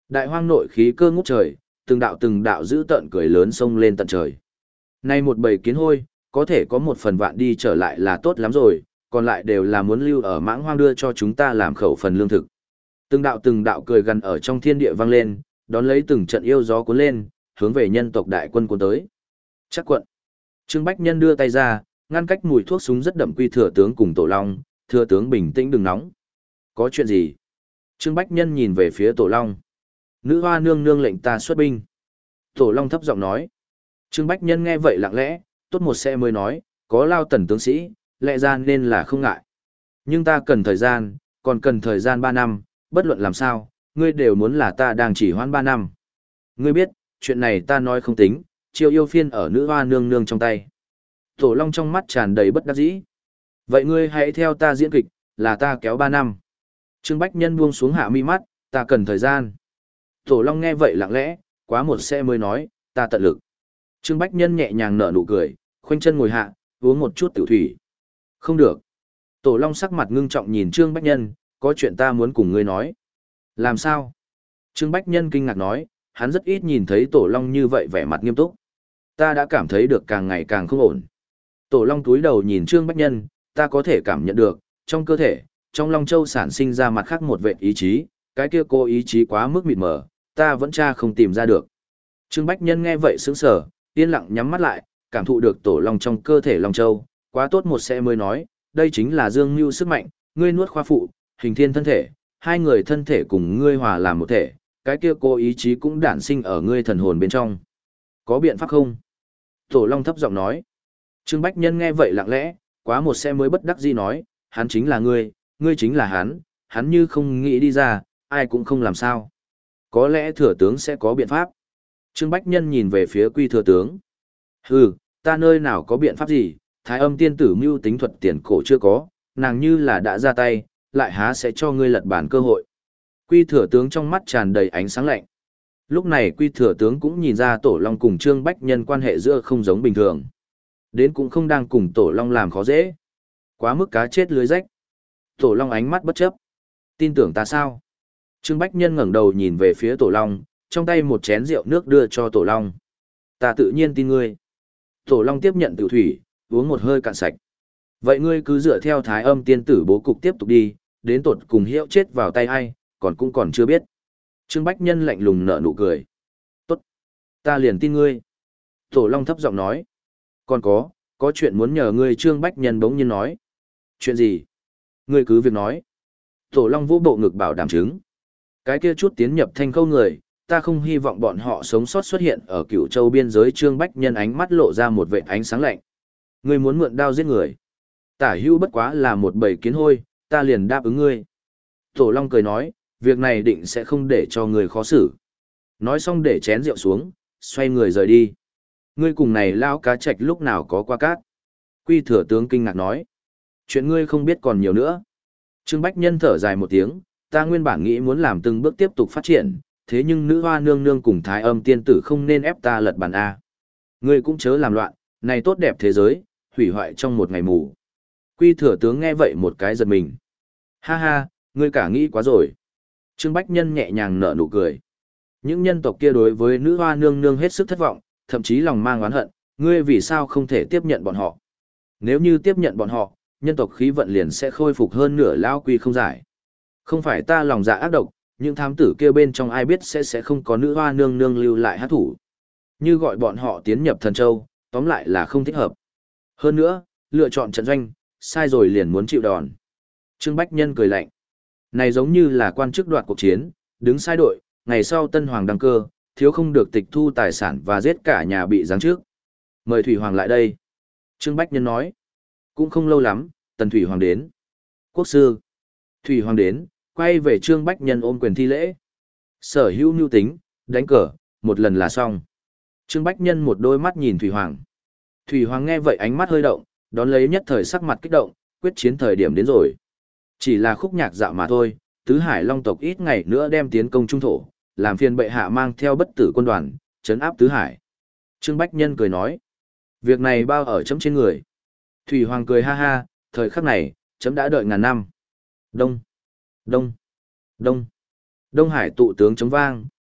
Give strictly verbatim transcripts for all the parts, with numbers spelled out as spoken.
Đại hoang nội khí cơ ngút trời, từng đạo từng đạo giữ tận cười lớn sông lên tận trời. Nay một bầy kiến hôi, có thể có một phần vạn đi trở lại là tốt lắm rồi, còn lại đều là muốn lưu ở mãng hoang đưa cho chúng ta làm khẩu phần lương thực. Từng đạo từng đạo cười gần ở trong thiên địa vang lên, đón lấy từng trận yêu gió cuốn lên, hướng về nhân tộc đại quân cuốn tới. Chắc quận. Trương Bách Nhân đưa tay ra, ngăn cách mùi thuốc súng rất đậm Quy thừa tướng cùng Tổ Long, thừa tướng bình tĩnh đừng nóng. Có chuyện gì? Trương Bách Nhân nhìn về phía Tổ Long. Nữ hoa nương nương lệnh ta xuất binh. Tổ Long thấp giọng nói. Trương Bách Nhân nghe vậy lặng lẽ, tốt một xe mới nói, có Lao Tần tướng sĩ, lẽ ra nên là không ngại. Nhưng ta cần thời gian, còn cần thời gian ba năm, bất luận làm sao, ngươi đều muốn là ta đang chỉ hoãn ba năm. Ngươi biết, chuyện này ta nói không tính, chiêu yêu phiên ở nữ hoa nương nương trong tay. Tổ Long trong mắt tràn đầy bất đắc dĩ. Vậy ngươi hãy theo ta diễn kịch, là ta kéo ba năm. Trương Bách Nhân buông xuống hạ mi mắt, ta cần thời gian. Tổ Long nghe vậy lặng lẽ, quá một xe mới nói, ta tận lực. Trương Bách Nhân nhẹ nhàng nở nụ cười, khoanh chân ngồi hạ, uống một chút tiểu thủy. Không được. Tổ Long sắc mặt ngưng trọng nhìn Trương Bách Nhân, có chuyện ta muốn cùng ngươi nói. Làm sao? Trương Bách Nhân kinh ngạc nói, hắn rất ít nhìn thấy Tổ Long như vậy vẻ mặt nghiêm túc. Ta đã cảm thấy được càng ngày càng không ổn. Tổ Long túi đầu nhìn Trương Bách Nhân, ta có thể cảm nhận được, trong cơ thể, trong Long Châu sản sinh ra mặt khác một vệt ý chí, cái kia cô ý chí quá mức mịt mờ, ta vẫn tra không tìm ra được. Trương Bách Nhân nghe vậy sững sờ, yên lặng nhắm mắt lại, cảm thụ được Tổ Long trong cơ thể Long Châu, quá tốt một sẽ mới nói, đây chính là Dương Nưu sức mạnh, ngươi nuốt khoa phụ, hình thiên thân thể, hai người thân thể cùng ngươi hòa làm một thể, cái kia cô ý chí cũng đản sinh ở ngươi thần hồn bên trong. Có biện pháp không? Tổ Long thấp giọng nói. Trương Bách Nhân nghe vậy lặng lẽ, quá một xe mới bất đắc dĩ nói, hắn chính là ngươi, ngươi chính là hắn, hắn như không nghĩ đi ra, ai cũng không làm sao. Có lẽ thừa tướng sẽ có biện pháp. Trương Bách Nhân nhìn về phía Quy thừa tướng. Hừ, ta nơi nào có biện pháp gì, Thái Âm tiên tử mưu tính thuật tiền cổ chưa có, nàng như là đã ra tay, lại há sẽ cho ngươi lật bản cơ hội. Quy thừa tướng trong mắt tràn đầy ánh sáng lạnh. Lúc này Quy thừa tướng cũng nhìn ra Tổ Long cùng Trương Bách Nhân quan hệ giữa không giống bình thường. Đến cũng không đang cùng Tổ Long làm khó dễ. Quá mức cá chết lưới rách. Tổ Long ánh mắt bất chấp. Tin tưởng ta sao? Trương Bách Nhân ngẩng đầu nhìn về phía Tổ Long, trong tay một chén rượu nước đưa cho Tổ Long. Ta tự nhiên tin ngươi. Tổ Long tiếp nhận tiểu thủy, uống một hơi cạn sạch. Vậy ngươi cứ dựa theo Thái Âm tiên tử bố cục tiếp tục đi, đến tột cùng hiệu chết vào tay ai, còn cũng còn chưa biết. Trương Bách Nhân lạnh lùng nở nụ cười. Tốt, ta liền tin ngươi. Tổ Long thấp giọng nói. Còn có, có chuyện muốn nhờ ngươi. Trương Bách Nhân bỗng nhiên nói. Chuyện gì? Ngươi cứ việc nói. Tổ Long vũ bộ ngực bảo đảm chứng. Cái kia chút tiến nhập thanh khâu người, ta không hy vọng bọn họ sống sót xuất hiện ở Cửu Châu biên giới. Trương Bách Nhân ánh mắt lộ ra một vệt ánh sáng lạnh. Ngươi muốn mượn đao giết người. Tả hưu bất quá là một bầy kiến hôi, ta liền đáp ứng ngươi. Tổ Long cười nói, việc này định sẽ không để cho người khó xử. Nói xong để chén rượu xuống, xoay người rời đi. Ngươi cùng này lao cá trạch lúc nào có qua cát. Quy thừa tướng kinh ngạc nói. Chuyện ngươi không biết còn nhiều nữa. Trương Bách Nhân thở dài một tiếng, ta nguyên bản nghĩ muốn làm từng bước tiếp tục phát triển, thế nhưng nữ hoa nương nương cùng Thái Âm tiên tử không nên ép ta lật bàn A. Ngươi cũng chớ làm loạn, này tốt đẹp thế giới, hủy hoại trong một ngày mù. Quy thừa tướng nghe vậy một cái giật mình. Ha ha, ngươi cả nghĩ quá rồi. Trương Bách Nhân nhẹ nhàng nở nụ cười. Những nhân tộc kia đối với nữ hoa nương nương hết sức thất vọng, thậm chí lòng mang oán hận, ngươi vì sao không thể tiếp nhận bọn họ? Nếu như tiếp nhận bọn họ, nhân tộc khí vận liền sẽ khôi phục hơn nửa lao quy không giải. Không phải ta lòng dạ ác độc, những thám tử kia bên trong ai biết sẽ sẽ không có nữ hoa nương nương lưu lại hát thủ. Như gọi bọn họ tiến nhập thần châu, tóm lại là không thích hợp. Hơn nữa, lựa chọn trận doanh, sai rồi liền muốn chịu đòn. Trương Bách Nhân cười lạnh. Này giống như là quan chức đoạt cuộc chiến, đứng sai đội, ngày sau tân hoàng đăng cơ, thiếu không được tịch thu tài sản và giết cả nhà bị giáng trước. Mời Thủy Hoàng lại đây. Trương Bách Nhân nói. Cũng không lâu lắm, tần Thủy Hoàng đến. Quốc sư. Thủy Hoàng đến, quay về Trương Bách Nhân ôm quyền thi lễ. Sở hữu mưu tính, đánh cờ, một lần là xong. Trương Bách Nhân một đôi mắt nhìn Thủy Hoàng. Thủy Hoàng nghe vậy ánh mắt hơi động, đón lấy nhất thời sắc mặt kích động, quyết chiến thời điểm đến rồi. Chỉ là khúc nhạc dạo mà thôi, tứ hải long tộc ít ngày nữa đem tiến công trung thổ, làm phiền bệ hạ mang theo bất tử quân đoàn, trấn áp tứ hải. Trương Bách Nhân cười nói, việc này bao ở chấm trên người. Thủy Hoàng cười ha ha, thời khắc này, chấm đã đợi ngàn năm. Đông, đông, đông. Đông Hải tụ tướng chấm vang,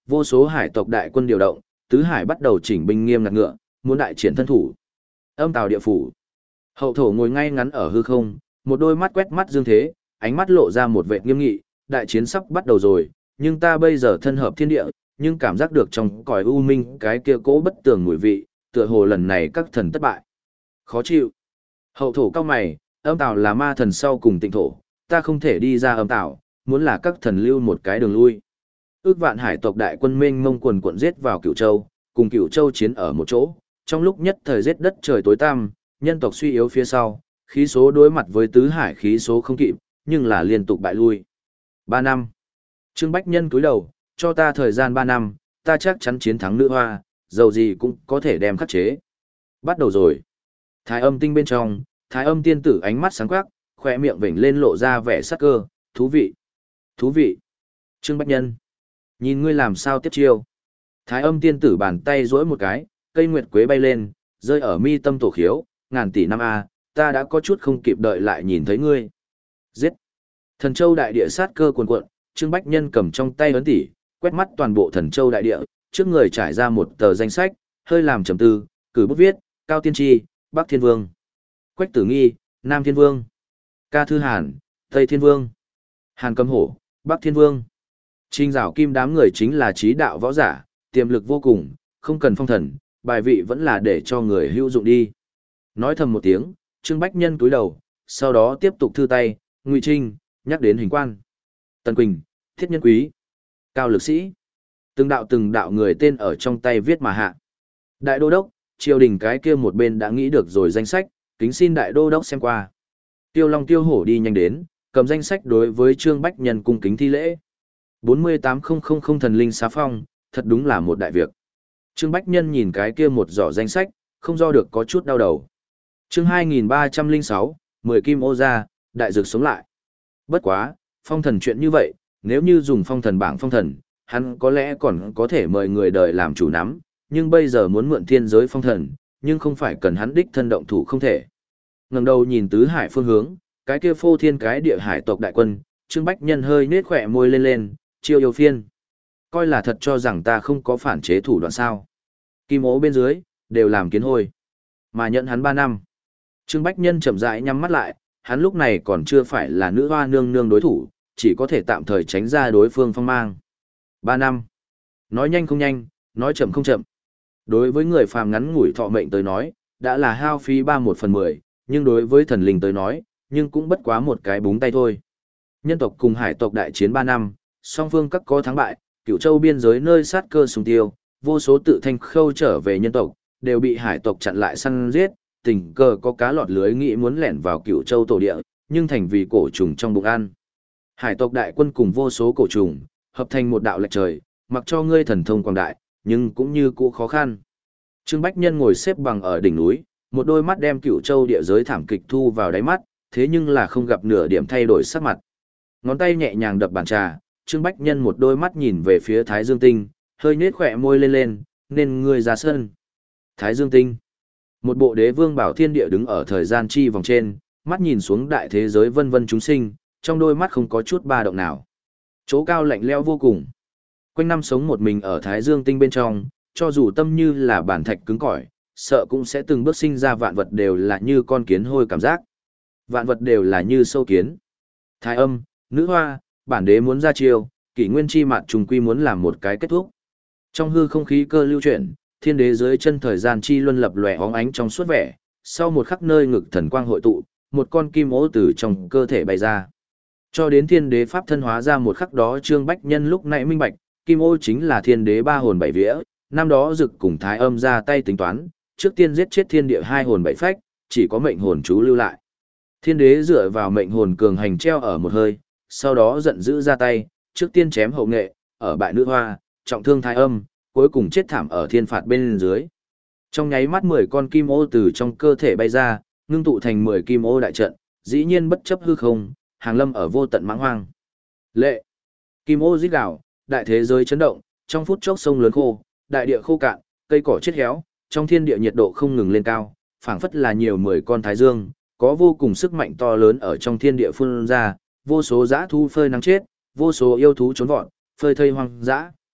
vô số hải tộc đại quân điều động, tứ hải bắt đầu chỉnh binh nghiêm ngặt ngựa, muốn đại triển thân thủ. Âm Tào địa phủ. Hậu thổ ngồi ngay ngắn ở hư không, một đôi mắt quét mắt dương thế, ánh mắt lộ ra một vẻ nghiêm nghị, đại chiến sắp bắt đầu rồi, nhưng ta bây giờ thân hợp thiên địa, nhưng cảm giác được trong cõi u minh cái kia cỗ bất tường mùi vị, tựa hồ lần này các thần thất bại. Khó chịu. Hậu thổ cao mày, Âm Tào là ma thần sau cùng tịnh thổ, ta không thể đi ra Âm Tào, muốn là các thần lưu một cái đường lui. Ước vạn hải tộc đại quân mênh mông quần quận giết vào Cửu Châu, cùng Cửu Châu chiến ở một chỗ, trong lúc nhất thời giết đất trời tối tăm, nhân tộc suy yếu phía sau, khí số đối mặt với tứ hải khí số không kịp, nhưng là liên tục bại lui. Ba năm. Trương Bách Nhân cúi đầu, cho ta thời gian ba năm, ta chắc chắn chiến thắng nữ hoa, dầu gì cũng có thể đem khắc chế. Bắt đầu rồi. Thái âm tinh bên trong, thái âm tiên tử ánh mắt sáng quắc, khỏe miệng vểnh lên lộ ra vẻ sắc cơ, thú vị. Thú vị. Trương Bách Nhân. Nhìn ngươi làm sao tiếp chiêu. Thái âm tiên tử bàn tay duỗi một cái, cây nguyệt quế bay lên, rơi ở mi tâm tổ khiếu, ngàn tỷ năm a, ta đã có chút không kịp đợi lại nhìn thấy ngươi. Giết. Thần châu đại địa sát cơ cuồn cuộn, Trương Bách Nhân cầm trong tay ấn tỷ, quét mắt toàn bộ thần châu đại địa, trước người trải ra một tờ danh sách, hơi làm trầm tư, cử bút viết, Cao Tiên Tri, Bắc Thiên Vương, Quách Tử Nghi, Nam Thiên Vương, Ca Thư Hàn, Tây Thiên Vương, Hàn Cầm Hổ, Bắc Thiên Vương. Trình Giảo Kim đám người chính là trí đạo võ giả, tiềm lực vô cùng, không cần phong thần, bài vị vẫn là để cho người hữu dụng đi. Nói thầm một tiếng, Trương Bách Nhân cúi đầu, sau đó tiếp tục thư tay, Ngụy Trinh, nhắc đến hình quan. Tần Quỳnh, Thiết Nhân Quý, Cao Lực Sĩ. Từng đạo từng đạo người tên ở trong tay viết mà hạ. Đại đô đốc, triều đình cái kia một bên đã nghĩ được rồi danh sách, kính xin đại đô đốc xem qua. Tiêu Long Tiêu Hổ đi nhanh đến, cầm danh sách đối với Trương Bách Nhân cung kính thi lễ. bốn mươi tám nghìn thần linh xá phong, thật đúng là một đại việc. Trương Bách Nhân nhìn cái kia một giỏ danh sách, không do được có chút đau đầu. Chương hai nghìn ba trăm lẻ sáu, mười kim ô ra, đại dược sống lại. Bất quá, phong thần chuyện như vậy, nếu như dùng phong thần bảng phong thần, hắn có lẽ còn có thể mời người đời làm chủ nắm, nhưng bây giờ muốn mượn thiên giới phong thần, nhưng không phải cần hắn đích thân động thủ không thể. Ngẩng đầu nhìn tứ hải phương hướng, cái kia phô thiên cái địa hải tộc đại quân, Trương Bách Nhân hơi nết khỏe môi lên lên, chiêu yêu phiên. Coi là thật cho rằng ta không có phản chế thủ đoạn sao. Kim ố bên dưới, đều làm kiến hôi. Mà nhận hắn ba năm. Trương Bách Nhân chậm rãi nhắm mắt lại, hắn lúc này còn chưa phải là nữ hoa nương nương đối thủ, chỉ có thể tạm thời tránh ra đối phương phong mang. Ba năm. Nói nhanh không nhanh, nói chậm không chậm. Đối với người phàm ngắn ngủi thọ mệnh tới nói, đã là hao phí ba một phần mười, nhưng đối với thần linh tới nói, nhưng cũng bất quá một cái búng tay thôi. Nhân tộc cùng hải tộc đại chiến ba năm, song phương các có thắng bại, Cửu Châu biên giới nơi sát cơ sùng tiêu, vô số tự thanh khâu trở về nhân tộc, đều bị hải tộc chặn lại săn giết, tình cờ có cá lọt lưới nghĩ muốn lẻn vào Cửu Châu tổ địa, nhưng thành vì cổ trùng trong bụng ăn. Hải tộc đại quân cùng vô số cổ trùng, hợp thành một đạo lệch trời, mặc cho ngươi thần thông quảng đại, nhưng cũng như cũ khó khăn. Trương Bách Nhân ngồi xếp bằng ở đỉnh núi, một đôi mắt đem Cửu Châu địa giới thảm kịch thu vào đáy mắt, thế nhưng là không gặp nửa điểm thay đổi sắc mặt. Ngón tay nhẹ nhàng đập bàn trà, Trương Bách Nhân một đôi mắt nhìn về phía Thái Dương Tinh, hơi nhếch khỏe môi lên lên, nên ngươi ra sân. Thái Dương Tinh. Một bộ đế vương bảo thiên địa đứng ở thời gian chi vòng trên, mắt nhìn xuống đại thế giới vân vân chúng sinh, trong đôi mắt không có chút ba động nào. Chỗ cao lạnh lẽo vô cùng. Quanh năm sống một mình ở Thái Dương Tinh bên trong, cho dù tâm như là bản thạch cứng cỏi, sợ cũng sẽ từng bước sinh ra vạn vật đều là như con kiến hôi cảm giác. Vạn vật đều là như sâu kiến. Thái âm, nữ hoa, bản đế muốn ra chiêu, kỷ nguyên chi mạn trùng quy muốn làm một cái kết thúc. Trong hư không khí cơ lưu chuyển, thiên đế dưới chân thời gian chi luân lập lòe óng ánh trong suốt vẻ, sau một khắc nơi ngực thần quang hội tụ, một con kim ố từ trong cơ thể bay ra. Cho đến thiên đế pháp thân hóa ra một khắc đó Trương Bách Nhân lúc nãy minh bạch, kim ô chính là thiên đế ba hồn bảy vía, năm đó Dực cùng Thái Âm ra tay tính toán, trước tiên giết chết thiên địa hai hồn bảy phách, chỉ có mệnh hồn chú lưu lại. Thiên đế dựa vào mệnh hồn cường hành treo ở một hơi, sau đó giận dữ ra tay, trước tiên chém hậu nghệ, ở bại nữ hoa, trọng thương Thái Âm, cuối cùng chết thảm ở thiên phạt bên dưới. Trong nháy mắt mười con kim ô từ trong cơ thể bay ra, ngưng tụ thành mười kim ô đại trận, dĩ nhiên bất chấp hư không, hàng lâm ở vô tận mãng hoang. Lệ. Kim ô rít gào, đại thế giới chấn động, trong phút chốc sông lớn khô, đại địa khô cạn, cây cỏ chết héo, trong thiên địa nhiệt độ không ngừng lên cao, phảng phất là nhiều mười con thái dương, có vô cùng sức mạnh to lớn ở trong thiên địa phun ra, vô số dã thu phơi nắng chết, vô số yêu thú trốn vọt, phơi thây hoang dã.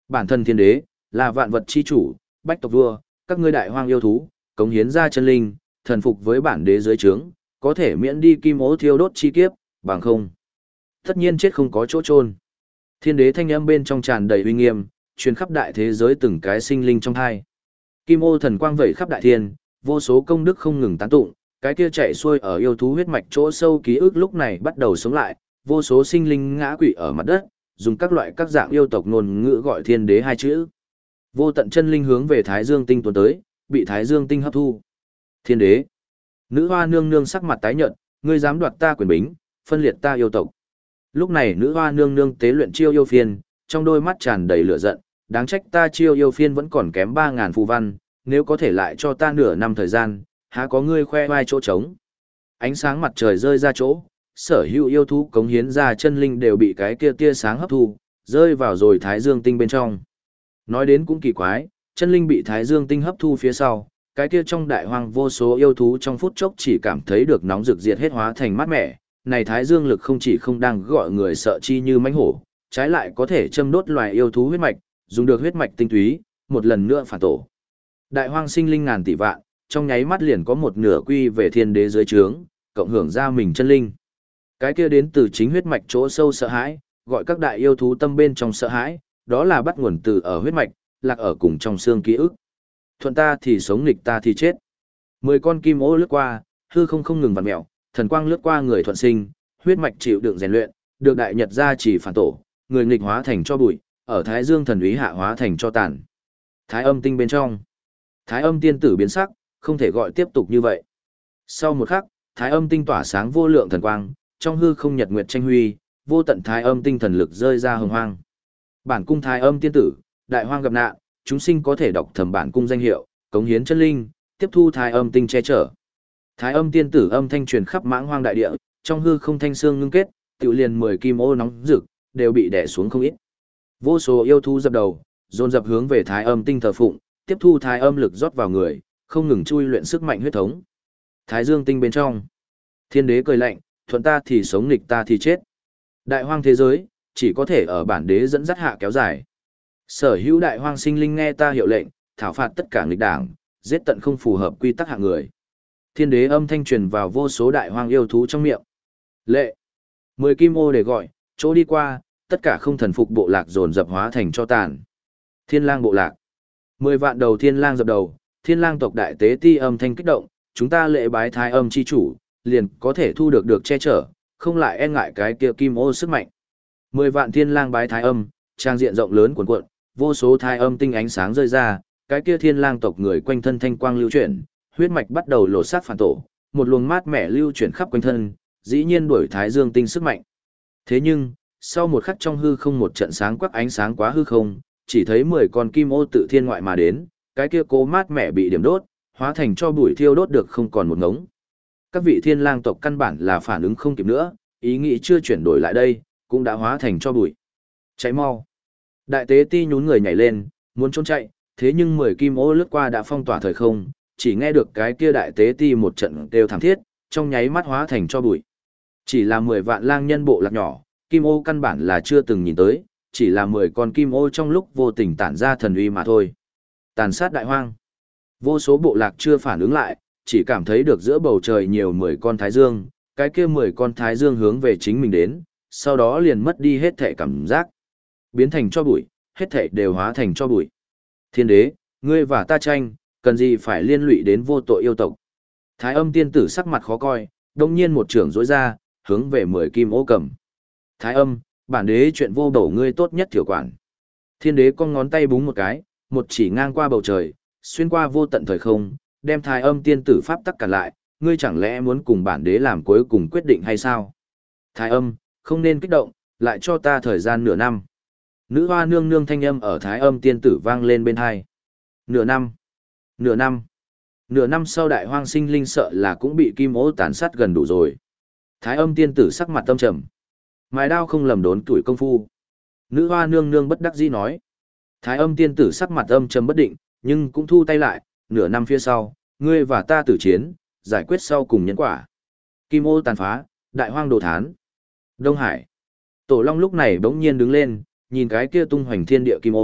Bản thân thiên đế, là vạn vật chi chủ, bách tộc vua, các ngươi đại hoang yêu thú, cống hiến ra chân linh, thần phục với bản đế dưới trướng, có thể miễn đi kim ố thiêu đốt chi kiếp, bằng không. Tất nhiên chết không có chỗ chôn. Thiên đế thanh âm bên trong tràn đầy uy nghiêm, truyền khắp đại thế giới từng cái sinh linh trong hai. Kim ô thần quang vẩy khắp đại thiên, vô số công đức không ngừng tán tụng, cái kia chạy xuôi ở yêu thú huyết mạch chỗ sâu ký ức lúc này bắt đầu sống lại, vô số sinh linh ngã quỵ ở mặt đất, dùng các loại các dạng yêu tộc ngôn ngữ gọi thiên đế hai chữ. Vô tận chân linh hướng về Thái Dương tinh tuần tới, bị Thái Dương tinh hấp thu. Thiên đế, nữ hoa nương nương sắc mặt tái nhợt, ngươi dám đoạt ta quyền bính, phân liệt ta yêu tộc. Lúc này nữ hoa nương nương tế luyện chiêu yêu phiên, trong đôi mắt tràn đầy lửa giận, đáng trách ta chiêu yêu phiên vẫn còn kém ba ngàn phù văn, nếu có thể lại cho ta nửa năm thời gian, há có ngươi khoe vai chỗ trống. Ánh sáng mặt trời rơi ra chỗ, sở hữu yêu thú cống hiến ra chân linh đều bị cái kia tia sáng hấp thu, rơi vào rồi Thái Dương tinh bên trong. Nói đến cũng kỳ quái, chân linh bị Thái Dương tinh hấp thu phía sau, cái kia trong đại hoang vô số yêu thú trong phút chốc chỉ cảm thấy được nóng rực diệt hết hóa thành mát mẻ. Này Thái Dương lực không chỉ không đang gọi người sợ chi như mãnh hổ, trái lại có thể châm đốt loài yêu thú huyết mạch, dùng được huyết mạch tinh túy, một lần nữa phản tổ. Đại hoang sinh linh ngàn tỷ vạn, trong nháy mắt liền có một nửa quy về thiên đế dưới trướng, cộng hưởng ra mình chân linh. Cái kia đến từ chính huyết mạch chỗ sâu sợ hãi, gọi các đại yêu thú tâm bên trong sợ hãi, đó là bắt nguồn từ ở huyết mạch, lạc ở cùng trong xương ký ức. Thuận ta thì sống, nghịch ta thì chết. Mười con kim ô lướt qua, hư không không ngừng vặn mèo, thần quang lướt qua người thuận sinh, huyết mạch chịu đựng rèn luyện, được đại nhật gia chỉ phản tổ, người nghịch hóa thành cho bụi, ở Thái Dương thần úy hạ hóa thành cho tàn. Thái âm tinh bên trong, Thái âm tiên tử biến sắc, không thể gọi tiếp tục như vậy. Sau một khắc, Thái âm tinh tỏa sáng vô lượng thần quang, trong hư không nhật nguyệt tranh huy, vô tận Thái âm tinh thần lực rơi ra hồng hoang. Bản cung Thái âm tiên tử, đại hoang gặp nạn, chúng sinh có thể đọc thầm bản cung danh hiệu, cống hiến chân linh, tiếp thu Thái âm tinh che chở. Thái âm tiên tử âm thanh truyền khắp mãng hoang đại địa, trong hư không thanh xương ngưng kết, tiểu liền mười kim ô nóng rực, đều bị đè xuống không ít. Vô số yêu thú dập đầu, dồn dập hướng về Thái âm tinh thờ phụng, tiếp thu Thái âm lực rót vào người, không ngừng chui luyện sức mạnh huyết thống. Thái Dương tinh bên trong, thiên đế cười lạnh, thuận ta thì sống, nghịch ta thì chết. Đại hoang thế giới, chỉ có thể ở bản đế dẫn dắt hạ kéo dài. Sở hữu đại hoang sinh linh nghe ta hiệu lệnh, thảo phạt tất cả nghịch đảng, giết tận không phù hợp quy tắc hạng người. Thiên đế âm thanh truyền vào vô số đại hoang yêu thú trong miệng. Lệ, mười kim ô để gọi, chỗ đi qua, tất cả không thần phục bộ lạc dồn dập hóa thành cho tàn. Thiên lang bộ lạc, mười vạn đầu thiên lang dập đầu, thiên lang tộc đại tế ti âm thanh kích động, chúng ta lễ bái thái âm chi chủ, liền có thể thu được được che chở, không lại e ngại cái kia kim ô sức mạnh. Mười vạn thiên lang bái thái âm, trang diện rộng lớn cuồn cuộn, vô số thái âm tinh ánh sáng rơi ra, cái kia thiên lang tộc người quanh thân thanh quang lưu chuyển, huyết mạch bắt đầu lột xác phản tổ, một luồng mát mẻ lưu chuyển khắp quanh thân, dĩ nhiên đuổi thái dương tinh sức mạnh. Thế nhưng, sau một khắc trong hư không một trận sáng quắc ánh sáng quá hư không, chỉ thấy mười con kim ô tự thiên ngoại mà đến, cái kia cố mát mẻ bị điểm đốt, hóa thành cho bụi thiêu đốt được không còn một ngống. Các vị thiên lang tộc căn bản là phản ứng không kịp nữa, ý nghĩ chưa chuyển đổi lại đây, cũng đã hóa thành cho bụi. Cháy mau. Đại tế ti nhún người nhảy lên, muốn trốn chạy, thế nhưng mười kim ô lướt qua đã phong tỏa thời không, chỉ nghe được cái kia đại tế ti một trận kêu thảm thiết, trong nháy mắt hóa thành cho bụi. Chỉ là mười vạn lang nhân bộ lạc nhỏ, kim ô căn bản là chưa từng nhìn tới, chỉ là mười con kim ô trong lúc vô tình tản ra thần uy mà thôi. Tàn sát đại hoang. Vô số bộ lạc chưa phản ứng lại, chỉ cảm thấy được giữa bầu trời nhiều mười con thái dương, cái kia mười con thái dương hướng về chính mình đến, sau đó liền mất đi hết thể cảm giác. Biến thành cho bụi, hết thể đều hóa thành cho bụi. Thiên đế, ngươi và ta tranh, cần gì phải liên lụy đến vô tội yêu tộc. Thái âm tiên tử sắc mặt khó coi, đông nhiên một trưởng rối ra, hướng về mười kim ô cầm. Thái âm, bản đế chuyện vô bổ ngươi tốt nhất thiểu quản. Thiên đế con ngón tay búng một cái, một chỉ ngang qua bầu trời, xuyên qua vô tận thời không, đem thái âm tiên tử pháp tắc cản lại, ngươi chẳng lẽ muốn cùng bản đế làm cuối cùng quyết định hay sao? Thái âm, không nên kích động, lại cho ta thời gian nửa năm. Nữ hoa nương nương thanh âm ở thái âm tiên tử vang lên bên hai. Nửa năm, nửa năm, nửa năm sau đại hoang sinh linh sợ là cũng bị kim ô tàn sát gần đủ rồi. Thái âm tiên tử sắc mặt tâm trầm. Mài đao không lầm đốn tuổi công phu. Nữ hoa nương nương bất đắc dĩ nói. Thái âm tiên tử sắc mặt âm trầm bất định, nhưng cũng thu tay lại, nửa năm phía sau, ngươi và ta tử chiến, giải quyết sau cùng nhân quả. Kim ô tàn phá, đại hoang đồ thán. Đông Hải. Tổ Long lúc này bỗng nhiên đứng lên, nhìn cái kia tung hoành thiên địa kim ô,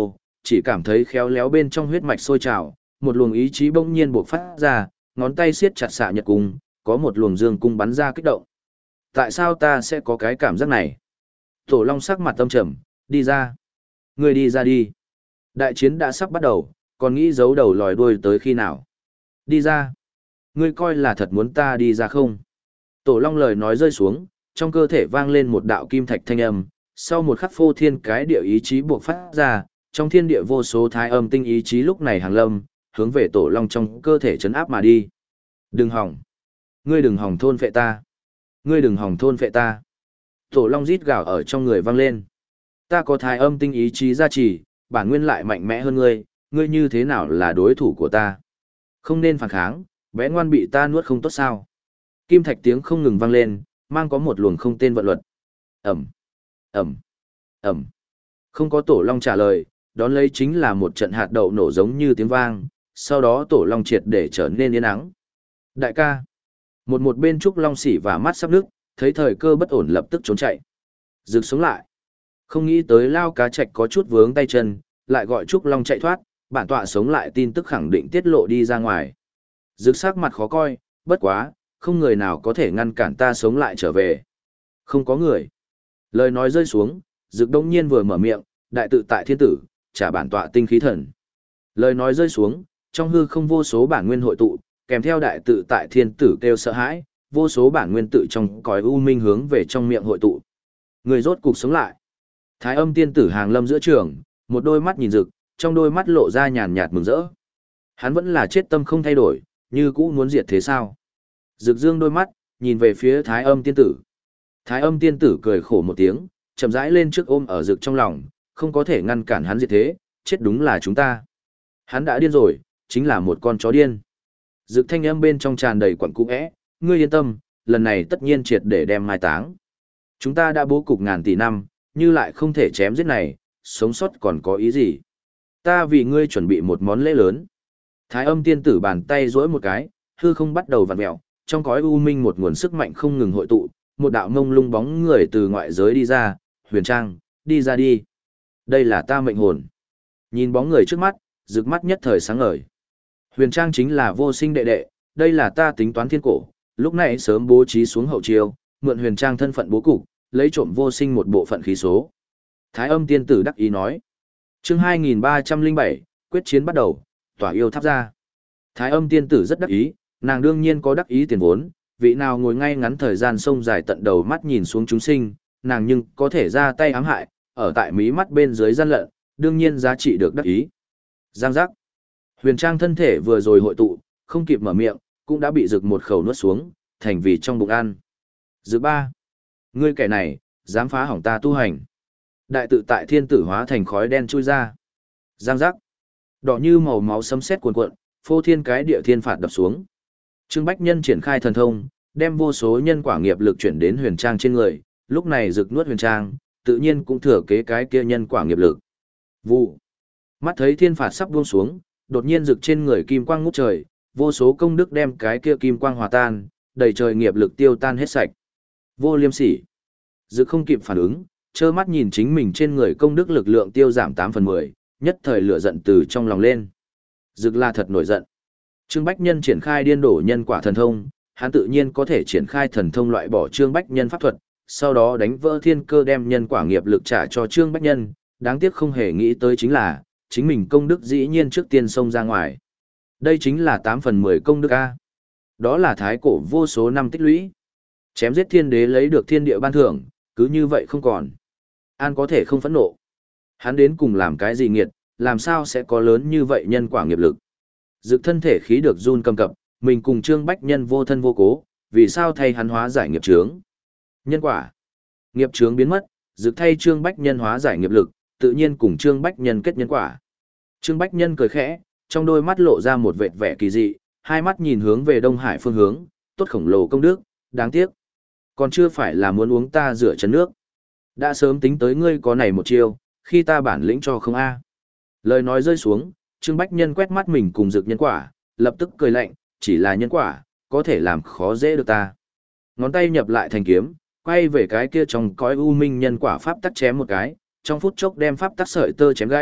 chỉ cảm thấy khéo léo bên trong huyết mạch sôi trào, một luồng ý chí bỗng nhiên bộc phát ra, ngón tay siết chặt xạ nhật cung, có một luồng dương cung bắn ra kích động. Tại sao ta sẽ có cái cảm giác này? Tổ Long sắc mặt tâm trầm, đi ra. Ngươi đi ra đi. Đại chiến đã sắp bắt đầu, còn nghĩ giấu đầu lòi đuôi tới khi nào? Đi ra. Ngươi coi là thật muốn ta đi ra không? Tổ Long lời nói rơi xuống, trong cơ thể vang lên một đạo kim thạch thanh âm, sau một khắc phô thiên cái địa ý chí buộc phát ra, trong thiên địa vô số thái âm tinh ý chí lúc này hàng lâm, hướng về Tổ Long trong cơ thể chấn áp mà đi. Đừng hỏng. Ngươi đừng hỏng thôn phệ ta. Ngươi đừng hỏng thôn phệ ta. Tổ Long rít gào ở trong người vang lên. Ta có thái âm tinh ý chí gia trì, bản nguyên lại mạnh mẽ hơn ngươi, ngươi như thế nào là đối thủ của ta? Không nên phản kháng, bé ngoan bị ta nuốt không tốt sao? Kim thạch tiếng không ngừng vang lên, mang có một luồng không tên vận luật. Ẩm, Ẩm, Ẩm. Không có Tổ Long trả lời, đón lấy chính là một trận hạt đậu nổ giống như tiếng vang, sau đó Tổ Long triệt để trở nên yên ắng. Đại ca. Một một bên Trúc Long Sỉ và mắt sắp nước, thấy thời cơ bất ổn lập tức trốn chạy. Rực sống lại. Không nghĩ tới Lao Cá Trạch có chút vướng tay chân, lại gọi Trúc Long chạy thoát, bản tọa sống lại tin tức khẳng định tiết lộ đi ra ngoài. Rực sắc mặt khó coi, bất quá, không người nào có thể ngăn cản ta sống lại trở về. Không có người. Lời nói rơi xuống, Rực đông nhiên vừa mở miệng, đại tự tại thiên tử, trả bản tọa tinh khí thần. Lời nói rơi xuống, trong hư không vô số bản nguyên hội tụ, kèm theo đại tự tại thiên tử kêu sợ hãi, vô số bản nguyên tự trong cõi u minh hướng về trong miệng hội tụ. Người rốt cục sống lại. Thái âm tiên tử hàng lâm giữa trường, một đôi mắt nhìn Rực, trong đôi mắt lộ ra nhàn nhạt mừng rỡ. Hắn vẫn là chết tâm không thay đổi, như cũ muốn diệt thế sao? Rực dương đôi mắt, nhìn về phía Thái âm tiên tử. Thái âm tiên tử cười khổ một tiếng, chậm rãi lên trước ôm ở Rực trong lòng, không có thể ngăn cản hắn diệt thế, chết đúng là chúng ta. Hắn đã điên rồi, chính là một con chó điên. Rực thanh âm bên trong tràn đầy quặn cũ é, ngươi yên tâm, lần này tất nhiên triệt để đem mai táng. Chúng ta đã bố cục ngàn tỷ năm, như lại không thể chém giết này, sống sót còn có ý gì? Ta vì ngươi chuẩn bị một món lễ lớn. Thái âm tiên tử bàn tay duỗi một cái, hư không bắt đầu vặn mèo, trong cõi u minh một nguồn sức mạnh không ngừng hội tụ, một đạo ngông lung bóng người từ ngoại giới đi ra, Huyền Trang, đi ra đi. Đây là ta mệnh hồn. Nhìn bóng người trước mắt, rực mắt nhất thời sáng ngời. Huyền Trang chính là vô sinh đệ đệ, đây là ta tính toán thiên cổ, lúc này sớm bố trí xuống hậu chiêu, mượn Huyền Trang thân phận bố cục, lấy trộm vô sinh một bộ phận khí số. Thái âm tiên tử đắc ý nói. Chương hai nghìn ba trăm lẻ bảy, quyết chiến bắt đầu, tỏa yêu tháp ra. Thái âm tiên tử rất đắc ý, nàng đương nhiên có đắc ý tiền vốn, vị nào ngồi ngay ngắn thời gian sông dài tận đầu mắt nhìn xuống chúng sinh, nàng nhưng có thể ra tay ám hại, ở tại mí mắt bên dưới gian lận, đương nhiên giá trị được đắc ý. Giang giác. Huyền Trang thân thể vừa rồi hội tụ, không kịp mở miệng, cũng đã bị rực một khẩu nuốt xuống, thành vì trong bụng ăn. Rực ba. Ngươi kẻ này, dám phá hỏng ta tu hành. Đại tự tại thiên tử hóa thành khói đen chui ra. Giang giác. Đỏ như màu máu sấm sét cuồn cuộn, phô thiên cái địa thiên phạt đập xuống. Trương Bách Nhân triển khai thần thông, đem vô số nhân quả nghiệp lực chuyển đến Huyền Trang trên người, lúc này rực nuốt Huyền Trang, tự nhiên cũng thừa kế cái kia nhân quả nghiệp lực. Vụ. Mắt thấy thiên phạt sắp buông xuống, đột nhiên rực trên người kim quang ngút trời, vô số công đức đem cái kia kim quang hòa tan, đầy trời nghiệp lực tiêu tan hết sạch. Vô liêm sỉ. Rực không kịp phản ứng, trơ mắt nhìn chính mình trên người công đức lực lượng tiêu giảm tám phần mười, nhất thời lửa giận từ trong lòng lên. Rực là thật nổi giận. Trương Bách Nhân triển khai điên đổ nhân quả thần thông, hắn tự nhiên có thể triển khai thần thông loại bỏ Trương Bách Nhân pháp thuật, sau đó đánh vỡ thiên cơ đem nhân quả nghiệp lực trả cho Trương Bách Nhân, đáng tiếc không hề nghĩ tới chính là, chính mình công đức dĩ nhiên trước tiên xông ra ngoài. Đây chính là tám phần mười công đức A. Đó là thái cổ vô số năm tích lũy. Chém giết thiên đế lấy được thiên địa ban thưởng, cứ như vậy không còn. An có thể không phẫn nộ. Hắn đến cùng làm cái gì nghiệt, làm sao sẽ có lớn như vậy nhân quả nghiệp lực. Dực thân thể khí được run cầm cập, mình cùng Trương Bách Nhân vô thân vô cố, vì sao thay hắn hóa giải nghiệp chướng. Nhân quả. Nghiệp chướng biến mất, Dực thay Trương Bách Nhân hóa giải nghiệp lực, tự nhiên cùng Trương Bách Nhân kết nhân quả. Trương Bách Nhân cười khẽ, trong đôi mắt lộ ra một vệt vẻ kỳ dị, hai mắt nhìn hướng về Đông Hải phương hướng, tốt khổng lồ công đức, đáng tiếc. Còn chưa phải là muốn uống ta rửa chân nước. Đã sớm tính tới ngươi có này một chiêu, khi ta bản lĩnh cho không a. Lời nói rơi xuống, Trương Bách Nhân quét mắt mình cùng Dực nhân quả, lập tức cười lạnh, chỉ là nhân quả, có thể làm khó dễ được ta. Ngón tay nhập lại thành kiếm, quay về cái kia trong cõi u minh nhân quả pháp tắc chém một cái, trong phút chốc đem pháp tắc sợi tơ chém gãy,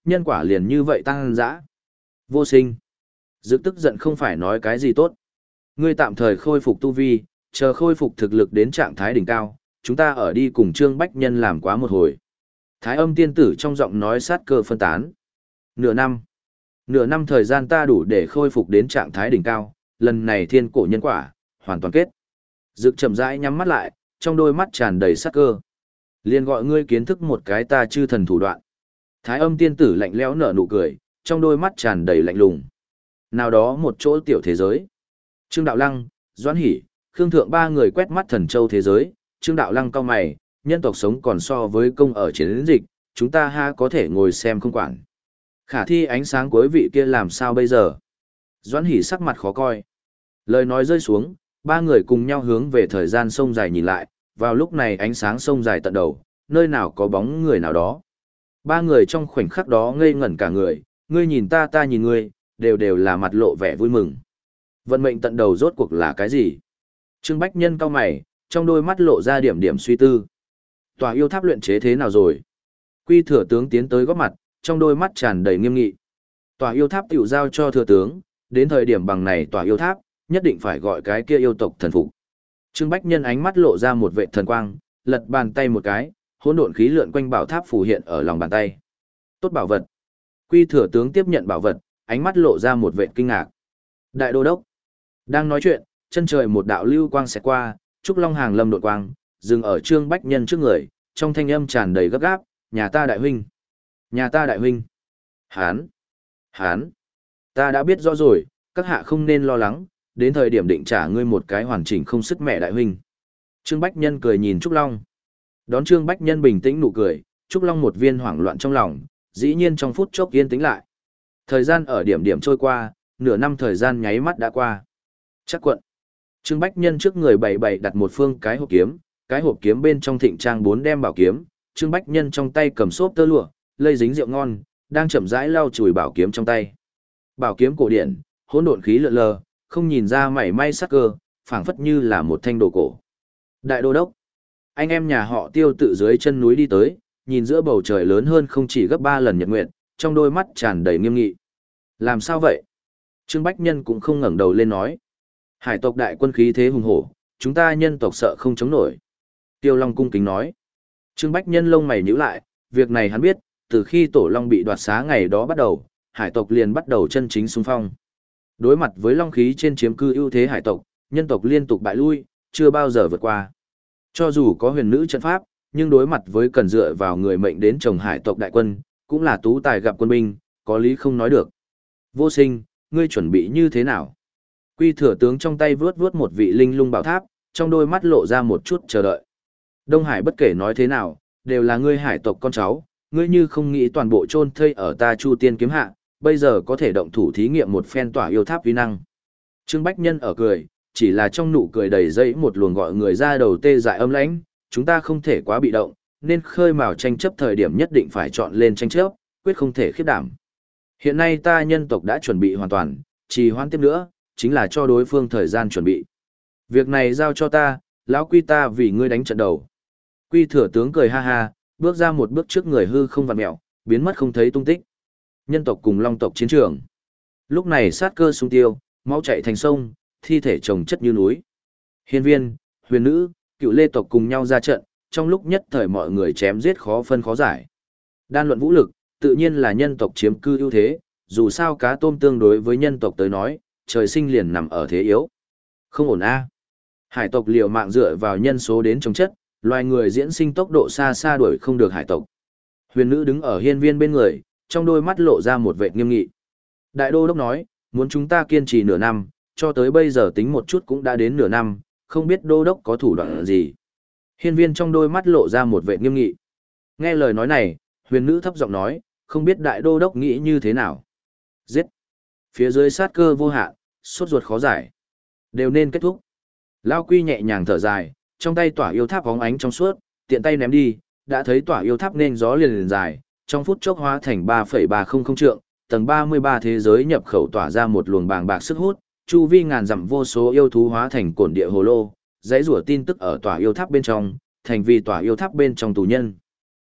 nhân quả liền như vậy tăng dã. Vô sinh. Dực tức giận không phải nói cái gì tốt. Ngươi tạm thời khôi phục tu vi, chờ khôi phục thực lực đến trạng thái đỉnh cao, chúng ta ở đi cùng Trương Bách Nhân làm quá một hồi. Thái âm tiên tử trong giọng nói sát cơ phân tán. Nửa năm. Nửa năm thời gian ta đủ để khôi phục đến trạng thái đỉnh cao, lần này thiên cổ nhân quả, hoàn toàn kết. Dực chậm rãi nhắm mắt lại, trong đôi mắt tràn đầy sát cơ. Liền gọi ngươi kiến thức một cái ta chư thần thủ đoạn. Thái âm tiên tử lạnh lẽo nở nụ cười, trong đôi mắt tràn đầy lạnh lùng. Nào đó một chỗ tiểu thế giới. Trương Đạo Lăng, Doãn Hỷ, Khương Thượng ba người quét mắt thần châu thế giới. Trương Đạo Lăng cau mày, nhân tộc sống còn so với công ở chiến dịch, chúng ta ha có thể ngồi xem không quản. Khả thi ánh sáng cuối vị kia làm sao bây giờ? Doãn Hỷ sắc mặt khó coi. Lời nói rơi xuống, ba người cùng nhau hướng về thời gian sông dài nhìn lại, vào lúc này ánh sáng sông dài tận đầu, nơi nào có bóng người nào đó. Ba người trong khoảnh khắc đó ngây ngẩn cả người, ngươi nhìn ta ta nhìn ngươi, đều đều là mặt lộ vẻ vui mừng. Vận mệnh tận đầu rốt cuộc là cái gì? Trương Bách Nhân cau mày, trong đôi mắt lộ ra điểm điểm suy tư. Tòa yêu tháp luyện chế thế nào rồi? Quy thừa tướng tiến tới góp mặt, trong đôi mắt tràn đầy nghiêm nghị. Tòa yêu tháp tiểu giao cho thừa tướng, đến thời điểm bằng này tòa yêu tháp, nhất định phải gọi cái kia yêu tộc thần phục. Trương Bách Nhân ánh mắt lộ ra một vệ thần quang, lật bàn tay một cái, hỗn độn khí lượn quanh bảo tháp phù hiện ở lòng bàn tay. Tốt bảo vật. Quy thừa tướng tiếp nhận bảo vật, ánh mắt lộ ra một vệ kinh ngạc. Đại đô đốc. Đang nói chuyện, chân trời một đạo lưu quang xẹt qua, trúc long hàng lâm đột quang, dừng ở Trương Bách Nhân trước người, trong thanh âm tràn đầy gấp gáp, nhà ta đại huynh. Nhà ta đại huynh. Hán. Hán. Ta đã biết rõ rồi, các hạ không nên lo lắng, đến thời điểm định trả ngươi một cái hoàn chỉnh không sức mẹ đại huynh. Trương Bách Nhân cười nhìn Trúc Long. Đón Trương Bách Nhân bình tĩnh nụ cười, Trúc Long một viên hoảng loạn trong lòng, dĩ nhiên trong phút chốc yên tĩnh lại. Thời gian ở điểm điểm trôi qua, nửa năm thời gian nháy mắt đã qua. Chắc quận. Trương Bách Nhân trước người bày bày đặt một phương cái hộp kiếm, cái hộp kiếm bên trong thịnh trang bốn đem bảo kiếm, Trương Bách Nhân trong tay cầm xốp tơ lụa, lây dính rượu ngon, đang chậm rãi lau chùi bảo kiếm trong tay. Bảo kiếm cổ điển, hỗn độn khí lượn lờ, không nhìn ra mảy may sắc cơ, phảng phất như là một thanh đồ cổ. Đại đô đốc, anh em nhà họ Tiêu tự dưới chân núi đi tới, nhìn giữa bầu trời lớn hơn không chỉ gấp ba lần nhật nguyệt, trong đôi mắt tràn đầy nghiêm nghị. Làm sao vậy? Trương Bách Nhân cũng không ngẩng đầu lên nói. Hải tộc đại quân khí thế hùng hổ, chúng ta nhân tộc sợ không chống nổi. Tiêu Long cung kính nói. Trương Bách Nhân lông mày nhíu lại, việc này hắn biết, từ khi Tổ Long bị đoạt xá ngày đó bắt đầu, hải tộc liền bắt đầu chân chính xung phong. Đối mặt với long khí trên chiếm cư ưu thế hải tộc, nhân tộc liên tục bại lui, chưa bao giờ vượt qua. Cho dù có huyền nữ trận pháp, nhưng đối mặt với cần dựa vào người mệnh đến chồng hải tộc đại quân, cũng là tú tài gặp quân binh, có lý không nói được. Vô sinh, ngươi chuẩn bị như thế nào? Quy thừa tướng trong tay vướt vướt một vị linh lung bảo tháp, trong đôi mắt lộ ra một chút chờ đợi. Đông Hải bất kể nói thế nào, đều là ngươi hải tộc con cháu, ngươi như không nghĩ toàn bộ chôn thây ở ta Chu Tiên kiếm hạ, bây giờ có thể động thủ thí nghiệm một phen tỏa yêu tháp uy năng. Trương Bách Nhân ở cười, chỉ là trong nụ cười đầy dẫy một luồng gọi người ra đầu tê dại âm lãnh, chúng ta không thể quá bị động, nên khơi mào tranh chấp thời điểm nhất định phải chọn lên tranh chấp, quyết không thể khiếp đảm. Hiện nay ta nhân tộc đã chuẩn bị hoàn toàn, trì hoãn tiếp nữa, chính là cho đối phương thời gian chuẩn bị. Việc này giao cho ta, lão Quy ta vì ngươi đánh trận đầu. Quy thừa tướng cười ha ha, bước ra một bước trước người hư không vặn mẹo, biến mất không thấy tung tích. Nhân tộc cùng long tộc chiến trường. Lúc này sát cơ sung tiêu, máu chảy thành sông, thi thể chồng chất như núi. Hiên viên, huyền nữ, cựu lê tộc cùng nhau ra trận, trong lúc nhất thời mọi người chém giết khó phân khó giải. Đan luận vũ lực, tự nhiên là nhân tộc chiếm cư ưu thế, dù sao cá tôm tương đối với nhân tộc tới nói, trời sinh liền nằm ở thế yếu. Không ổn a. Hải tộc liều mạng dựa vào nhân số đến chống chất, loài người diễn sinh tốc độ xa xa đuổi không được hải tộc. Huyền nữ đứng ở hiên viên bên người, trong đôi mắt lộ ra một vẻ nghiêm nghị. Đại đô đốc nói, muốn chúng ta kiên trì nửa năm, cho tới bây giờ tính một chút cũng đã đến nửa năm, không biết đô đốc có thủ đoạn gì. Hiên viên trong đôi mắt lộ ra một vẻ nghiêm nghị. Nghe lời nói này, huyền nữ thấp giọng nói, không biết đại đô đốc nghĩ như thế nào. Giết. Phía dưới sát cơ vô hạn, sốt ruột khó giải. Đều nên kết thúc. Lao Quy nhẹ nhàng thở dài, trong tay tỏa yêu tháp bóng ánh trong suốt, tiện tay ném đi, đã thấy tỏa yêu tháp nên gió liền liền dài, trong phút chốc hóa thành ba phẩy ba không không trượng, tầng ba mươi ba thế giới nhập khẩu tỏa ra một luồng bàng bạc sức hút, chu vi ngàn dặm vô số yêu thú hóa thành cổn địa hồ lô, dãy rủa tin tức ở tỏa yêu tháp bên trong, thành vì tỏa yêu tháp bên trong tù nhân.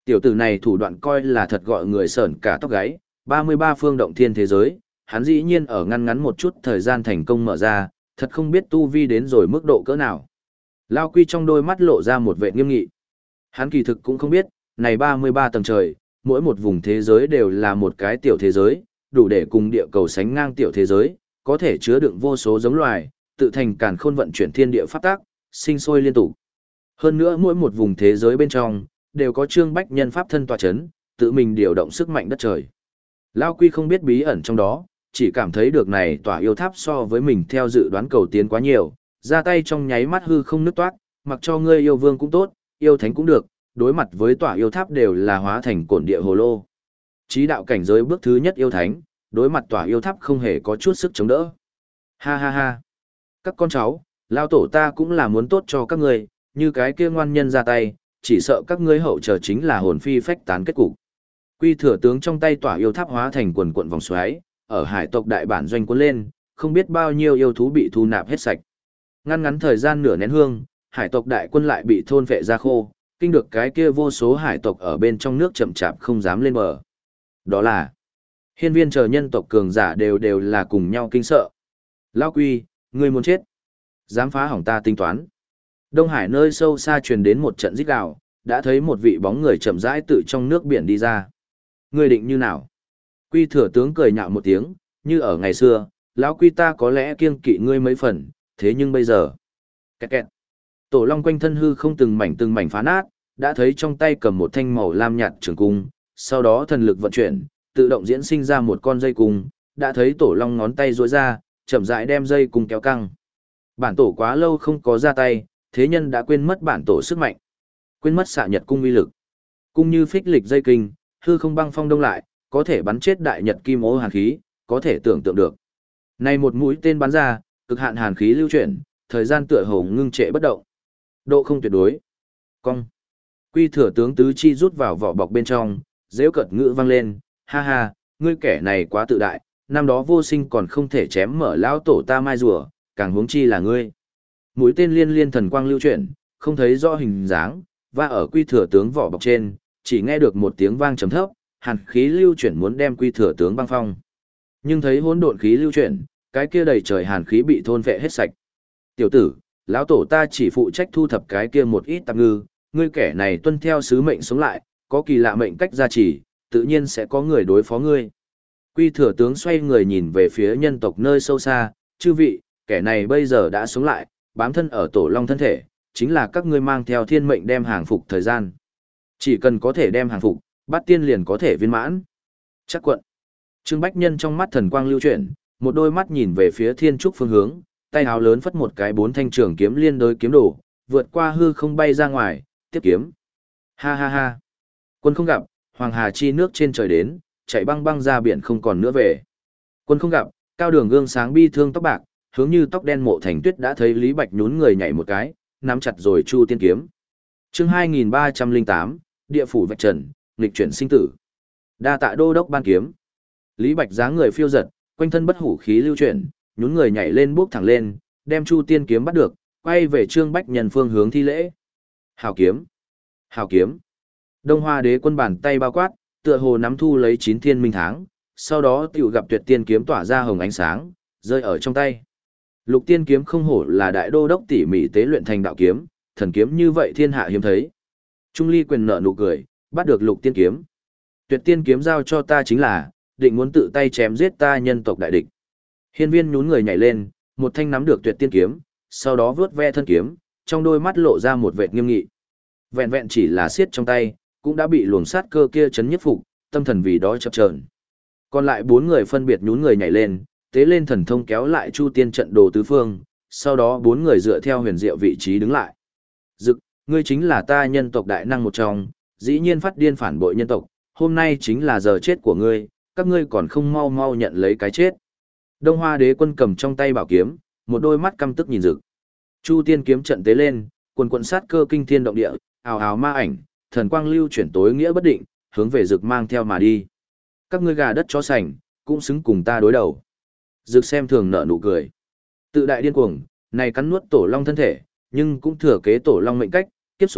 Tiểu tử này thủ đoạn coi là thật gọi người sởn cả tóc gáy, ba mươi ba phương động thiên thế giới, hắn dĩ nhiên ở ngăn ngắn một chút thời gian thành công mở ra, thật không biết tu vi đến rồi mức độ cỡ nào. Lao Quy trong đôi mắt lộ ra một vẻ nghiêm nghị. Hắn kỳ thực cũng không biết, này ba mươi ba tầng trời, mỗi một vùng thế giới đều là một cái tiểu thế giới, đủ để cùng địa cầu sánh ngang tiểu thế giới, có thể chứa đựng vô số giống loài, tự thành càn khôn vận chuyển thiên địa pháp tác, sinh sôi liên tục. Hơn nữa mỗi một vùng thế giới bên trong, đều có Trương Bách Nhân pháp thân tọa chấn, tự mình điều động sức mạnh đất trời. Lao Quy không biết bí ẩn trong đó, chỉ cảm thấy được này tỏa yêu tháp so với mình theo dự đoán cầu tiến quá nhiều, ra tay trong nháy mắt hư không nứt toát, mặc cho ngươi yêu vương cũng tốt, yêu thánh cũng được, đối mặt với tỏa yêu tháp đều là hóa thành cổn địa hồ lô. Chí đạo cảnh giới bước thứ nhất yêu thánh, đối mặt tỏa yêu tháp không hề có chút sức chống đỡ. Ha ha ha. Các con cháu, lao tổ ta cũng là muốn tốt cho các ngươi, như cái kia ngoan nhân ra tay, chỉ sợ các ngươi hậu chờ chính là hồn phi phách tán kết cục. Quy thừa tướng trong tay tỏa yêu tháp hóa thành quần quần vòng xoáy, ở hải tộc đại bản doanh cuốn lên, không biết bao nhiêu yêu thú bị thu nạp hết sạch. Ngăn ngắn thời gian nửa nén hương, hải tộc đại quân lại bị thôn phệ ra khô, kinh được cái kia vô số hải tộc ở bên trong nước chậm chạp không dám lên bờ. Đó là hiên viên chờ nhân tộc cường giả đều đều là cùng nhau kinh sợ. Lao Quy, ngươi muốn chết. Dám phá hỏng ta tính toán. Đông Hải nơi sâu xa truyền đến một trận rít gào, đã thấy một vị bóng người chậm rãi tự trong nước biển đi ra. Ngươi định như nào? Quy thừa tướng cười nhạo một tiếng, như ở ngày xưa, lão Quy ta có lẽ kiêng kỵ ngươi mấy phần, thế nhưng bây giờ. Kẹt kẹt. Tổ long quanh thân hư không từng mảnh từng mảnh phá nát, đã thấy trong tay cầm một thanh màu lam nhạt trường cung, sau đó thần lực vận chuyển, tự động diễn sinh ra một con dây cung, đã thấy tổ long ngón tay duỗi ra, chậm rãi đem dây cung kéo căng. Bản tổ quá lâu không có ra tay, thế nhân đã quên mất bản tổ sức mạnh, quên mất xạ nhật cung uy lực. Cung như phích lịch dây kinh, hư không băng phong đông lại, có thể bắn chết đại nhật kim ô hàn khí, có thể tưởng tượng được. Này một mũi tên bắn ra, cực hạn hàn khí lưu chuyển, thời gian tựa hồ ngưng trệ bất động. Độ không tuyệt đối. Cong. Quy thừa tướng tứ chi rút vào vỏ bọc bên trong, dễu cợt ngữ vang lên, ha ha, ngươi kẻ này quá tự đại, năm đó vô sinh còn không thể chém mở lão tổ ta mai rùa, càng huống chi là ngươi. Mũi tên liên liên thần quang lưu chuyển, không thấy rõ hình dáng, và ở quy thừa tướng vỏ bọc trên, chỉ nghe được một tiếng vang trầm thấp, hàn khí lưu chuyển muốn đem quy thừa tướng băng phong. Nhưng thấy hỗn độn khí lưu chuyển, cái kia đầy trời hàn khí bị thôn phệ hết sạch. Tiểu tử, lão tổ ta chỉ phụ trách thu thập cái kia một ít tạp ngư, ngươi kẻ này tuân theo sứ mệnh sống lại, có kỳ lạ mệnh cách gia trì, tự nhiên sẽ có người đối phó ngươi. Quy thừa tướng xoay người nhìn về phía nhân tộc nơi sâu xa, chư vị, kẻ này bây giờ đã sống lại, bám thân ở tổ long thân thể, chính là các ngươi mang theo thiên mệnh đem hàng phục thời gian. Chỉ cần có thể đem hàng phục, bát tiên liền có thể viên mãn. Chắc quận. Trương Bách Nhân trong mắt thần quang lưu chuyển, một đôi mắt nhìn về phía thiên trúc phương hướng, tay áo lớn phất một cái bốn thanh trường kiếm liên đối kiếm đổ, vượt qua hư không bay ra ngoài, tiếp kiếm. Ha ha ha. Quân không gặp, Hoàng Hà chi nước trên trời đến, chạy băng băng ra biển không còn nữa về. Quân không gặp, cao đường gương sáng bi thương tóc bạc, hướng như tóc đen Mộ Thành Tuyết đã thấy Lý Bạch nhún người nhảy một cái, nắm chặt rồi Chu Tiên kiếm. Chương hai nghìn ba trăm lẻ tám, Địa phủ vạch trần, nghịch chuyển sinh tử. Đa tạ đô đốc ban kiếm. Lý Bạch dáng người phiêu giật, quanh thân bất hủ khí lưu chuyển, nhún người nhảy lên bước thẳng lên, đem Chu Tiên kiếm bắt được, quay về Trương Bách Nhân phương hướng thi lễ. Hào kiếm, hào kiếm. Đông Hoa Đế quân bàn tay bao quát, tựa hồ nắm thu lấy chín thiên minh tháng, sau đó tiểu gặp Tuyệt Tiên kiếm tỏa ra hồng ánh sáng, rơi ở trong tay. Lục Tiên kiếm không hổ là đại đô đốc tỉ mỉ tế luyện thành đạo kiếm, thần kiếm như vậy thiên hạ hiếm thấy. Trung Ly quyền nợ nụ cười, bắt được Lục Tiên kiếm. Tuyệt Tiên kiếm giao cho ta chính là, định muốn tự tay chém giết ta nhân tộc đại địch. Hiên Viên nhún người nhảy lên, một thanh nắm được Tuyệt Tiên kiếm, sau đó vướt ve thân kiếm, trong đôi mắt lộ ra một vệt nghiêm nghị. Vẹn vẹn chỉ là siết trong tay, cũng đã bị luồng sát cơ kia chấn nhất phục, tâm thần vì đó chập chờn. Còn lại bốn người phân biệt nhún người nhảy lên, tế lên thần thông kéo lại Chu Tiên trận đồ tứ phương, sau đó bốn người dựa theo huyền diệu vị trí đứng lại. Dực, ngươi chính là ta nhân tộc đại năng một trong, dĩ nhiên phát điên phản bội nhân tộc, hôm nay chính là giờ chết của ngươi, các ngươi còn không mau mau nhận lấy cái chết. Đông Hoa Đế quân cầm trong tay bảo kiếm, một đôi mắt căm tức nhìn Dực. Chu Tiên kiếm trận tế lên, quần quần sát cơ kinh thiên động địa, ào ào ma ảnh, thần quang lưu chuyển tối nghĩa bất định, hướng về Dực mang theo mà đi. Các ngươi gà đất chó sành, cũng xứng cùng ta đối đầu. Dực xem thường nở nụ cười. Tự đại điên cuồng, này cắn nuốt tổ long thân thể, nhưng cũng thừa kế tổ long mệnh cách, kiếp số,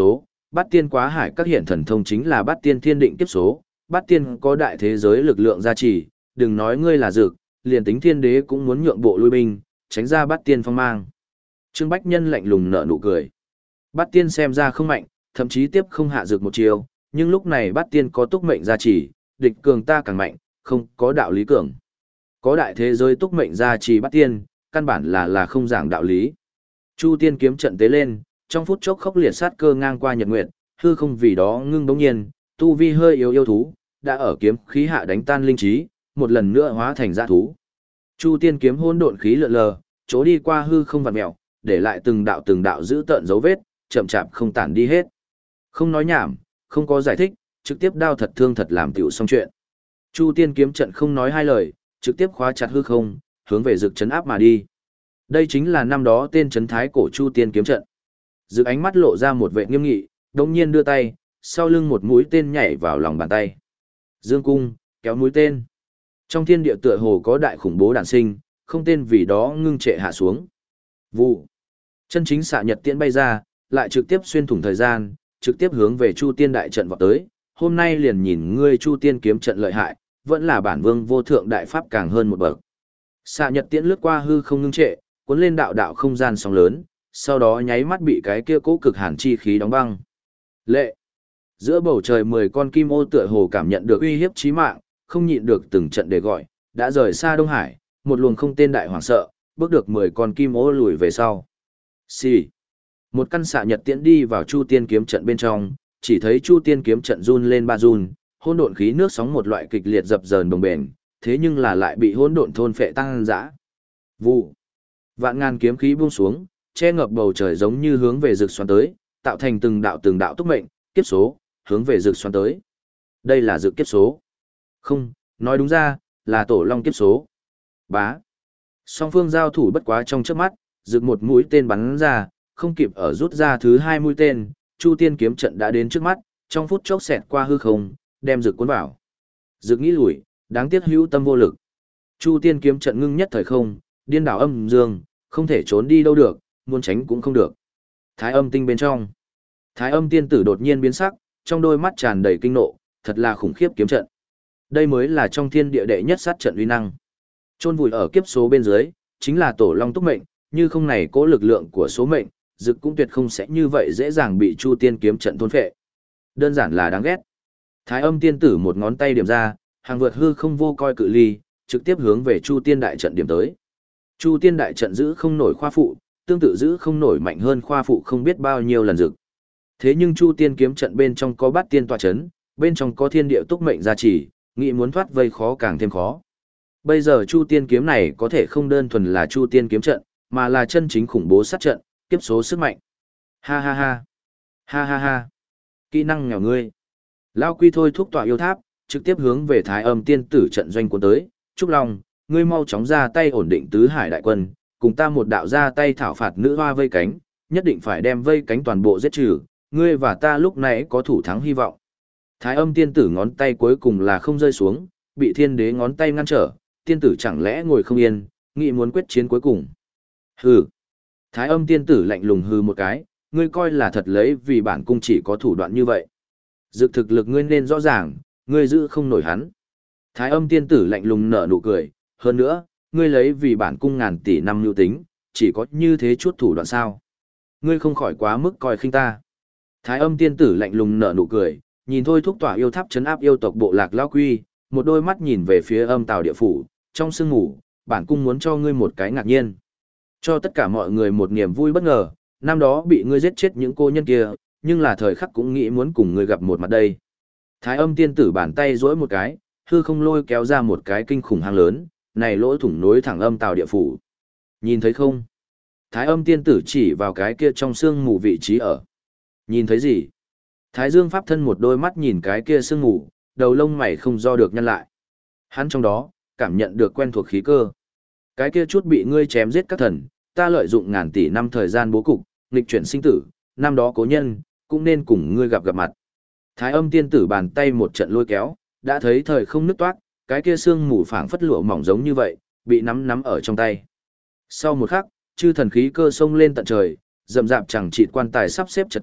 Bát tiên quá hải các hiện thần thông chính là bát tiên thiên định kiếp số, bát tiên có đại thế giới lực lượng gia trì, đừng nói ngươi là dược, liền tính thiên đế cũng muốn nhượng bộ lui binh, tránh ra bát tiên phong mang. Trương Bách Nhân lạnh lùng nở nụ cười. Bát tiên xem ra không mạnh, thậm chí tiếp không hạ dược một chiều, nhưng lúc này bát tiên có túc mệnh gia trì, địch cường ta càng mạnh, không có đạo lý cường. Có đại thế giới túc mệnh gia trì bát tiên, căn bản là là không giảng đạo lý. Chu tiên kiếm trận tế lên, trong phút chốc khốc liệt sát cơ ngang qua nhật nguyệt, hư không vì đó ngưng bỗng nhiên, tu vi hơi yếu yêu thú, đã ở kiếm khí hạ đánh tan linh trí, một lần nữa hóa thành dã thú. Chu tiên kiếm hỗn độn khí lượn lờ, chỗ đi qua hư không vặn mèo, để lại từng đạo từng đạo giữ tợn dấu vết, chậm chạp không tản đi hết. Không nói nhảm, không có giải thích, trực tiếp đao thật thương thật làm tiểu xong chuyện. Chu tiên kiếm trận không nói hai lời, trực tiếp khóa chặt hư không, hướng về Dực trấn áp mà đi. Đây chính là năm đó tên trấn thái cổ Chu tiên kiếm trận. Dực ánh mắt lộ ra một vẻ nghiêm nghị, đồng nhiên đưa tay, sau lưng một mũi tên nhảy vào lòng bàn tay. Dương cung, kéo mũi tên. Trong thiên địa tựa hồ có đại khủng bố đản sinh, không tên vì đó ngưng trệ hạ xuống. Vụ. Chân chính xạ nhật tiễn bay ra, lại trực tiếp xuyên thủng thời gian, trực tiếp hướng về Chu tiên đại trận vọt tới. Hôm nay liền nhìn ngươi Chu tiên kiếm trận lợi hại, vẫn là bản vương vô thượng đại pháp càng hơn một bậc. Xạ nhật tiễn lướt qua hư không ngưng trệ, cuốn lên đạo đạo không gian sóng lớn, sau đó nháy mắt bị cái kia cố cực hàn chi khí đóng băng. Lệ. Giữa bầu trời mười con kim ô tựa hồ cảm nhận được uy hiếp chí mạng, không nhịn được từng trận để gọi, đã rời xa Đông Hải, một luồng không tên đại hoảng sợ, bước được mười con kim ô lùi về sau. Xì. Một căn xạ nhật tiễn đi vào Chu tiên kiếm trận bên trong, chỉ thấy Chu tiên kiếm trận run lên ba run, hỗn độn khí nước sóng một loại kịch liệt dập dờn bồng bềnh, thế nhưng là lại bị hỗn độn thôn phệ tăng dã. Vụ. Vạn ngàn kiếm khí buông xuống, che ngập bầu trời giống như hướng về Dực xoắn tới, tạo thành từng đạo từng đạo túc mệnh, kiếp số, hướng về Dực xoắn tới. Đây là Dực kiếp số. Không, nói đúng ra, là Tổ Long kiếp số. Bá. Song phương giao thủ bất quá trong chớp mắt, Dực một mũi tên bắn ra, không kịp ở rút ra thứ hai mũi tên, Chu tiên kiếm trận đã đến trước mắt, trong phút chốc xẹt qua hư không, đem Dực cuốn vào. Dực nghĩ lùi, đáng tiếc hữu tâm vô lực. Chu tiên kiếm trận ngưng nhất thời không, điên đảo âm dương, không thể trốn đi đâu được, muốn tránh cũng không được. Thái âm tinh bên trong. Thái âm tiên tử đột nhiên biến sắc, trong đôi mắt tràn đầy kinh nộ, thật là khủng khiếp kiếm trận. Đây mới là trong thiên địa đệ nhất sát trận uy năng. Chôn vùi ở kiếp số bên dưới, chính là Tổ Long túc mệnh, như không này cố lực lượng của số mệnh, Dực cũng tuyệt không sẽ như vậy dễ dàng bị Chu tiên kiếm trận thôn phệ. Đơn giản là đáng ghét. Thái âm tiên tử một ngón tay điểm ra, hàng vượt hư không vô coi cự ly, trực tiếp hướng về Chu tiên đại trận điểm tới. Chu tiên đại trận giữ không nổi khoa phụ, tương tự giữ không nổi mạnh hơn khoa phụ không biết bao nhiêu lần Dực. Thế nhưng Chu tiên kiếm trận bên trong có bát tiên tọa chấn, bên trong có thiên địa túc mệnh gia trì, nghĩ muốn thoát vây khó càng thêm khó. Bây giờ Chu tiên kiếm này có thể không đơn thuần là Chu tiên kiếm trận, mà là chân chính khủng bố sát trận, kiếp số sức mạnh. Ha ha ha. Ha ha ha. Kỹ năng nghèo ngươi. Lao Quy thôi thúc tọa yêu tháp, trực tiếp hướng về Thái âm tiên tử trận doanh cuốn tới. Trúc Long, ngươi mau chóng ra tay ổn định tứ hải đại quân, cùng ta một đạo ra tay thảo phạt nữ hoa vây cánh, nhất định phải đem vây cánh toàn bộ giết trừ, ngươi và ta lúc nãy có thủ thắng hy vọng. Thái âm tiên tử ngón tay cuối cùng là không rơi xuống, bị thiên đế ngón tay ngăn trở, tiên tử chẳng lẽ ngồi không yên, nghĩ muốn quyết chiến cuối cùng. Hừ. Thái âm tiên tử lạnh lùng hừ một cái, ngươi coi là thật lấy vì bản cung chỉ có thủ đoạn như vậy. Dực thực lực ngươi nên rõ ràng, ngươi giữ không nổi hắn. Thái âm tiên tử lạnh lùng nở nụ cười, hơn nữa, ngươi lấy vì bản cung ngàn tỷ năm nhu tính, chỉ có như thế chút thủ đoạn sao. Ngươi không khỏi quá mức coi khinh ta. Thái âm tiên tử lạnh lùng nở nụ cười, nhìn thôi thúc tỏa yêu tháp chấn áp yêu tộc bộ lạc Lao Quy, một đôi mắt nhìn về phía âm tào địa phủ, trong sương ngủ, bản cung muốn cho ngươi một cái ngạc nhiên. Cho tất cả mọi người một niềm vui bất ngờ, năm đó bị ngươi giết chết những cô nhân kia, nhưng là thời khắc cũng nghĩ muốn cùng ngươi gặp một mặt đây. Thái âm tiên tử bàn tay duỗi một cái, hư không lôi kéo ra một cái kinh khủng hang lớn, này lỗ thủng nối thẳng âm tào địa phủ. Nhìn thấy không? Thái âm tiên tử chỉ vào cái kia trong sương mù vị trí ở. Nhìn thấy gì? Thái dương pháp thân một đôi mắt nhìn cái kia sương mù, đầu lông mày không do được nhăn lại. Hắn trong đó, cảm nhận được quen thuộc khí cơ. Cái kia chút bị ngươi chém giết các thần, ta lợi dụng ngàn tỷ năm thời gian bố cục, nghịch chuyển sinh tử, năm đó cố nhân, cũng nên cùng ngươi gặp gặp mặt. Thái âm tiên tử bàn tay một trận lôi kéo, đã thấy thời không nứt toát, cái kia sương mù phảng phất lụa mỏng giống như vậy, bị nắm nắm ở trong tay. Sau một khắc, chư thần khí cơ sông lên tận trời, rậm rạp chẳng chịt quan tài sắp xếp trật tự,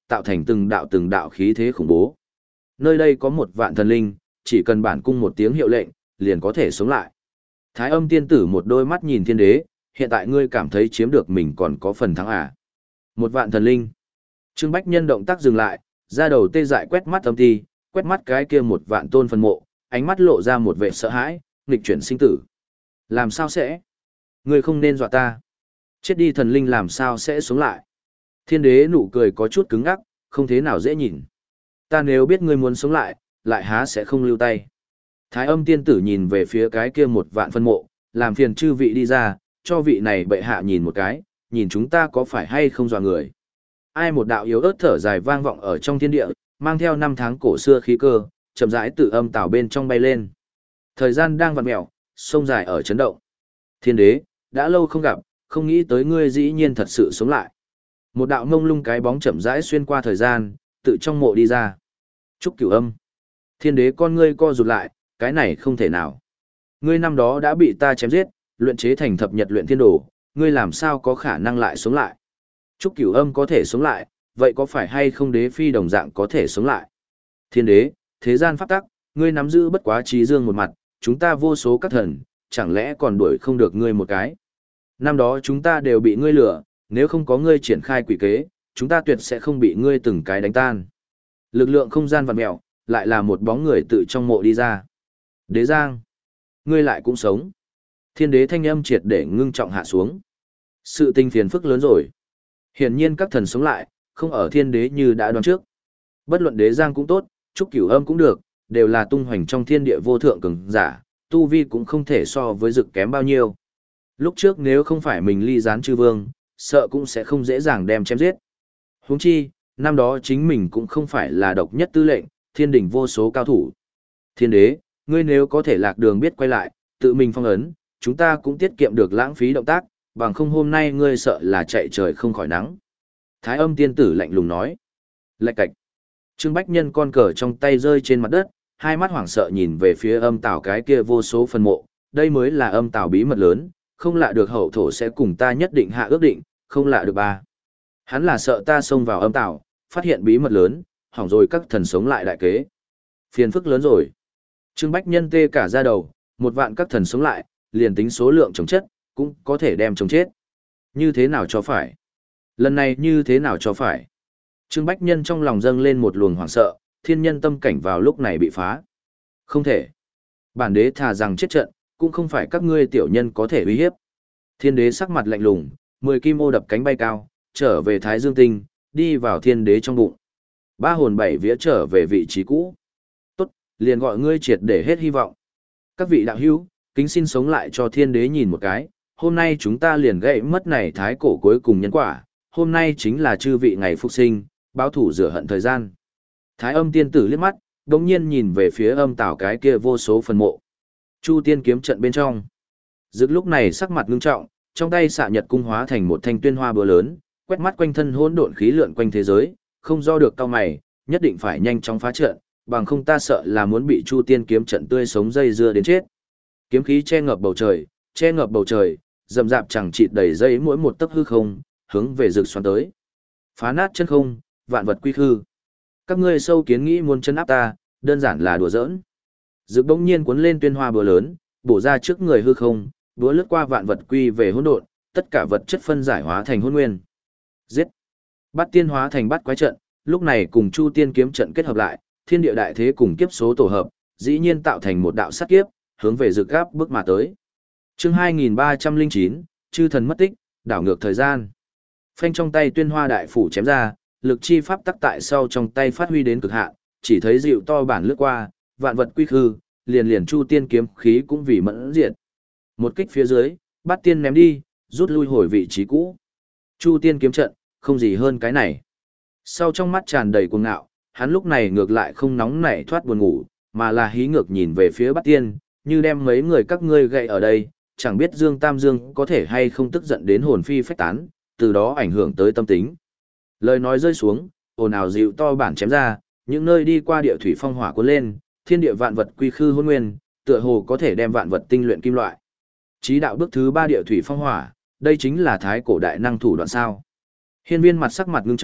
tạo thành từng đạo từng đạo khí thế khủng bố. Nơi đây có một vạn thần linh, chỉ cần bản cung một tiếng hiệu lệnh, liền có thể sống lại. Thái Âm tiên tử một đôi mắt nhìn thiên đế, hiện tại ngươi cảm thấy chiếm được mình còn có phần thắng à? Một vạn thần linh. Trương Bách Nhân động tác dừng lại, ra đầu tê dại quét mắt âm ti, quét mắt cái kia một vạn tôn phân mộ, ánh mắt lộ ra một vẻ sợ hãi, nghịch chuyển sinh tử. Làm sao sẽ? Ngươi không nên dọa ta. Chết đi thần linh làm sao sẽ sống lại? Thiên đế nụ cười có chút cứng ngắc, không thế nào dễ nhìn. Ta nếu biết ngươi muốn sống lại, lại há sẽ không lưu tay. Thái Âm tiên tử nhìn về phía cái kia một vạn phân mộ, làm phiền chư vị đi ra, cho vị này bệ hạ nhìn một cái, nhìn chúng ta có phải hay không dọa người. Ai một đạo yếu ớt thở dài vang vọng ở trong thiên địa, mang theo năm tháng cổ xưa khí cơ, chậm rãi từ âm tảo bên trong bay lên. Thời gian đang vặn mèo, sông dài ở chấn động. Thiên đế, đã lâu không gặp, không nghĩ tới ngươi dĩ nhiên thật sự sống lại. Một đạo ngông lung cái bóng chậm rãi xuyên qua thời gian, tự trong mộ đi ra. Trúc Cửu Âm. Thiên đế con ngươi co rụt lại, cái này không thể nào. Ngươi năm đó đã bị ta chém giết, luyện chế thành thập nhật luyện thiên đồ, ngươi làm sao có khả năng lại sống lại? Trúc Cửu Âm có thể sống lại, vậy có phải hay không đế phi đồng dạng có thể sống lại? Thiên đế, thế gian pháp tắc, ngươi nắm giữ bất quá trí dương một mặt, chúng ta vô số các thần, chẳng lẽ còn đuổi không được ngươi một cái? Năm đó chúng ta đều bị ngươi lừa, nếu không có ngươi triển khai quỷ kế, chúng ta tuyệt sẽ không bị ngươi từng cái đánh tan. Lực lượng không gian vặn mèo, lại là một bóng người tự trong mộ đi ra. Đế Giang, ngươi lại cũng sống. Thiên đế thanh âm triệt để ngưng trọng hạ xuống. Sự tình phiền phức lớn rồi. Hiển nhiên các thần sống lại, không ở thiên đế như đã đoán trước. Bất luận Đế Giang cũng tốt, Trúc Cửu Âm cũng được, đều là tung hoành trong thiên địa vô thượng cường giả, tu vi cũng không thể so với Dực kém bao nhiêu. Lúc trước nếu không phải mình ly gián chư vương, sợ cũng sẽ không dễ dàng đem chém giết. Huống chi, năm đó chính mình cũng không phải là độc nhất tư lệnh, thiên đỉnh vô số cao thủ. Thiên đế, ngươi nếu có thể lạc đường biết quay lại, tự mình phong ấn, chúng ta cũng tiết kiệm được lãng phí động tác, bằng không hôm nay ngươi sợ là chạy trời không khỏi nắng. Thái Âm tiên tử lạnh lùng nói. Lạch cạch. Trương Bách Nhân con cờ trong tay rơi trên mặt đất, hai mắt hoảng sợ nhìn về phía âm tảo cái kia vô số phân mộ, đây mới là âm tảo bí mật lớn, không lạ được hậu thổ sẽ cùng ta nhất định hạ ước định, không lạ được ba. Hắn là sợ ta xông vào âm tảo, phát hiện bí mật lớn, hỏng rồi các thần sống lại đại kế. Phiền phức lớn rồi. Trương Bách Nhân tê cả da đầu, một vạn các thần sống lại, liền tính số lượng chống chất, cũng có thể đem chống chết. Như thế nào cho phải? Lần này như thế nào cho phải? Trương Bách Nhân trong lòng dâng lên một luồng hoảng sợ, thiên nhân tâm cảnh vào lúc này bị phá. Không thể. Bản đế thà rằng chết trận, cũng không phải các ngươi tiểu nhân có thể uy hiếp. Thiên đế sắc mặt lạnh lùng, mười kim ô đập cánh bay cao, trở về Thái Dương Tinh, đi vào thiên đế trong bụng. Ba hồn bảy vía trở về vị trí cũ. Tốt, liền gọi ngươi triệt để hết hy vọng. Các vị đạo hữu, kính xin sống lại cho thiên đế nhìn một cái, hôm nay chúng ta liền gãy mất này thái cổ cuối cùng nhân quả, hôm nay chính là chư vị ngày phục sinh, báo thủ rửa hận thời gian. Thái Âm tiên tử liếc mắt, đống nhiên nhìn về phía âm tảo cái kia vô số phần mộ. Chu tiên kiếm trận bên trong. Dực lúc này sắc mặt ngưng trọng, trong tay xạ nhật cung hóa thành một thanh tuyên hoa búa lớn, quét mắt quanh thân hỗn độn khí lượn quanh thế giới, không do được cao mày, nhất định phải nhanh chóng phá trận, bằng không ta sợ là muốn bị Chu tiên kiếm trận tươi sống dây dưa đến chết. Kiếm khí che ngập bầu trời, che ngập bầu trời, rậm rạp chẳng chịt đầy dây mỗi một tấc hư không, hướng về Dực xoắn tới. Phá nát chân không, vạn vật quy khư. Các ngươi sâu kiến nghĩ muốn chân áp ta, đơn giản là đùa giỡn. Dực bỗng nhiên cuốn lên tuyên hoa búa lớn, bổ ra trước người hư không, búa lướt qua vạn vật quy về hỗn độn, tất cả vật chất phân giải hóa thành hỗn nguyên. Giết! Bát tiên hóa thành bát quái trận, lúc này cùng Chu tiên kiếm trận kết hợp lại, thiên địa đại thế cùng kiếp số tổ hợp, dĩ nhiên tạo thành một đạo sát kiếp, hướng về Dực gáp bước mà tới. Chương hai nghìn ba trăm lẻ chín, chư thần mất tích, đảo ngược thời gian. Phanh trong tay tuyên hoa đại phủ chém ra, lực chi pháp tắc tại sau trong tay phát huy đến cực hạn, chỉ thấy dịu to bản lướt qua, vạn vật quy khư, liền liền Chu tiên kiếm khí cũng vì mẫn diệt. Một kích phía dưới, Bát tiên ném đi, rút lui hồi vị trí cũ. Chu tiên kiếm trận, không gì hơn cái này. Sau trong mắt tràn đầy cuồng ngạo, hắn lúc này ngược lại không nóng nảy thoát buồn ngủ, mà là hí ngược nhìn về phía Bát tiên, như đem mấy người các ngươi gậy ở đây, chẳng biết Dương Tam Dương có thể hay không tức giận đến hồn phi phách tán, từ đó ảnh hưởng tới tâm tính. Lời nói rơi xuống, ồn ào dịu to bản chém ra, những nơi đi qua địa thủy phong hỏa cuốn lên, thiên địa vạn vật quy khư hôn nguyên, tựa hồ có thể đem vạn vật tinh luyện kim loại. Chí đạo bước thứ ba địa thủy phong hỏa, đây chính là thái cổ đại năng thủ đoạn sao? Hiên Viên mặt sắc mặt ngưng trọng,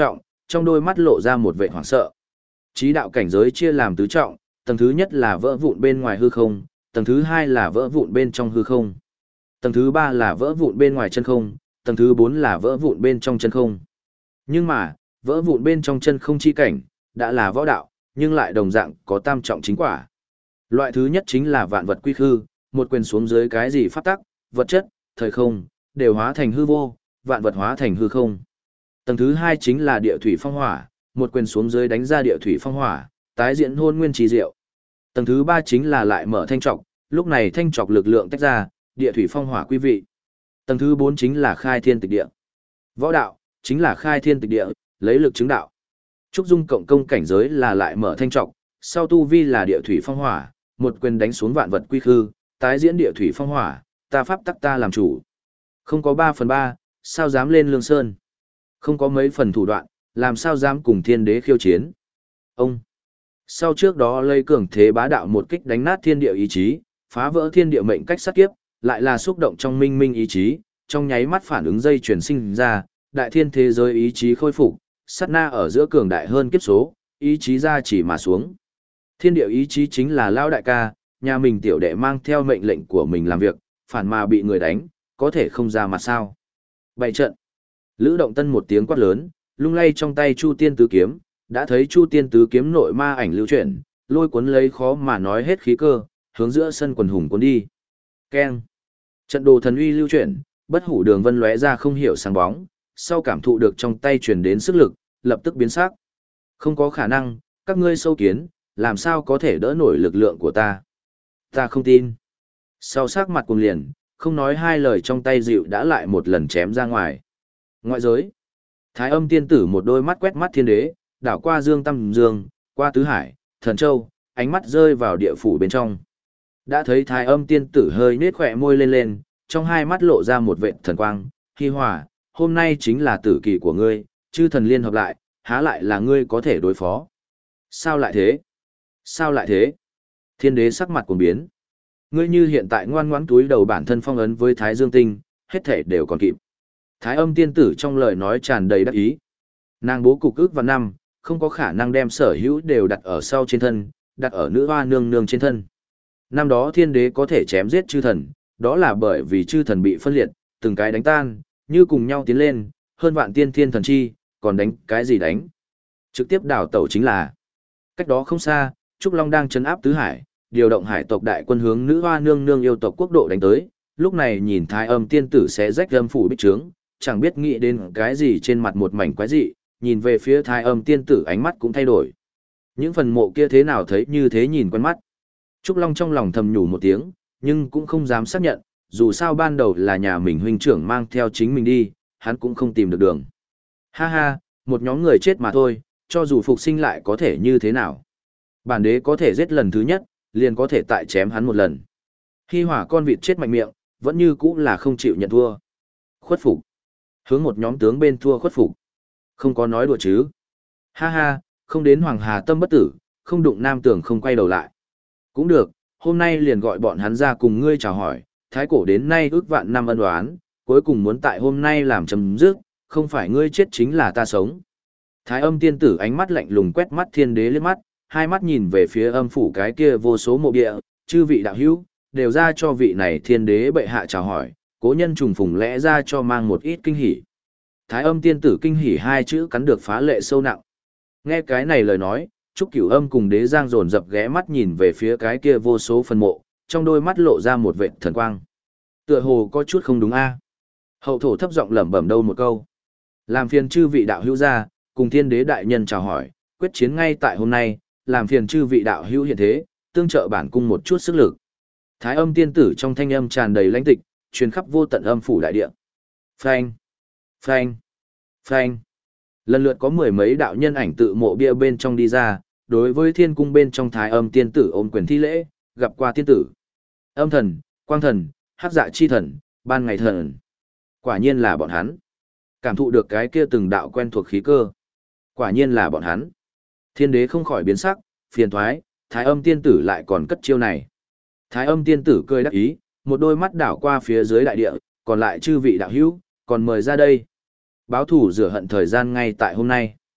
trong đôi mắt lộ ra một vẻ hoảng sợ. Chí đạo cảnh giới chia làm tứ trọng, tầng thứ nhất là vỡ vụn bên ngoài hư không, tầng thứ hai là vỡ vụn bên trong hư không. Tầng thứ ba là vỡ vụn bên ngoài chân không, tầng thứ bốn là vỡ vụn bên trong chân không. Nhưng mà, vỡ vụn bên trong chân không chi cảnh, đã là võ đạo, nhưng lại đồng dạng có tam trọng chính quả. Loại thứ nhất chính là vạn vật quy khư, một quyền xuống dưới cái gì pháp tắc, vật chất, thời không, đều hóa thành hư vô, vạn vật hóa thành hư không. Tầng thứ hai chính là địa thủy phong hỏa, một quyền xuống dưới đánh ra địa thủy phong hỏa, tái diễn hôn nguyên trí diệu. Tầng thứ ba chính là lại mở thanh trọc, lúc này thanh trọc lực lượng tách ra, địa thủy phong hỏa quý vị. Tầng thứ bốn chính là khai thiên tịch địa. Võ đạo chính là khai thiên tịch địa, lấy lực chứng đạo. Trúc Dung cộng công cảnh giới là lại mở thanh trọc, sau tu vi là địa thủy phong hỏa, một quyền đánh xuống vạn vật quy khư, tái diễn địa thủy phong hỏa, ta pháp tắc ta làm chủ. Không có ba phần ba, sao dám lên Lương Sơn? Không có mấy phần thủ đoạn, làm sao dám cùng thiên đế khiêu chiến? Ông sau trước đó lấy cường thế bá đạo một kích đánh nát thiên địa ý chí, phá vỡ thiên địa mệnh cách sát kiếp, lại là xúc động trong minh minh ý chí, trong nháy mắt phản ứng dây chuyển sinh ra, đại thiên thế giới ý chí khôi phục, sát na ở giữa cường đại hơn kiếp số, ý chí ra chỉ mà xuống. Thiên địa ý chí chính là lao đại ca, nhà mình tiểu đệ mang theo mệnh lệnh của mình làm việc, phản mà bị người đánh, có thể không ra mặt sao. Bày trận. Lữ Động Tân một tiếng quát lớn, lung lay trong tay Chu Tiên Tứ Kiếm, đã thấy Chu Tiên Tứ Kiếm nội ma ảnh lưu chuyển, lôi cuốn lấy khó mà nói hết khí cơ, hướng giữa sân quần hùng cuốn đi. Keng. Trận đồ thần uy lưu chuyển, bất hủ đường vân lóe ra không hiểu sáng bóng, sau cảm thụ được trong tay truyền đến sức lực, lập tức biến sắc. Không có khả năng, các ngươi sâu kiến, làm sao có thể đỡ nổi lực lượng của ta? Ta không tin. Sau sắc mặt cuồng liền, không nói hai lời trong tay dịu đã lại một lần chém ra ngoài. Ngoại giới. Thái Âm tiên tử một đôi mắt quét mắt thiên đế, đảo qua Dương Tâm Dương, qua Tứ Hải, Thần Châu, ánh mắt rơi vào địa phủ bên trong. Đã thấy Thái Âm tiên tử hơi nết khỏe môi lên lên, trong hai mắt lộ ra một vệt thần quang, Hi Hòa, hôm nay chính là tử kỳ của ngươi, chư thần liên hợp lại, há lại là ngươi có thể đối phó. Sao lại thế? Sao lại thế? Thiên đế sắc mặt cuồng biến. Ngươi như hiện tại ngoan ngoãn túi đầu bản thân phong ấn với Thái Dương Tinh, hết thể đều còn kịp. Thái Âm tiên tử trong lời nói tràn đầy đắc ý. Nàng bố cục ước và năm, không có khả năng đem sở hữu đều đặt ở sau trên thân, đặt ở nữ hoa nương nương trên thân. Năm đó thiên đế có thể chém giết chư thần, đó là bởi vì chư thần bị phân liệt, từng cái đánh tan, như cùng nhau tiến lên, hơn vạn tiên thiên thần chi, còn đánh cái gì đánh. Trực tiếp đảo tẩu chính là. Cách đó không xa, Trúc Long đang trấn áp tứ hải, điều động hải tộc đại quân hướng nữ hoa nương nương yêu tộc quốc độ đánh tới, lúc này nhìn Thái Âm tiên tử sẽ rách âm phủ bích trướng, chẳng biết nghĩ đến cái gì trên mặt một mảnh quái dị, nhìn về phía Thái Âm tiên tử ánh mắt cũng thay đổi. Những phần mộ kia thế nào thấy như thế nhìn quen mắt. Trúc Long trong lòng thầm nhủ một tiếng, nhưng cũng không dám xác nhận, dù sao ban đầu là nhà mình huynh trưởng mang theo chính mình đi, hắn cũng không tìm được đường. Ha ha, một nhóm người chết mà thôi, cho dù phục sinh lại có thể như thế nào. Bản đế có thể giết lần thứ nhất, liền có thể tại chém hắn một lần. Hi Hỏa con vịt chết mạnh miệng, vẫn như cũ là không chịu nhận thua. Khuất phục. Hướng một nhóm tướng bên thua khuất phục. Không có nói đùa chứ. Ha ha, không đến Hoàng Hà tâm bất tử, không đụng nam tưởng không quay đầu lại. Cũng được, hôm nay liền gọi bọn hắn ra cùng ngươi chào hỏi, thái cổ đến nay ước vạn năm ân oán, cuối cùng muốn tại hôm nay làm chấm dứt, không phải ngươi chết chính là ta sống. Thái Âm tiên tử ánh mắt lạnh lùng quét mắt thiên đế liếc mắt, hai mắt nhìn về phía âm phủ cái kia vô số mộ địa, chư vị đạo hữu, đều ra cho vị này thiên đế bệ hạ chào hỏi, cố nhân trùng phùng lẽ ra cho mang một ít kinh hỉ. Thái Âm tiên tử kinh hỉ hai chữ cắn được phá lệ sâu nặng. Nghe cái này lời nói, Trúc Cửu Âm cùng Đế Giang dồn dập ghé mắt nhìn về phía cái kia vô số phần mộ, trong đôi mắt lộ ra một vệt thần quang. Tựa hồ có chút không đúng a. Hậu thổ thấp giọng lẩm bẩm đâu một câu. Làm phiền chư vị đạo hữu ra, cùng thiên đế đại nhân chào hỏi, quyết chiến ngay tại hôm nay, làm phiền chư vị đạo hữu hiện thế, tương trợ bản cung một chút sức lực. Thái Âm tiên tử trong thanh âm tràn đầy lãnh tịch, truyền khắp vô tận âm phủ đại địa. Phanh, phanh, phanh. Lần lượt có mười mấy đạo nhân ảnh tự mộ bia bên trong đi ra, đối với thiên cung bên trong Thái Âm tiên tử ôm quyền thi lễ, gặp qua tiên tử. Âm thần, quang thần, hắc dạ chi thần, ban ngày thần. Quả nhiên là bọn hắn. Cảm thụ được cái kia từng đạo quen thuộc khí cơ. Quả nhiên là bọn hắn. Thiên đế không khỏi biến sắc, phiền thoái, Thái Âm tiên tử lại còn cất chiêu này. Thái Âm tiên tử cười đắc ý, một đôi mắt đảo qua phía dưới đại địa, còn lại chư vị đạo hữu, còn mời ra đây. Báo thủ rửa hận thời gian ngay tại hôm nay.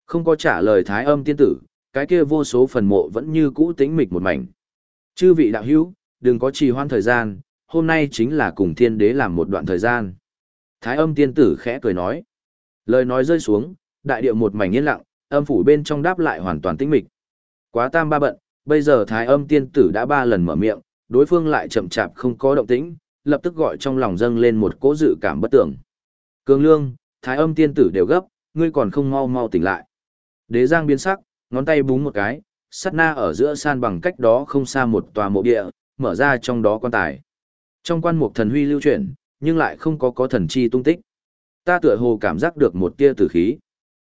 Không có trả lời Thái Âm tiên tử, cái kia vô số phần mộ vẫn như cũ tĩnh mịch một mảnh. Chư vị đạo hữu, đừng có trì hoãn thời gian, hôm nay chính là cùng thiên đế làm một đoạn thời gian. Thái Âm tiên tử khẽ cười nói. Lời nói rơi xuống, đại điệu một mảnh yên lặng, âm phủ bên trong đáp lại hoàn toàn tĩnh mịch. Quá tam ba bận, bây giờ Thái Âm tiên tử đã ba lần mở miệng, đối phương lại chậm chạp không có động tĩnh, lập tức gọi trong lòng dâng lên một cỗ dự cảm bất tưởng. Cường Lương, Thái Âm tiên tử đều gấp, ngươi còn không mau mau tỉnh lại. Đế Giang biến sắc, ngón tay búng một cái, sát na ở giữa san bằng cách đó không xa một tòa mộ địa, mở ra trong đó quan tài. Trong quan mục thần huy lưu chuyển, nhưng lại không có có thần chi tung tích. Ta tựa hồ cảm giác được một tia tử khí.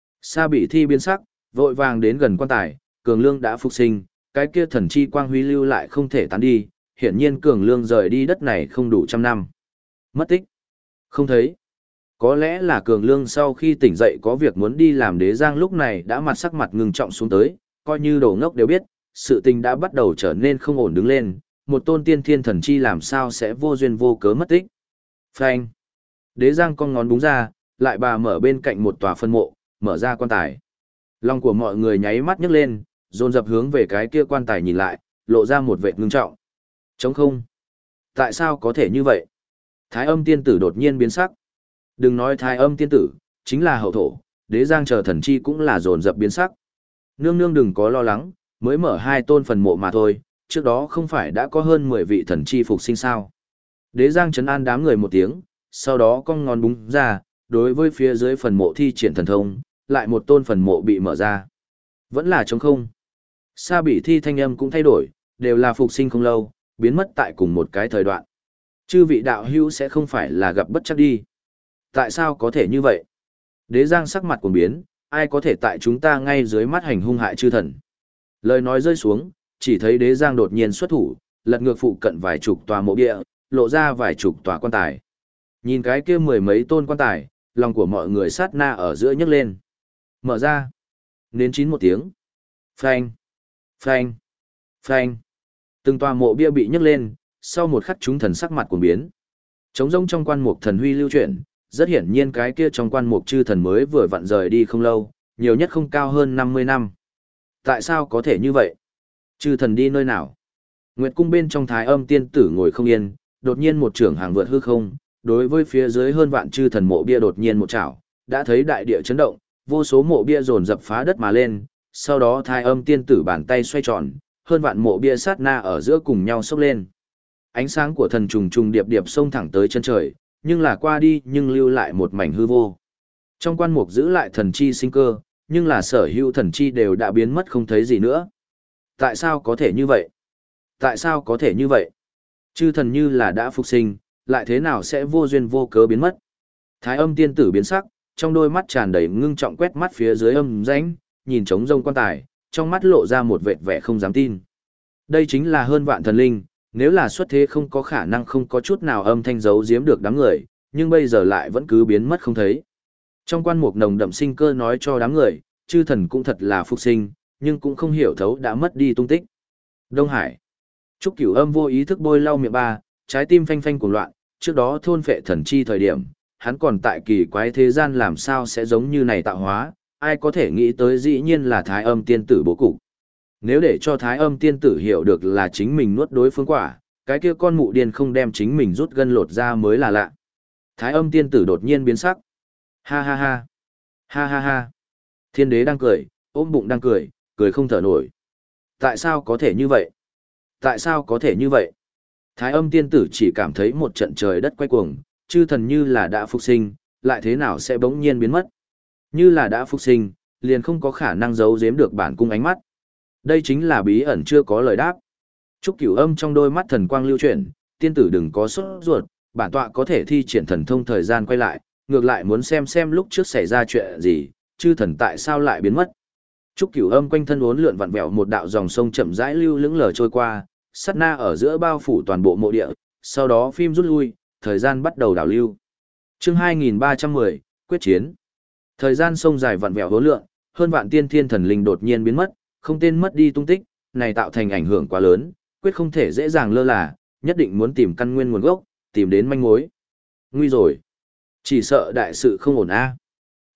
Sa Bị Thi biến sắc, vội vàng đến gần quan tài, Cường Lương đã phục sinh, cái kia thần chi quang huy lưu lại không thể tán đi, hiển nhiên Cường Lương rời đi đất này không đủ trăm năm. Mất tích. Không thấy. Có lẽ là Cường Lương sau khi tỉnh dậy có việc muốn đi làm. Đế Giang lúc này đã mặt sắc mặt ngưng trọng xuống tới, coi như đồ ngốc đều biết, sự tình đã bắt đầu trở nên không ổn đứng lên, một tôn tiên thiên thần chi làm sao sẽ vô duyên vô cớ mất tích. Phanh. Đế Giang cong ngón búng ra, lại bà mở bên cạnh một tòa phân mộ, mở ra quan tài. Lòng của mọi người nháy mắt nhấc lên, dồn dập hướng về cái kia quan tài nhìn lại, lộ ra một vẻ ngưng trọng. Trống không. Tại sao có thể như vậy? Thái Âm tiên tử đột nhiên biến sắc. Đừng nói Thái Âm tiên tử, chính là hậu thổ, Đế Giang chờ thần chi cũng là dồn dập biến sắc. Nương nương đừng có lo lắng, mới mở hai tôn phần mộ mà thôi, trước đó không phải đã có hơn mười vị thần chi phục sinh sao? Đế Giang trấn an đám người một tiếng, sau đó cong ngón búng ra, đối với phía dưới phần mộ thi triển thần thông, lại một tôn phần mộ bị mở ra. Vẫn là trống không. Sa Bị Thi thanh âm cũng thay đổi, đều là phục sinh không lâu, biến mất tại cùng một cái thời đoạn. Chư vị đạo hữu sẽ không phải là gặp bất chắc đi. Tại sao có thể như vậy? Đế Giang sắc mặt cuồng biến, ai có thể tại chúng ta ngay dưới mắt hành hung hại chư thần? Lời nói rơi xuống, chỉ thấy Đế Giang đột nhiên xuất thủ, lật ngược phụ cận vài chục tòa mộ địa, lộ ra vài chục tòa quan tài. Nhìn cái kia mười mấy tôn quan tài, lòng của mọi người sát na ở giữa nhấc lên. Mở ra. Nến chín một tiếng. Phanh. Phanh. Phanh. Từng tòa mộ bia bị nhấc lên, sau một khắc chúng thần sắc mặt cuồng biến. Trống rỗng trong quan mục thần huy lưu chuyển, rất hiển nhiên cái kia trong quan mục chư thần mới vừa vặn rời đi không lâu, nhiều nhất không cao hơn năm mươi năm. Tại sao có thể như vậy? Chư thần đi nơi nào? Nguyệt cung bên trong Thái Âm tiên tử ngồi không yên, đột nhiên một trưởng hàng vượt hư không, đối với phía dưới hơn vạn chư thần mộ bia đột nhiên một chảo, đã thấy đại địa chấn động, vô số mộ bia dồn dập phá đất mà lên, sau đó Thái Âm tiên tử bàn tay xoay tròn, hơn vạn mộ bia sát na ở giữa cùng nhau xốc lên. Ánh sáng của thần trùng trùng điệp điệp xông thẳng tới chân trời, nhưng là qua đi nhưng lưu lại một mảnh hư vô. Trong quan mục giữ lại thần chi sinh cơ, nhưng là sở hữu thần chi đều đã biến mất không thấy gì nữa. Tại sao có thể như vậy? Tại sao có thể như vậy? Chư thần như là đã phục sinh, lại thế nào sẽ vô duyên vô cớ biến mất? Thái Âm tiên tử biến sắc, trong đôi mắt tràn đầy ngưng trọng quét mắt phía dưới âm rãnh, nhìn trống rông quan tài, trong mắt lộ ra một vệt vẻ không dám tin. Đây chính là hơn vạn thần linh, nếu là xuất thế không có khả năng không có chút nào âm thanh giấu giếm được đám người, nhưng bây giờ lại vẫn cứ biến mất không thấy. Trong quan mục nồng đậm sinh cơ nói cho đám người, chư thần cũng thật là phục sinh, nhưng cũng không hiểu thấu đã mất đi tung tích. Đông Hải. Trúc Cửu Âm vô ý thức bôi lau miệng ba, trái tim phanh phanh cuồng loạn, trước đó thôn phệ thần chi thời điểm, hắn còn tại kỳ quái thế gian làm sao sẽ giống như này tạo hóa, ai có thể nghĩ tới dĩ nhiên là Thái Âm tiên tử bố cục. Nếu để cho Thái Âm tiên tử hiểu được là chính mình nuốt đối phương quả, cái kia con mụ điên không đem chính mình rút gân lột ra mới là lạ. Thái Âm tiên tử đột nhiên biến sắc. Ha ha ha. Ha ha ha. Thiên đế đang cười, ôm bụng đang cười, cười không thở nổi. Tại sao có thể như vậy? Tại sao có thể như vậy? Thái Âm tiên tử chỉ cảm thấy một trận trời đất quay cuồng, chư thần như là đã phục sinh, lại thế nào sẽ bỗng nhiên biến mất? Như là đã phục sinh, liền không có khả năng giấu giếm được bản cung ánh mắt. Đây chính là bí ẩn chưa có lời đáp. Trúc Cửu Âm trong đôi mắt thần quang lưu chuyển, tiên tử đừng có sốt ruột, bản tọa có thể thi triển thần thông thời gian quay lại, ngược lại muốn xem xem lúc trước xảy ra chuyện gì, chư thần tại sao lại biến mất. Trúc Cửu Âm quanh thân uốn lượn vặn vẹo một đạo dòng sông chậm rãi lưu lững lờ trôi qua, sát na ở giữa bao phủ toàn bộ mộ địa, sau đó phim rút lui, thời gian bắt đầu đảo lưu. Chương hai nghìn ba trăm mười, quyết chiến. Thời gian sông dài vặn vẹo uốn lượn, hơn vạn tiên thiên thần linh đột nhiên biến mất, không tên mất đi tung tích, này tạo thành ảnh hưởng quá lớn, quyết không thể dễ dàng lơ là, nhất định muốn tìm căn nguyên nguồn gốc, tìm đến manh mối. Nguy rồi, chỉ sợ đại sự không ổn a.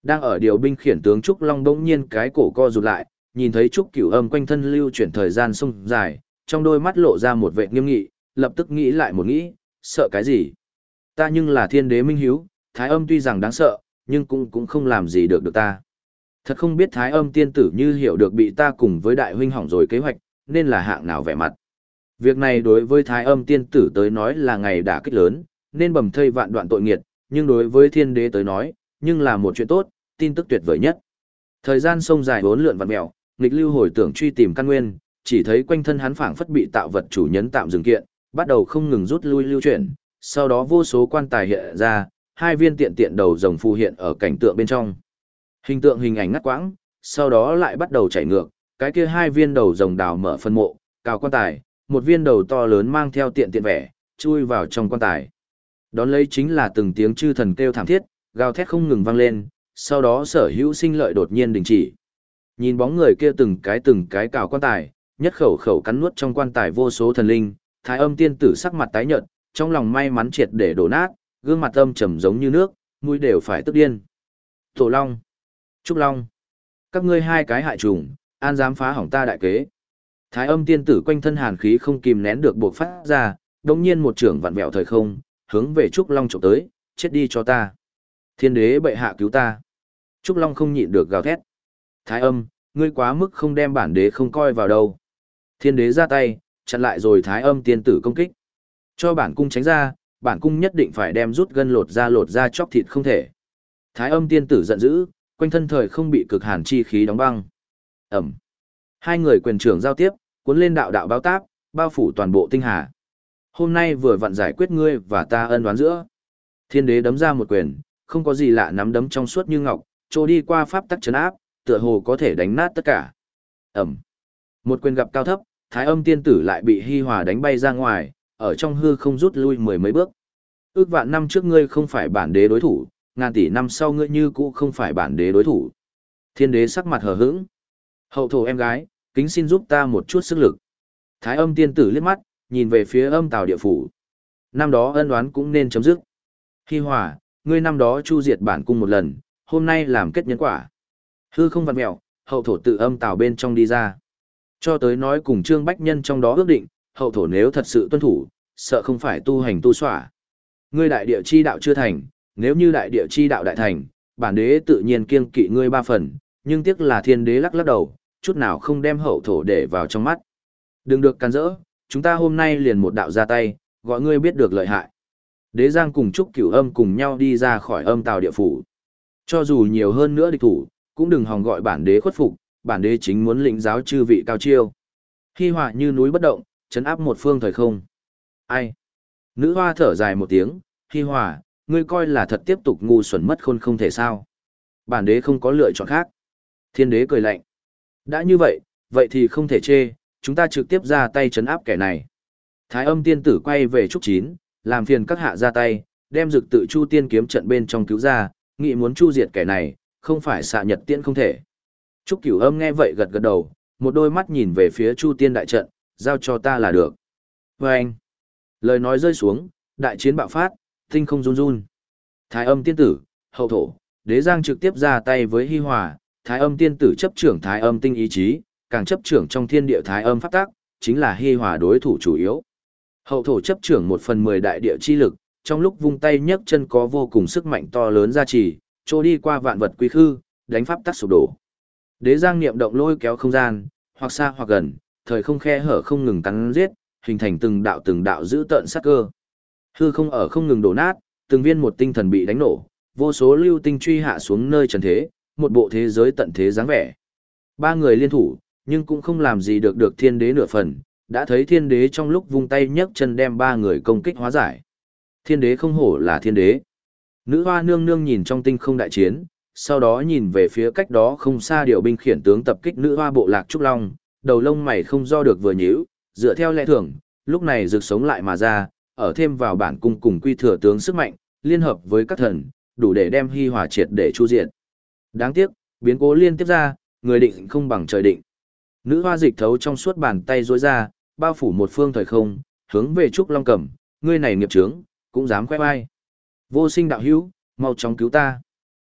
Đang ở điều binh khiển tướng Trúc Long bỗng nhiên cái cổ co rụt lại, nhìn thấy Trúc Cửu Âm quanh thân lưu chuyển thời gian sông dài, trong đôi mắt lộ ra một vẻ nghiêm nghị, lập tức nghĩ lại một nghĩ, sợ cái gì? Ta nhưng là thiên đế minh hiếu, Thái Âm tuy rằng đáng sợ, nhưng cũng cũng không làm gì được được ta. Thật không biết Thái Âm tiên tử như hiểu được bị ta cùng với đại huynh hỏng rồi kế hoạch, nên là hạng nào vẻ mặt. Việc này đối với Thái Âm tiên tử tới nói là ngày đả kích lớn, nên bầm thây vạn đoạn tội nghiệt, nhưng đối với thiên đế tới nói, nhưng là một chuyện tốt, tin tức tuyệt vời nhất. Thời gian sông dài bốn lượn vặn mèo, nghịch lưu hồi tưởng truy tìm căn nguyên, chỉ thấy quanh thân hắn phảng phất bị tạo vật chủ nhấn tạm dừng kiện, bắt đầu không ngừng rút lui lưu chuyển, sau đó vô số quan tài hiện ra, hai viên tiện tiện đầu rồng phù hiện ở cảnh tượng bên trong. Hình tượng hình ảnh ngắt quãng, sau đó lại bắt đầu chảy ngược, cái kia hai viên đầu rồng đào mở phân mộ, cào quan tài, một viên đầu to lớn mang theo tiện tiện vẻ, chui vào trong quan tài. Đón lấy chính là từng tiếng chư thần kêu thảm thiết, gào thét không ngừng vang lên, sau đó sở hữu sinh lợi đột nhiên đình chỉ. Nhìn bóng người kia từng cái từng cái cào quan tài, nhất khẩu khẩu cắn nuốt trong quan tài vô số thần linh, Thái Âm tiên tử sắc mặt tái nhợt, trong lòng may mắn triệt để đổ nát, gương mặt âm trầm giống như nước, mũi đều phải tức điên. Tổ Long, Trúc Long, các ngươi hai cái hại trùng, an dám phá hỏng ta đại kế. Thái Âm tiên tử quanh thân hàn khí không kìm nén được bộc phát ra, đống nhiên một trưởng vặn vẹo thời không, hướng về Trúc Long chụp tới, chết đi cho ta. Thiên đế bệ hạ cứu ta. Trúc Long không nhịn được gào thét. Thái Âm, ngươi quá mức không đem bản đế không coi vào đâu. Thiên đế ra tay, chặn lại rồi Thái Âm tiên tử công kích. Cho bản cung tránh ra, bản cung nhất định phải đem rút gân lột ra lột ra chóc thịt không thể. Thái Âm tiên tử giận dữ, quanh thân thời không bị cực hàn chi khí đóng băng. Ẩm. Hai người quyền trưởng giao tiếp, cuốn lên đạo đạo báo táp, bao phủ toàn bộ tinh hà. Hôm nay vừa vặn giải quyết ngươi và ta ân oán giữa. Thiên đế đấm ra một quyền, không có gì lạ nắm đấm trong suốt như ngọc, trôi đi qua pháp tắc chấn áp, tựa hồ có thể đánh nát tất cả. Ẩm. Một quyền gặp cao thấp, Thái Âm tiên tử lại bị Hi Hòa đánh bay ra ngoài, ở trong hư không rút lui mười mấy bước. Ước vạn năm trước ngươi không phải bản đế đối thủ, ngàn tỷ năm sau ngươi như cũ không phải bản đế đối thủ. Thiên đế sắc mặt hờ hững. Hậu thổ em gái, kính xin giúp ta một chút sức lực. Thái Âm tiên tử liếc mắt, nhìn về phía Âm Tào địa phủ. Năm đó ân oán cũng nên chấm dứt. Hi Hòa, ngươi năm đó chu diệt bản cung một lần, hôm nay làm kết nhân quả. Hư không vặn mẹo, hậu thổ tự Âm Tào bên trong đi ra. Cho tới nói cùng Trương Bách Nhân trong đó ước định, hậu thổ nếu thật sự tuân thủ, sợ không phải tu hành tu xỏa. Ngươi đại địa chi đạo chưa thành, nếu như đại địa chi đạo đại thành, bản đế tự nhiên kiêng kỵ ngươi ba phần, nhưng tiếc là thiên đế lắc lắc đầu, chút nào không đem hậu thổ để vào trong mắt. Đừng được can rỡ, chúng ta hôm nay liền một đạo ra tay, gọi ngươi biết được lợi hại. Đế Giang cùng Trúc Cửu Âm cùng nhau đi ra khỏi Âm Tào địa phủ. Cho dù nhiều hơn nữa địch thủ, cũng đừng hòng gọi bản đế khuất phục, bản đế chính muốn lĩnh giáo chư vị cao chiêu. Hi Hòa như núi bất động, chấn áp một phương thời không. Ai? Nữ hoa thở dài một tiếng, Hi Hòa, ngươi coi là thật tiếp tục ngu xuẩn mất khôn không thể sao. Bản đế không có lựa chọn khác. Thiên đế cười lạnh. Đã như vậy, vậy thì không thể chê, chúng ta trực tiếp ra tay chấn áp kẻ này. Thái Âm tiên tử quay về Trúc Chín, làm phiền các hạ ra tay, đem dực tự Chu tiên kiếm trận bên trong cứu ra, nghị muốn chu diệt kẻ này, không phải xạ nhật tiễn không thể. Trúc Cửu Âm nghe vậy gật gật đầu, một đôi mắt nhìn về phía Chu tiên đại trận, giao cho ta là được. Và anh, lời nói rơi xuống, đại chiến bạo phát, tinh không run run. Thái Âm tiên tử, hậu thổ, Đế Giang trực tiếp ra tay với Hi Hòa, Thái Âm tiên tử chấp trưởng Thái Âm tinh ý chí, càng chấp trưởng trong thiên địa Thái Âm pháp tắc, chính là Hi Hòa đối thủ chủ yếu. Hậu thổ chấp trưởng một phần mười đại địa chi lực, trong lúc vung tay nhấc chân có vô cùng sức mạnh to lớn gia trì, trôi đi qua vạn vật quý khư, đánh pháp tắc sụp đổ. Đế Giang niệm động lôi kéo không gian, hoặc xa hoặc gần, thời không khe hở không ngừng cắn giết, hình thành từng đạo từng đạo giữ tợn sát cơ. Hư không ở không ngừng đổ nát, từng viên một tinh thần bị đánh nổ, vô số lưu tinh truy hạ xuống nơi trần thế, một bộ thế giới tận thế dáng vẻ. Ba người liên thủ, nhưng cũng không làm gì được được thiên đế nửa phần, đã thấy thiên đế trong lúc vung tay nhấc chân đem ba người công kích hóa giải. Thiên đế không hổ là thiên đế. Nữ hoa nương nương nhìn trong tinh không đại chiến, sau đó nhìn về phía cách đó không xa điều binh khiển tướng tập kích nữ hoa bộ lạc Trúc Long, đầu lông mày không do được vừa nhíu, dựa theo lẽ thường, lúc này rực sống lại mà ra, ở thêm vào bản cung cùng quy thừa tướng sức mạnh, liên hợp với các thần, đủ để đem Hi Hòa triệt để chu diệt. Đáng tiếc, biến cố liên tiếp ra, người định không bằng trời định. Nữ hoa dịch thấu trong suốt bàn tay rối ra, bao phủ một phương thời không, hướng về Trúc Long cầm, ngươi này nghiệp chướng, cũng dám khoe vai. Vô sinh đạo hữu, mau chóng cứu ta.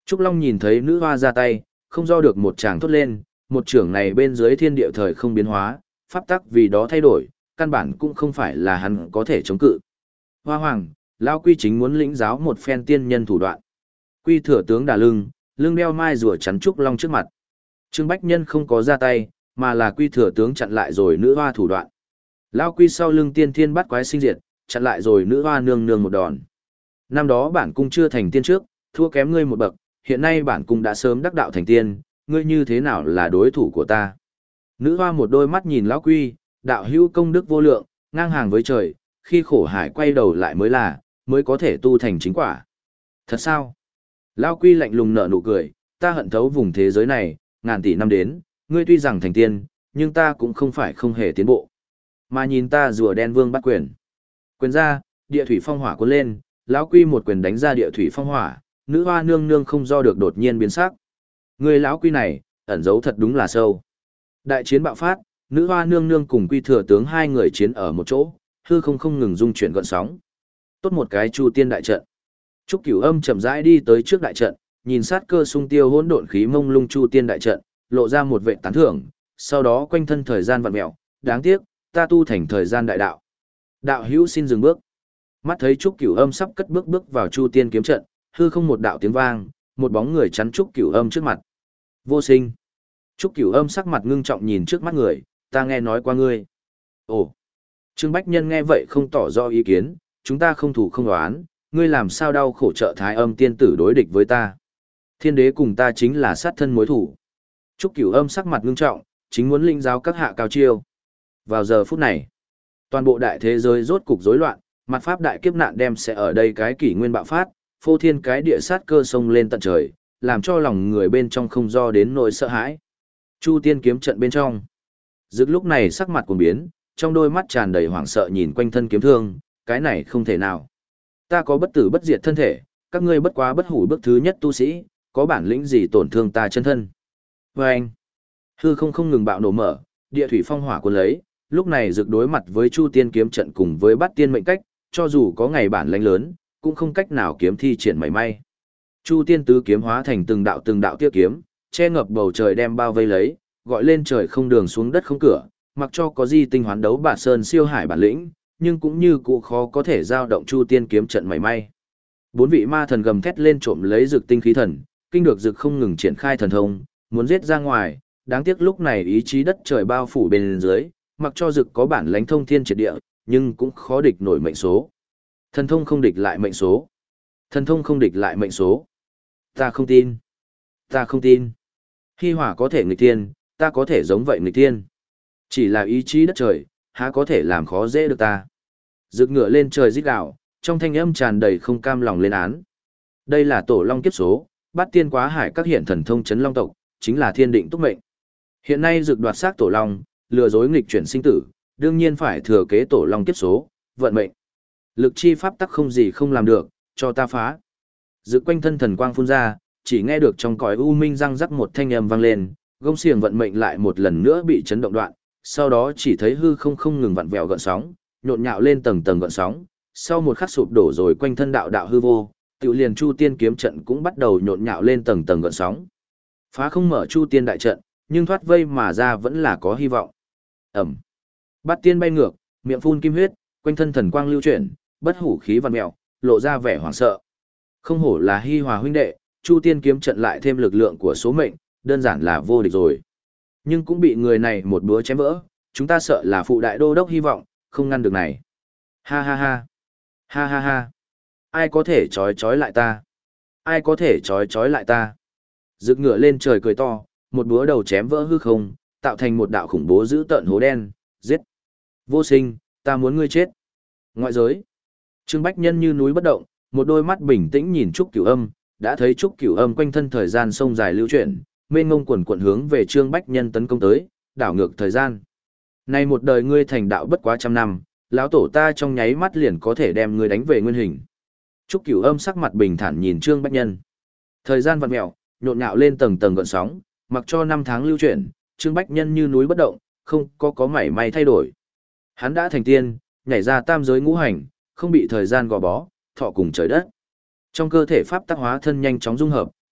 Trúc Long nhìn thấy nữ hoa ra tay, không do được một tràng thốt lên, một trưởng này bên dưới thiên địa thời không biến hóa, pháp tắc vì đó thay đổi, căn bản cũng không phải là hắn có thể chống cự. Hoa hoàng, lão quy chính muốn lĩnh giáo một phen tiên nhân thủ đoạn. Quy thừa tướng đà lưng, lưng đeo mai rùa chắn Trúc Long trước mặt. Trương Bách Nhân không có ra tay, mà là quy thừa tướng chặn lại rồi nữ hoa thủ đoạn. Lão quy sau lưng tiên thiên bắt quái sinh diệt, chặn lại rồi nữ hoa nương nương một đòn. Năm đó bản cung chưa thành tiên trước, thua kém ngươi một bậc, hiện nay bản cung đã sớm đắc đạo thành tiên, ngươi như thế nào là đối thủ của ta? Nữ hoa một đôi mắt nhìn lão quy, đạo hữu công đức vô lượng, ngang hàng với trời, khi khổ hải quay đầu lại mới là, mới có thể tu thành chính quả. Thật sao? Lão quy lạnh lùng nở nụ cười, ta hận thấu vùng thế giới này, ngàn tỷ năm đến, ngươi tuy rằng thành tiên, nhưng ta cũng không phải không hề tiến bộ. Mà nhìn ta rùa đen vương bắt quyền. Quyền ra, địa thủy phong hỏa cuốn lên, lão quy một quyền đánh ra địa thủy phong hỏa, nữ hoa nương nương không do được đột nhiên biến sắc. Người lão quy này, ẩn giấu thật đúng là sâu. Đại chiến bạo phát, nữ hoa nương nương cùng quy thừa tướng hai người chiến ở một chỗ, hư không không ngừng dung chuyển gợn sóng. Tốt một cái chu tiên đại trận. Trúc Cửu Âm chậm rãi đi tới trước đại trận, nhìn sát cơ sung tiêu hỗn độn khí mông lung chu tiên đại trận, lộ ra một vệ tán thưởng, sau đó quanh thân thời gian vặn mèo, đáng tiếc, ta tu thành thời gian đại đạo. Đạo hữu xin dừng bước. Mắt thấy Trúc Cửu Âm sắp cất bước bước vào chu tiên kiếm trận, hư không một đạo tiếng vang, một bóng người chắn Trúc Cửu Âm trước mặt. Vô Sinh. Trúc Cửu Âm sắc mặt ngưng trọng nhìn trước mắt người, ta nghe nói qua ngươi. Ồ. Trương Bách Nhân nghe vậy không tỏ rõ ý kiến, chúng ta không thủ không đoán, ngươi làm sao đau khổ trợ Thái Âm tiên tử đối địch với ta. Thiên đế cùng ta chính là sát thân mối thủ. Trúc Cửu Âm sắc mặt ngưng trọng, chính muốn linh giáo các hạ cao chiêu. Vào giờ phút này, toàn bộ đại thế giới rốt cục rối loạn, mặt pháp đại kiếp nạn đem sẽ ở đây cái kỷ nguyên bạo phát, phô thiên cái địa sát cơ sông lên tận trời, làm cho lòng người bên trong không do đến nỗi sợ hãi. Chu tiên kiếm trận bên trong. Dực lúc này sắc mặt cuồng biến, trong đôi mắt tràn đầy hoảng sợ nhìn quanh thân kiếm thương, cái này không thể nào. Ta có bất tử bất diệt thân thể, các ngươi bất quá bất hủ bước thứ nhất tu sĩ, có bản lĩnh gì tổn thương ta chân thân. Và anh, hư không không ngừng bạo nổ mở, địa thủy phong hỏa cuốn lấy, lúc này Dực đối mặt với Chu tiên kiếm trận cùng với Bát tiên mệnh cách, cho dù có ngày bản lãnh lớn, cũng không cách nào kiếm thi triển mảy may. Chu tiên tứ kiếm hóa thành từng đạo từng đạo tiêu kiếm, che ngập bầu trời đem bao vây lấy, gọi lên trời không đường xuống đất không cửa, mặc cho có di tinh hoán đấu bạt sơn siêu hải bản lĩnh, nhưng cũng như cụ khó có thể giao động Chu tiên kiếm trận mảy may. Bốn vị ma thần gầm thét lên trộm lấy Dực tinh khí thần, kinh được Dực không ngừng triển khai thần thông, muốn giết ra ngoài, đáng tiếc lúc này ý chí đất trời bao phủ bên dưới, mặc cho Dực có bản lãnh thông thiên triệt địa, nhưng cũng khó địch nổi mệnh số. Thần thông không địch lại mệnh số. Thần thông không địch lại mệnh số. Ta không tin. Ta không tin. Hy hỏa có thể nghịch thiên, ta có thể giống vậy nghịch thiên. Chỉ là ý chí đất trời, há có thể làm khó dễ được ta. Dực ngựa lên trời rít gào, trong thanh âm tràn đầy không cam lòng lên án. Đây là tổ long kiếp số, Bát tiên quá hải các hiện thần thông chấn long tộc, chính là thiên định túc mệnh. Hiện nay Dực đoạt xác tổ long, lừa dối nghịch chuyển sinh tử, đương nhiên phải thừa kế tổ long kiếp số, vận mệnh. Lực chi pháp tắc không gì không làm được, cho ta phá. Dực quanh thân thần quang phun ra, chỉ nghe được trong cõi u minh răng rắc một thanh âm vang lên, gông xiềng vận mệnh lại một lần nữa bị chấn động đoạn, sau đó chỉ thấy hư không không ngừng vặn vẹo gợn sóng, nhộn nhạo lên tầng tầng gợn sóng, sau một khắc sụp đổ rồi quanh thân đạo đạo hư vô, tiểu liền Chu tiên kiếm trận cũng bắt đầu nhộn nhạo lên tầng tầng gợn sóng. Phá không mở Chu tiên đại trận, nhưng thoát vây mà ra vẫn là có hy vọng. Ẩm. Bát tiên bay ngược, miệng phun kim huyết, quanh thân thần quang lưu chuyển, bất hủ khí vặn mèo, lộ ra vẻ hoảng sợ. Không hổ là Hi Hòa huynh đệ, Chu tiên kiếm trận lại thêm lực lượng của số mệnh, đơn giản là vô địch rồi. Nhưng cũng bị người này một búa chém vỡ, chúng ta sợ là phụ đại đô đốc hy vọng, không ngăn được này. Ha ha ha. Ha ha ha. Ai có thể trói trói lại ta? Ai có thể trói trói lại ta? Rực ngựa lên trời cười to, một búa đầu chém vỡ hư không, tạo thành một đạo khủng bố dữ tợn hố đen, giết. Vô Sinh, ta muốn ngươi chết. Ngoại giới. Trương Bách Nhân như núi bất động, một đôi mắt bình tĩnh nhìn Trúc Cửu Âm, đã thấy Trúc Cửu Âm quanh thân thời gian sông dài lưu chuyển, mênh ngông quần quần hướng về Trương Bách Nhân tấn công tới, đảo ngược thời gian. Nay một đời ngươi thành đạo bất quá trăm năm, lão tổ ta trong nháy mắt liền có thể đem ngươi đánh về nguyên hình. Trúc Cửu Âm sắc mặt bình thản nhìn Trương Bách Nhân. Thời gian vặn mèo, nhộn nhạo lên tầng tầng gợn sóng, mặc cho năm tháng lưu chuyển, Trương Bách Nhân như núi bất động, không có có mảy may thay đổi. Hắn đã thành tiên, nhảy ra tam giới ngũ hành, không bị thời gian gò bó, thọ cùng trời đất. Trong cơ thể pháp tác hóa thân nhanh chóng dung hợp,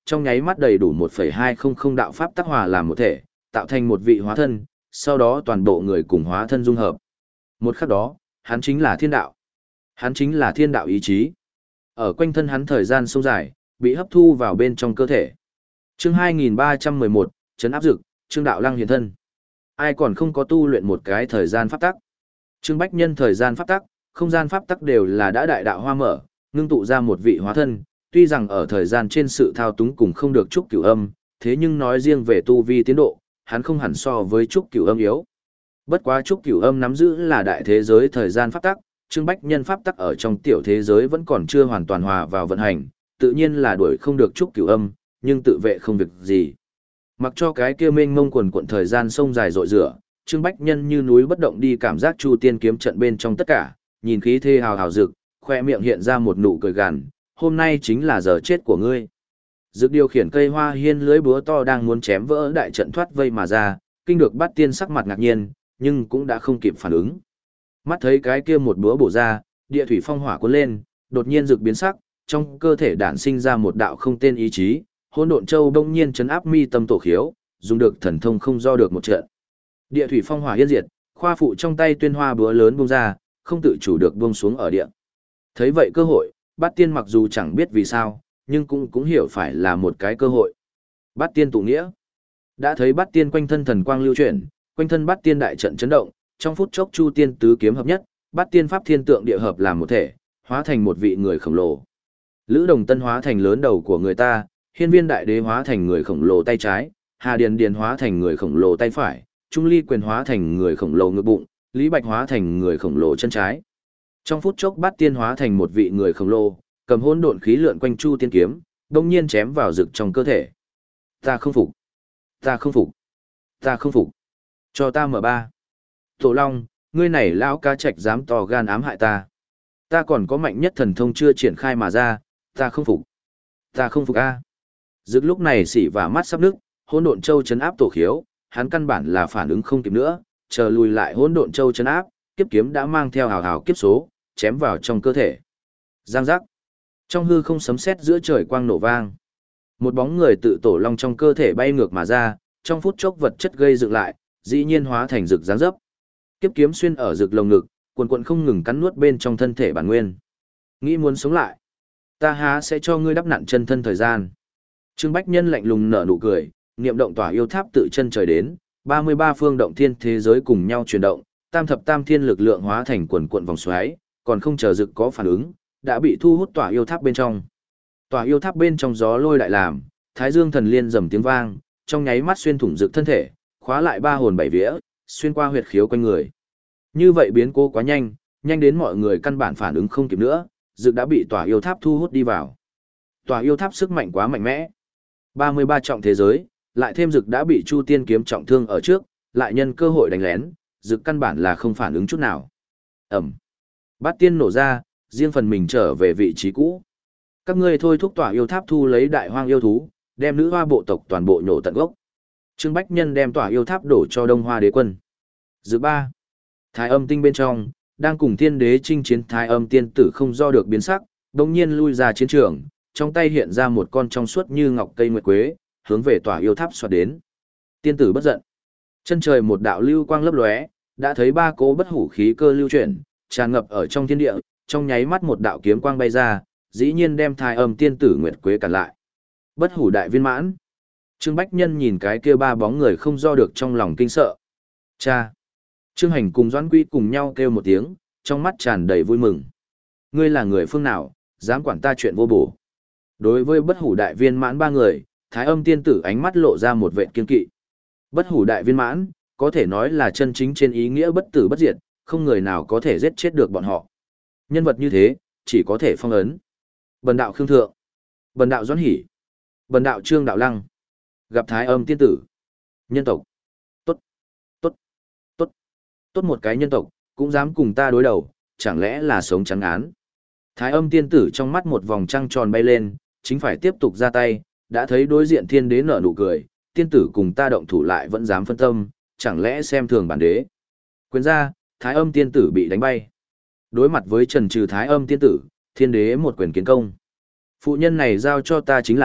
trong nháy mắt đầy đủ một phẩy hai không không đạo pháp tác hòa làm một thể, tạo thành một vị hóa thân, sau đó toàn bộ người cùng hóa thân dung hợp. Một khắc đó, hắn chính là thiên đạo. Hắn chính là thiên đạo ý chí. Ở quanh thân hắn thời gian sâu dài, bị hấp thu vào bên trong cơ thể. Chương hai nghìn ba trăm mười một, Trấn áp dực, Trương Đạo Lăng hiện thân. Ai còn không có tu luyện một cái thời gian pháp tắc? Trương Bách Nhân thời gian pháp tắc, không gian pháp tắc đều là đã đại đạo hoa mở, ngưng tụ ra một vị hóa thân, tuy rằng ở thời gian trên sự thao túng cùng không được Trúc Cửu Âm, thế nhưng nói riêng về tu vi tiến độ, hắn không hẳn so với Trúc Cửu Âm yếu. Bất quá Trúc Cửu Âm nắm giữ là đại thế giới thời gian pháp tắc, Trương Bách Nhân pháp tắc ở trong tiểu thế giới vẫn còn chưa hoàn toàn hòa vào vận hành, tự nhiên là đuổi không được Trúc Cửu Âm, nhưng tự vệ không việc gì. Mặc cho cái kia mênh mông quần quận thời gian sông dài rội rửa, Trương Bách Nhân như núi bất động đi cảm giác Chu Tiên kiếm trận bên trong tất cả, nhìn khí thế hào hào rực, khoe miệng hiện ra một nụ cười gằn, hôm nay chính là giờ chết của ngươi. Dực điều khiển cây hoa hiên lưới búa to đang muốn chém vỡ đại trận thoát vây mà ra, kinh được Bát Tiên sắc mặt ngạc nhiên, nhưng cũng đã không kịp phản ứng. Mắt thấy cái kia một búa bổ ra, địa thủy phong hỏa cuốn lên, đột nhiên rực biến sắc, trong cơ thể đản sinh ra một đạo không tên ý chí, Hỗn Độn Châu bỗng nhiên chấn áp mi tâm tổ khiếu, dùng được thần thông không do được một trận. Địa thủy phong hỏa yên diệt, khoa phụ trong tay tuyên hoa búa lớn bung ra, không tự chủ được buông xuống ở địa. Thấy vậy cơ hội, Bát Tiên mặc dù chẳng biết vì sao, nhưng cũng cũng hiểu phải là một cái cơ hội. Bát Tiên tụ nghĩa. Đã thấy Bát Tiên quanh thân thần quang lưu chuyển, quanh thân Bát Tiên đại trận chấn động, trong phút chốc Chu Tiên tứ kiếm hợp nhất, Bát Tiên pháp thiên tượng địa hợp làm một thể, hóa thành một vị người khổng lồ. Lữ Đồng Tân hóa thành lớn đầu của người ta, Hiên Viên Đại Đế hóa thành người khổng lồ tay trái, Hà Điền Điền hóa thành người khổng lồ tay phải, Trung Ly Quyền hóa thành người khổng lồ ngực bụng, Lý Bạch hóa thành người khổng lồ chân trái. Trong phút chốc Bát Tiên hóa thành một vị người khổng lồ, cầm hỗn độn khí lượn quanh Chu Tiên kiếm, đột nhiên chém vào rực trong cơ thể. Ta không phục, ta không phục, ta không phục. Cho ta mở ba. Tổ Long, ngươi này lão cá trạch dám to gan ám hại ta. Ta còn có mạnh nhất thần thông chưa triển khai mà ra, ta không phục. Ta không phục a. Dực lúc này xỉ và mắt sắp nước, hỗn độn châu chấn áp tổ khiếu, hắn căn bản là phản ứng không kịp nữa, chờ lùi lại hỗn độn châu chấn áp, kiếp kiếm đã mang theo hào hào kiếp số, chém vào trong cơ thể. Giang giác. Trong hư không sấm sét giữa trời quang nổ vang. Một bóng người tự tổ long trong cơ thể bay ngược mà ra, trong phút chốc vật chất gây dựng lại, dĩ nhiên hóa thành rực dáng dấp. Kiếp kiếm xuyên ở rực lồng ngực, cuồn cuộn không ngừng cắn nuốt bên trong thân thể bản nguyên. Nghĩ muốn sống lại, ta há sẽ cho ngươi đắp nặn chân thân thời gian. Trương Bách Nhân lạnh lùng nở nụ cười, niệm động tỏa yêu tháp tự chân trời đến, ba mươi ba phương động thiên thế giới cùng nhau chuyển động, tam thập tam thiên lực lượng hóa thành quần cuộn vòng xoáy, còn không chờ rực có phản ứng, đã bị thu hút tỏa yêu tháp bên trong. Tỏa yêu tháp bên trong gió lôi đại làm, Thái Dương thần liên rầm tiếng vang, trong nháy mắt xuyên thủng rực thân thể, khóa lại ba hồn bảy vía, xuyên qua huyệt khiếu quanh người. Như vậy biến cố quá nhanh, nhanh đến mọi người căn bản phản ứng không kịp nữa, rực đã bị tỏa yêu tháp thu hút đi vào. Tỏa yêu tháp sức mạnh quá mạnh mẽ. ba mươi ba trọng thế giới, lại thêm rực đã bị Chu Tiên kiếm trọng thương ở trước, lại nhân cơ hội đánh lén, rực căn bản là không phản ứng chút nào. Ẩm. Bát Tiên nổ ra, riêng phần mình trở về vị trí cũ. Các ngươi thôi thúc tỏa yêu tháp thu lấy đại hoang yêu thú, đem nữ hoa bộ tộc toàn bộ nhổ tận gốc. Trương Bách Nhân đem tỏa yêu tháp đổ cho Đông Hoa đế quân. Dự ba. Thái âm tinh bên trong, đang cùng thiên đế chinh chiến thái âm tiên tử không do được biến sắc, đồng nhiên lui ra chiến trường, trong tay hiện ra một con trong suốt như ngọc cây nguyệt quế, hướng về tỏa yêu tháp xoạt đến. Tiên tử bất giận. Chân trời một đạo lưu quang lấp lóe, đã thấy ba cỗ bất hủ khí cơ lưu chuyển, tràn ngập ở trong thiên địa, trong nháy mắt một đạo kiếm quang bay ra, dĩ nhiên đem thái âm tiên tử nguyệt quế cản lại. Bất hủ đại viên mãn. Trương Bách Nhân nhìn cái kia ba bóng người không do được trong lòng kinh sợ. Cha. Trương Hành cùng Doãn Quý cùng nhau kêu một tiếng, trong mắt tràn đầy vui mừng. Ngươi là người phương nào, dám quản ta chuyện vô bổ. Đối với bất hủ đại viên mãn ba người, thái âm tiên tử ánh mắt lộ ra một vệt kiên kỵ. Bất hủ đại viên mãn, có thể nói là chân chính trên ý nghĩa bất tử bất diệt, không người nào có thể giết chết được bọn họ. Nhân vật như thế, chỉ có thể phong ấn. Bần đạo Khương Thượng, bần đạo Doãn Hỷ, bần đạo Trương Đạo Lăng, gặp thái âm tiên tử. Nhân tộc. Tốt, tốt, tốt, tốt một cái nhân tộc, cũng dám cùng ta đối đầu, chẳng lẽ là sống trắng án. Thái âm tiên tử trong mắt một vòng trăng tròn bay lên, chính phải tiếp tục ra tay, đã thấy đối diện thiên đế nở nụ cười, tiên tử cùng ta động thủ lại vẫn dám phân tâm, chẳng lẽ xem thường bản đế. Quyền ra, thái âm tiên tử bị đánh bay. Đối mặt với trần trừ thái âm tiên tử, thiên đế một quyền kiến công. Phụ nhân này giao cho ta chính là,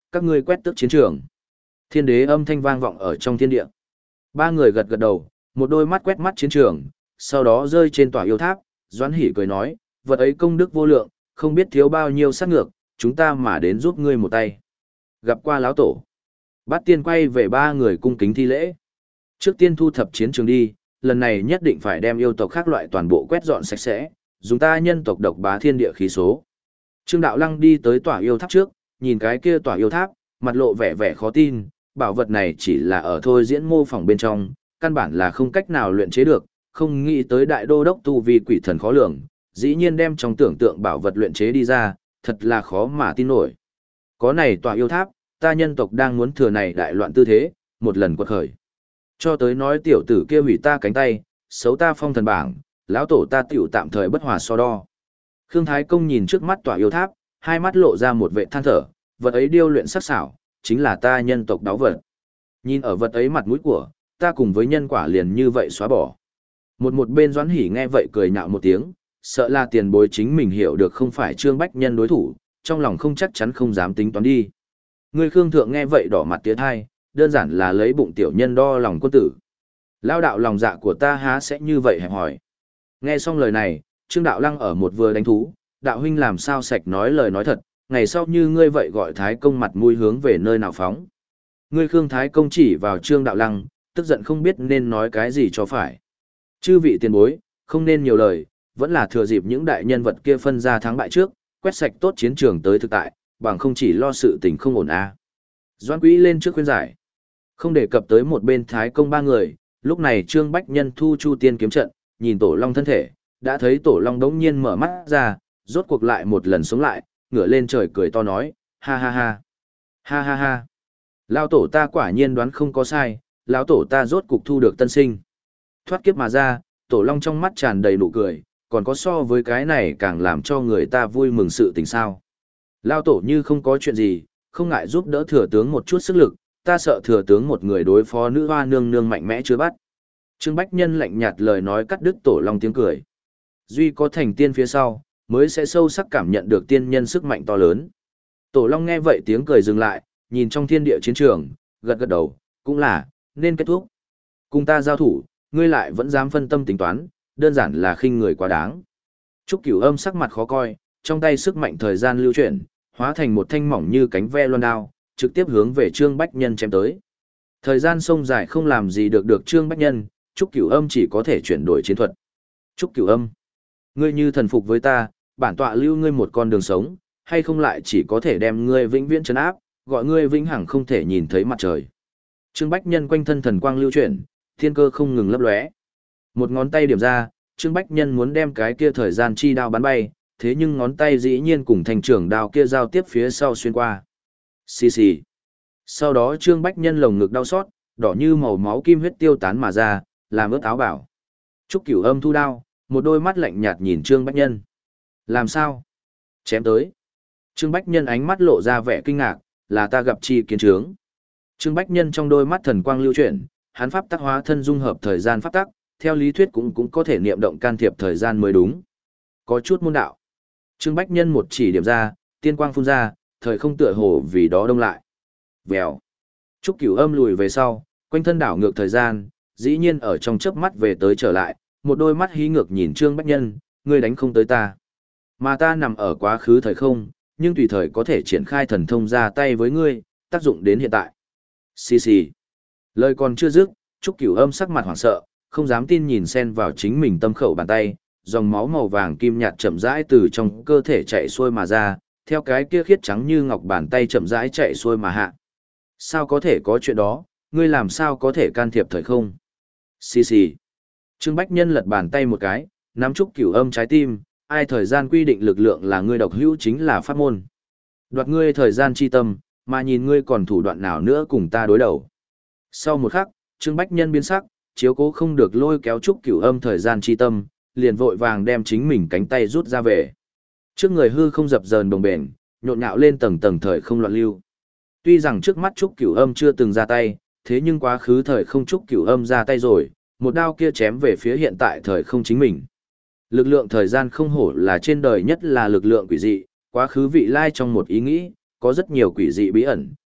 các ngươi quét tước chiến trường. Thiên đế âm thanh vang vọng ở trong thiên địa. Ba người gật gật đầu, một đôi mắt quét mắt chiến trường, sau đó rơi trên tòa yêu tháp, Doãn Hỷ cười nói, vật ấy công đức vô lượng, không biết thiếu bao nhiêu sát ngược, chúng ta mà đến giúp ngươi một tay. Gặp qua lão tổ. Bát tiên quay về ba người cung kính thi lễ. Trước tiên thu thập chiến trường đi, lần này nhất định phải đem yêu tộc khác loại toàn bộ quét dọn sạch sẽ, dùng ta nhân tộc độc bá thiên địa khí số. Trương Đạo Lăng đi tới tòa yêu tháp trước, nhìn cái kia tòa yêu tháp, mặt lộ vẻ vẻ khó tin, bảo vật này chỉ là ở thôi diễn mô phỏng bên trong, căn bản là không cách nào luyện chế được, không nghĩ tới đại đô đốc tu vi quỷ thần khó lường, dĩ nhiên đem trong tưởng tượng bảo vật luyện chế đi ra, thật là khó mà tin nổi. Có này tòa yêu tháp, ta nhân tộc đang muốn thừa này đại loạn tư thế, một lần quật khởi. Cho tới nói tiểu tử kia hủy ta cánh tay, xấu ta phong thần bảng, lão tổ ta tiểu tạm thời bất hòa so đo. Khương Thái Công nhìn trước mắt tòa yêu tháp, hai mắt lộ ra một vệ than thở, vật ấy điêu luyện sắc sảo, chính là ta nhân tộc đáo vật. Nhìn ở vật ấy mặt mũi của, ta cùng với nhân quả liền như vậy xóa bỏ. Một một bên Doãn Hỷ nghe vậy cười nhạo một tiếng, sợ là tiền bối chính mình hiểu được không phải Trương Bách Nhân đối thủ, trong lòng không chắc chắn không dám tính toán đi. Người Khương Thượng nghe vậy đỏ mặt tiến hai, đơn giản là lấy bụng tiểu nhân đo lòng quân tử. Lao đạo lòng dạ của ta há sẽ như vậy hẹp hỏi. Nghe xong lời này, Trương Đạo Lăng ở một vừa đánh thú, đạo huynh làm sao sạch nói lời nói thật, ngày sau như ngươi vậy gọi Thái Công mặt mũi hướng về nơi nào phóng. Ngươi Khương Thái Công chỉ vào Trương Đạo Lăng, tức giận không biết nên nói cái gì cho phải. Chư vị tiền bối, không nên nhiều lời, vẫn là thừa dịp những đại nhân vật kia phân ra thắng bại trước, quét sạch tốt chiến trường tới thực tại, bằng không chỉ lo sự tình không ổn a. Doãn Quý lên trước khuyên giải. Không đề cập tới một bên Thái Công ba người, lúc này Trương Bách Nhân thu Chu Tiên kiếm trận, nhìn Tổ Long thân thể, đã thấy Tổ Long đống nhiên mở mắt ra, rốt cuộc lại một lần sống lại, ngửa lên trời cười to nói, ha ha ha, ha ha ha. Lão tổ ta quả nhiên đoán không có sai, lão tổ ta rốt cục thu được tân sinh. Thoát kiếp mà ra, Tổ Long trong mắt tràn đầy nụ cười, còn có so với cái này càng làm cho người ta vui mừng sự tình sao. Lão tổ như không có chuyện gì, không ngại giúp đỡ thừa tướng một chút sức lực, ta sợ thừa tướng một người đối phó nữ hoa nương nương mạnh mẽ chưa bắt. Trương Bách Nhân lạnh nhạt lời nói cắt đứt Tổ Long tiếng cười. Duy có thành tiên phía sau, mới sẽ sâu sắc cảm nhận được tiên nhân sức mạnh to lớn. Tổ Long nghe vậy tiếng cười dừng lại, nhìn trong thiên địa chiến trường, gật gật đầu, cũng là, nên kết thúc. Cùng ta giao thủ, ngươi lại vẫn dám phân tâm tính toán, đơn giản là khinh người quá đáng. Trúc Cửu Âm sắc mặt khó coi, trong tay sức mạnh thời gian lưu chuyển, hóa thành một thanh mỏng như cánh ve loan đao, trực tiếp hướng về Trương Bách Nhân chém tới. Thời gian sông dài không làm gì được được Trương Bách Nhân, Trúc Cửu Âm chỉ có thể chuyển đổi chiến thuật. Trúc Cửu Âm, ngươi như thần phục với ta, bản tọa lưu ngươi một con đường sống, hay không lại chỉ có thể đem ngươi vĩnh viễn trấn áp, gọi ngươi vĩnh hằng không thể nhìn thấy mặt trời. Trương Bách Nhân quanh thân thần quang lưu chuyển, thiên cơ không ngừng lấp lóe. Một ngón tay điểm ra, Trương Bách Nhân muốn đem cái kia thời gian chi đao bắn bay, thế nhưng ngón tay dĩ nhiên cùng thành trưởng đao kia giao tiếp phía sau xuyên qua. Xì xì. Sau đó Trương Bách Nhân lồng ngực đau xót, đỏ như màu máu kim huyết tiêu tán mà ra, làm ướt áo bảo. Trúc Cửu Âm thu đao, một đôi mắt lạnh nhạt nhìn Trương Bách Nhân. Làm sao? Chém tới. Trương Bách Nhân ánh mắt lộ ra vẻ kinh ngạc, là ta gặp chi kiến trướng. Trương Bách Nhân trong đôi mắt thần quang lưu chuyển, hắn pháp tắc hóa thân dung hợp thời gian pháp tắc, theo lý thuyết cũng cũng có thể niệm động can thiệp thời gian mới đúng. Có chút môn đạo. Trương Bách Nhân một chỉ điểm ra, tiên quang phun ra, thời không tựa hồ vì đó đông lại. Vèo. Trúc Cửu Âm lùi về sau, quanh thân đảo ngược thời gian, dĩ nhiên ở trong chớp mắt về tới trở lại, một đôi mắt hí ngược nhìn Trương Bách Nhân, ngươi đánh không tới ta. Mà ta nằm ở quá khứ thời không, nhưng tùy thời có thể triển khai thần thông ra tay với ngươi, tác dụng đến hiện tại. Xì xì. Lời còn chưa dứt, Trúc Cửu Âm sắc mặt hoảng sợ, không dám tin nhìn xen vào chính mình tâm khẩu bàn tay, dòng máu màu vàng kim nhạt chậm rãi từ trong cơ thể chạy xuôi mà ra, theo cái kia khiết trắng như ngọc bàn tay chậm rãi chạy xuôi mà hạ. Sao có thể có chuyện đó, ngươi làm sao có thể can thiệp thời không? Xì xì. Trương Bách Nhân lật bàn tay một cái, nắm Trúc Cửu Âm trái tim, ai thời gian quy định lực lượng là ngươi độc hữu chính là pháp môn. Đoạt ngươi thời gian chi tâm, mà nhìn ngươi còn thủ đoạn nào nữa cùng ta đối đầu. Sau một khắc, Trương Bách Nhân biến sắc, chiếu cố không được lôi kéo Trúc Cửu Âm thời gian chi tâm, liền vội vàng đem chính mình cánh tay rút ra về. Trước người hư không dập dờn đồng bền, nhộn nhạo lên tầng tầng thời không loạn lưu. Tuy rằng trước mắt Trúc Cửu Âm chưa từng ra tay, thế nhưng quá khứ thời không Trúc Cửu Âm ra tay rồi, một đao kia chém về phía hiện tại thời không chính mình. Lực lượng thời gian không hổ là trên đời nhất là lực lượng quỷ dị, quá khứ vị lai trong một ý nghĩ, có rất nhiều quỷ dị bí ẩn,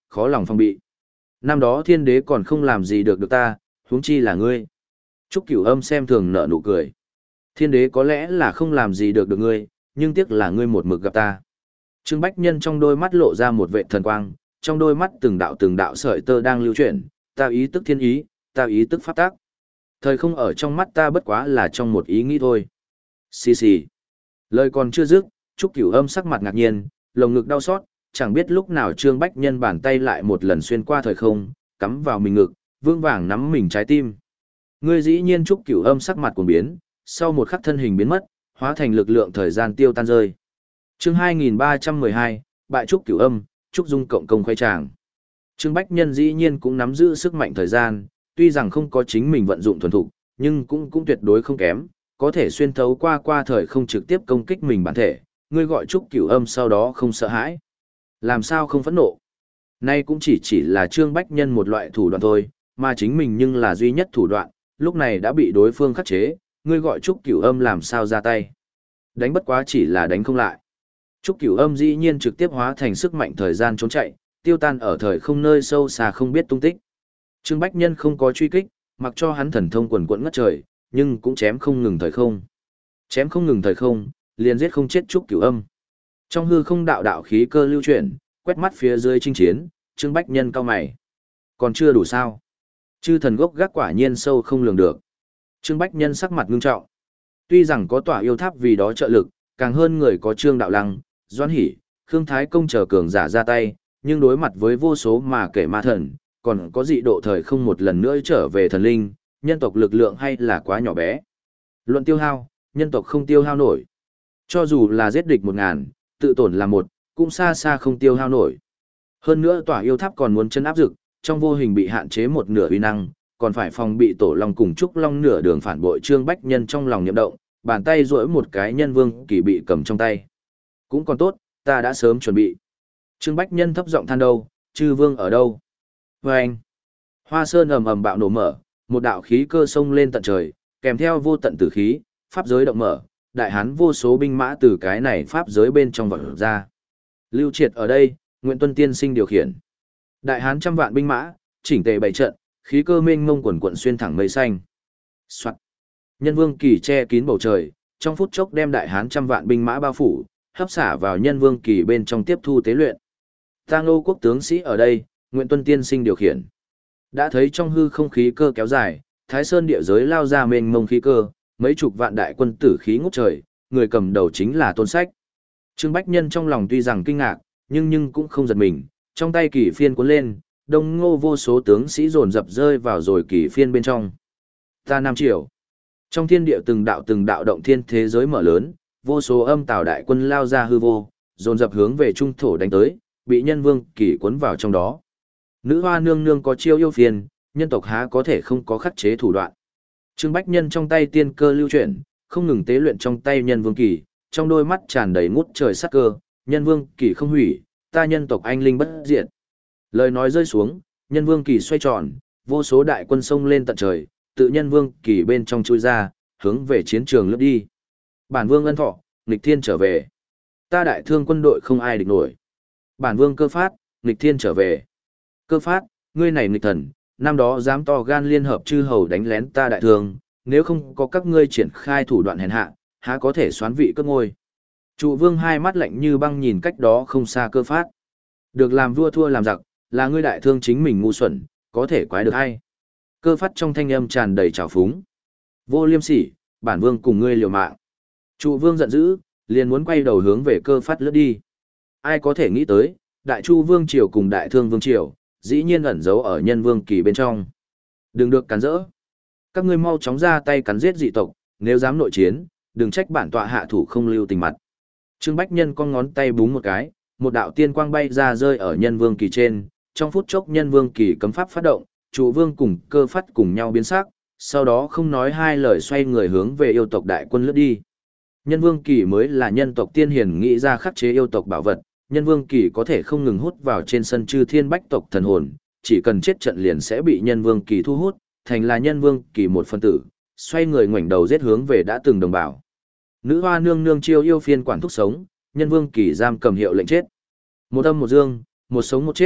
khó lòng phòng bị. Năm đó thiên đế còn không làm gì được được ta, huống chi là ngươi. Trúc Cửu Âm xem thường nở nụ cười. Thiên đế có lẽ là không làm gì được được ngươi, nhưng tiếc là ngươi một mực gặp ta. Trương Bách Nhân trong đôi mắt lộ ra một vệ thần quang, trong đôi mắt từng đạo từng đạo sợi tơ đang lưu chuyển, ta ý tức thiên ý, ta ý tức pháp tác. Thời không ở trong mắt ta bất quá là trong một ý nghĩ thôi. Xì xì. Lời còn chưa dứt, Trúc Cửu Âm sắc mặt ngạc nhiên, lồng ngực đau xót, chẳng biết lúc nào Trương Bách Nhân bàn tay lại một lần xuyên qua thời không, cắm vào mình ngực, vương vàng nắm mình trái tim. Ngươi dĩ nhiên Trúc Cửu Âm sắc mặt cuồng biến, sau một khắc thân hình biến mất, hóa thành lực lượng thời gian tiêu tan rơi. Chương hai nghìn ba trăm mười hai, bại Trúc Cửu Âm, Trúc Dung cộng công khoe tràng. Trương Bách Nhân dĩ nhiên cũng nắm giữ sức mạnh thời gian, tuy rằng không có chính mình vận dụng thuần thục, nhưng cũng cũng tuyệt đối không kém, có thể xuyên thấu qua qua thời không trực tiếp công kích mình bản thể. Ngươi gọi Trúc Cửu Âm sau đó không sợ hãi, làm sao không phẫn nộ? Nay cũng chỉ chỉ là Trương Bách Nhân một loại thủ đoạn thôi, mà chính mình nhưng là duy nhất thủ đoạn, lúc này đã bị đối phương khắc chế, ngươi gọi Trúc Cửu Âm làm sao ra tay? Đánh bất quá chỉ là đánh không lại. Trúc Cửu Âm dĩ nhiên trực tiếp hóa thành sức mạnh thời gian trốn chạy, tiêu tan ở thời không nơi sâu xa không biết tung tích. Trương Bách Nhân không có truy kích, mặc cho hắn thần thông quần quẫn ngất trời, nhưng cũng chém không ngừng thời không. Chém không ngừng thời không, liền giết không chết Trúc Cửu Âm. Trong hư không đạo đạo khí cơ lưu chuyển, quét mắt phía dưới chinh chiến, Trương Bách Nhân cao mày. Còn chưa đủ sao? Chư thần gốc gác quả nhiên sâu không lường được. Trương Bách Nhân sắc mặt ngưng trọng. Tuy rằng có tỏa yêu tháp vì đó trợ lực, càng hơn người có Trương Đạo Lăng, Doãn Hỷ, Khương Thái Công chờ cường giả ra tay, nhưng đối mặt với vô số mà kể ma thần, còn có dị độ thời không một lần nữa trở về thần linh, nhân tộc lực lượng hay là quá nhỏ bé. Luận tiêu hao, nhân tộc không tiêu hao nổi. Cho dù là giết địch một ngàn, tự tổn là một, cũng xa xa không tiêu hao nổi. Hơn nữa tỏa yêu tháp còn muốn chân áp dực, trong vô hình bị hạn chế một nửa uy năng, còn phải phòng bị tổ long cùng trúc long nửa đường phản bội. Trương Bách Nhân trong lòng nhậm động, bàn tay duỗi một cái nhân vương kỳ bị cầm trong tay. Cũng còn tốt, ta đã sớm chuẩn bị. Trương Bách Nhân thấp giọng than đâu, chư vương ở đâu? Và anh, Hoa Sơn ầm ầm bạo nổ mở, một đạo khí cơ sông lên tận trời, kèm theo vô tận tử khí, pháp giới động mở, đại hán vô số binh mã từ cái này pháp giới bên trong vọt ra. Lưu Triệt ở đây, Nguyện Tuân tiên sinh điều khiển. Đại hán trăm vạn binh mã, chỉnh tề bày trận, khí cơ mênh mông quần quận xuyên thẳng mây xanh. Soạt. Nhân vương kỳ che kín bầu trời, trong phút chốc đem đại hán trăm vạn binh mã bao phủ, hấp xả vào nhân vương kỳ bên trong tiếp thu tế luyện. Tang Lô quốc tướng sĩ ở đây, Nguyện Tuân tiên sinh điều khiển. Đã thấy trong hư không khí cơ kéo dài, Thái Sơn địa giới lao ra mênh mông khí cơ, mấy chục vạn đại quân tử khí ngút trời, người cầm đầu chính là Tôn Sách. Trương Bách Nhân trong lòng tuy rằng kinh ngạc, nhưng nhưng cũng không giật mình, trong tay kỳ phiên cuốn lên, đông ngô vô số tướng sĩ dồn dập rơi vào rồi kỳ phiên bên trong. Ta Nam Triều. Trong thiên địa từng đạo từng đạo động thiên thế giới mở lớn, vô số âm tào đại quân lao ra hư vô, dồn dập hướng về trung thổ đánh tới, bị nhân vương kỳ cuốn vào trong đó. Nữ hoa nương nương có chiêu yêu phiền, nhân tộc há có thể không có khắc chế thủ đoạn. Trương Bách Nhân trong tay tiên cơ lưu chuyển, không ngừng tế luyện trong tay nhân vương kỳ, trong đôi mắt tràn đầy ngút trời sắc cơ, nhân vương kỳ không hủy, ta nhân tộc anh linh bất diệt. Lời nói rơi xuống, nhân vương kỳ xoay tròn, vô số đại quân sông lên tận trời, tự nhân vương kỳ bên trong chui ra, hướng về chiến trường lướt đi. Bản vương ân thọ, nghịch thiên trở về. Ta đại thương quân đội không ai địch nổi. Bản vương cơ phát, nghịch thiên trở về. Cơ phát, ngươi này nghịch thần, năm đó dám to gan liên hợp chư hầu đánh lén ta đại thương, nếu không có các ngươi triển khai thủ đoạn hèn hạ, há có thể xoán vị cất ngôi. Trụ vương hai mắt lạnh như băng nhìn cách đó không xa cơ phát. Được làm vua thua làm giặc, là ngươi đại thương chính mình ngu xuẩn, có thể quái được hay. Cơ phát trong thanh âm tràn đầy trào phúng. Vô liêm sỉ, bản vương cùng ngươi liều mạng. Trụ vương giận dữ, liền muốn quay đầu hướng về cơ phát lướt đi. Ai có thể nghĩ tới, đại chu vương triều cùng đại thương vương triều, dĩ nhiên ẩn giấu ở nhân vương kỳ bên trong. Đừng được cắn rỡ. Các ngươi mau chóng ra tay cắn giết dị tộc, nếu dám nội chiến, đừng trách bản tọa hạ thủ không lưu tình mặt. Trương Bách Nhân con ngón tay búng một cái, một đạo tiên quang bay ra rơi ở nhân vương kỳ trên, trong phút chốc nhân vương kỳ cấm pháp phát động, trụ vương cùng cơ phát cùng nhau biến sắc, sau đó không nói hai lời xoay người hướng về yêu tộc đại quân lướt đi. Nhân vương kỳ mới là nhân tộc tiên hiền nghĩ ra khắc chế yêu tộc bảo vật, nhân vương kỳ có thể không ngừng hút vào trên sân chư thiên bách tộc thần hồn, chỉ cần chết trận liền sẽ bị nhân vương kỳ thu hút, thành là nhân vương kỳ một phân tử, xoay người ngoảnh đầu giết hướng về đã từng đồng bào. Nữ hoa nương nương chiêu yêu phiên quản thúc sống, nhân vương kỳ giam cầm hiệu lệnh chết. Một âm một dương, một sống một chết,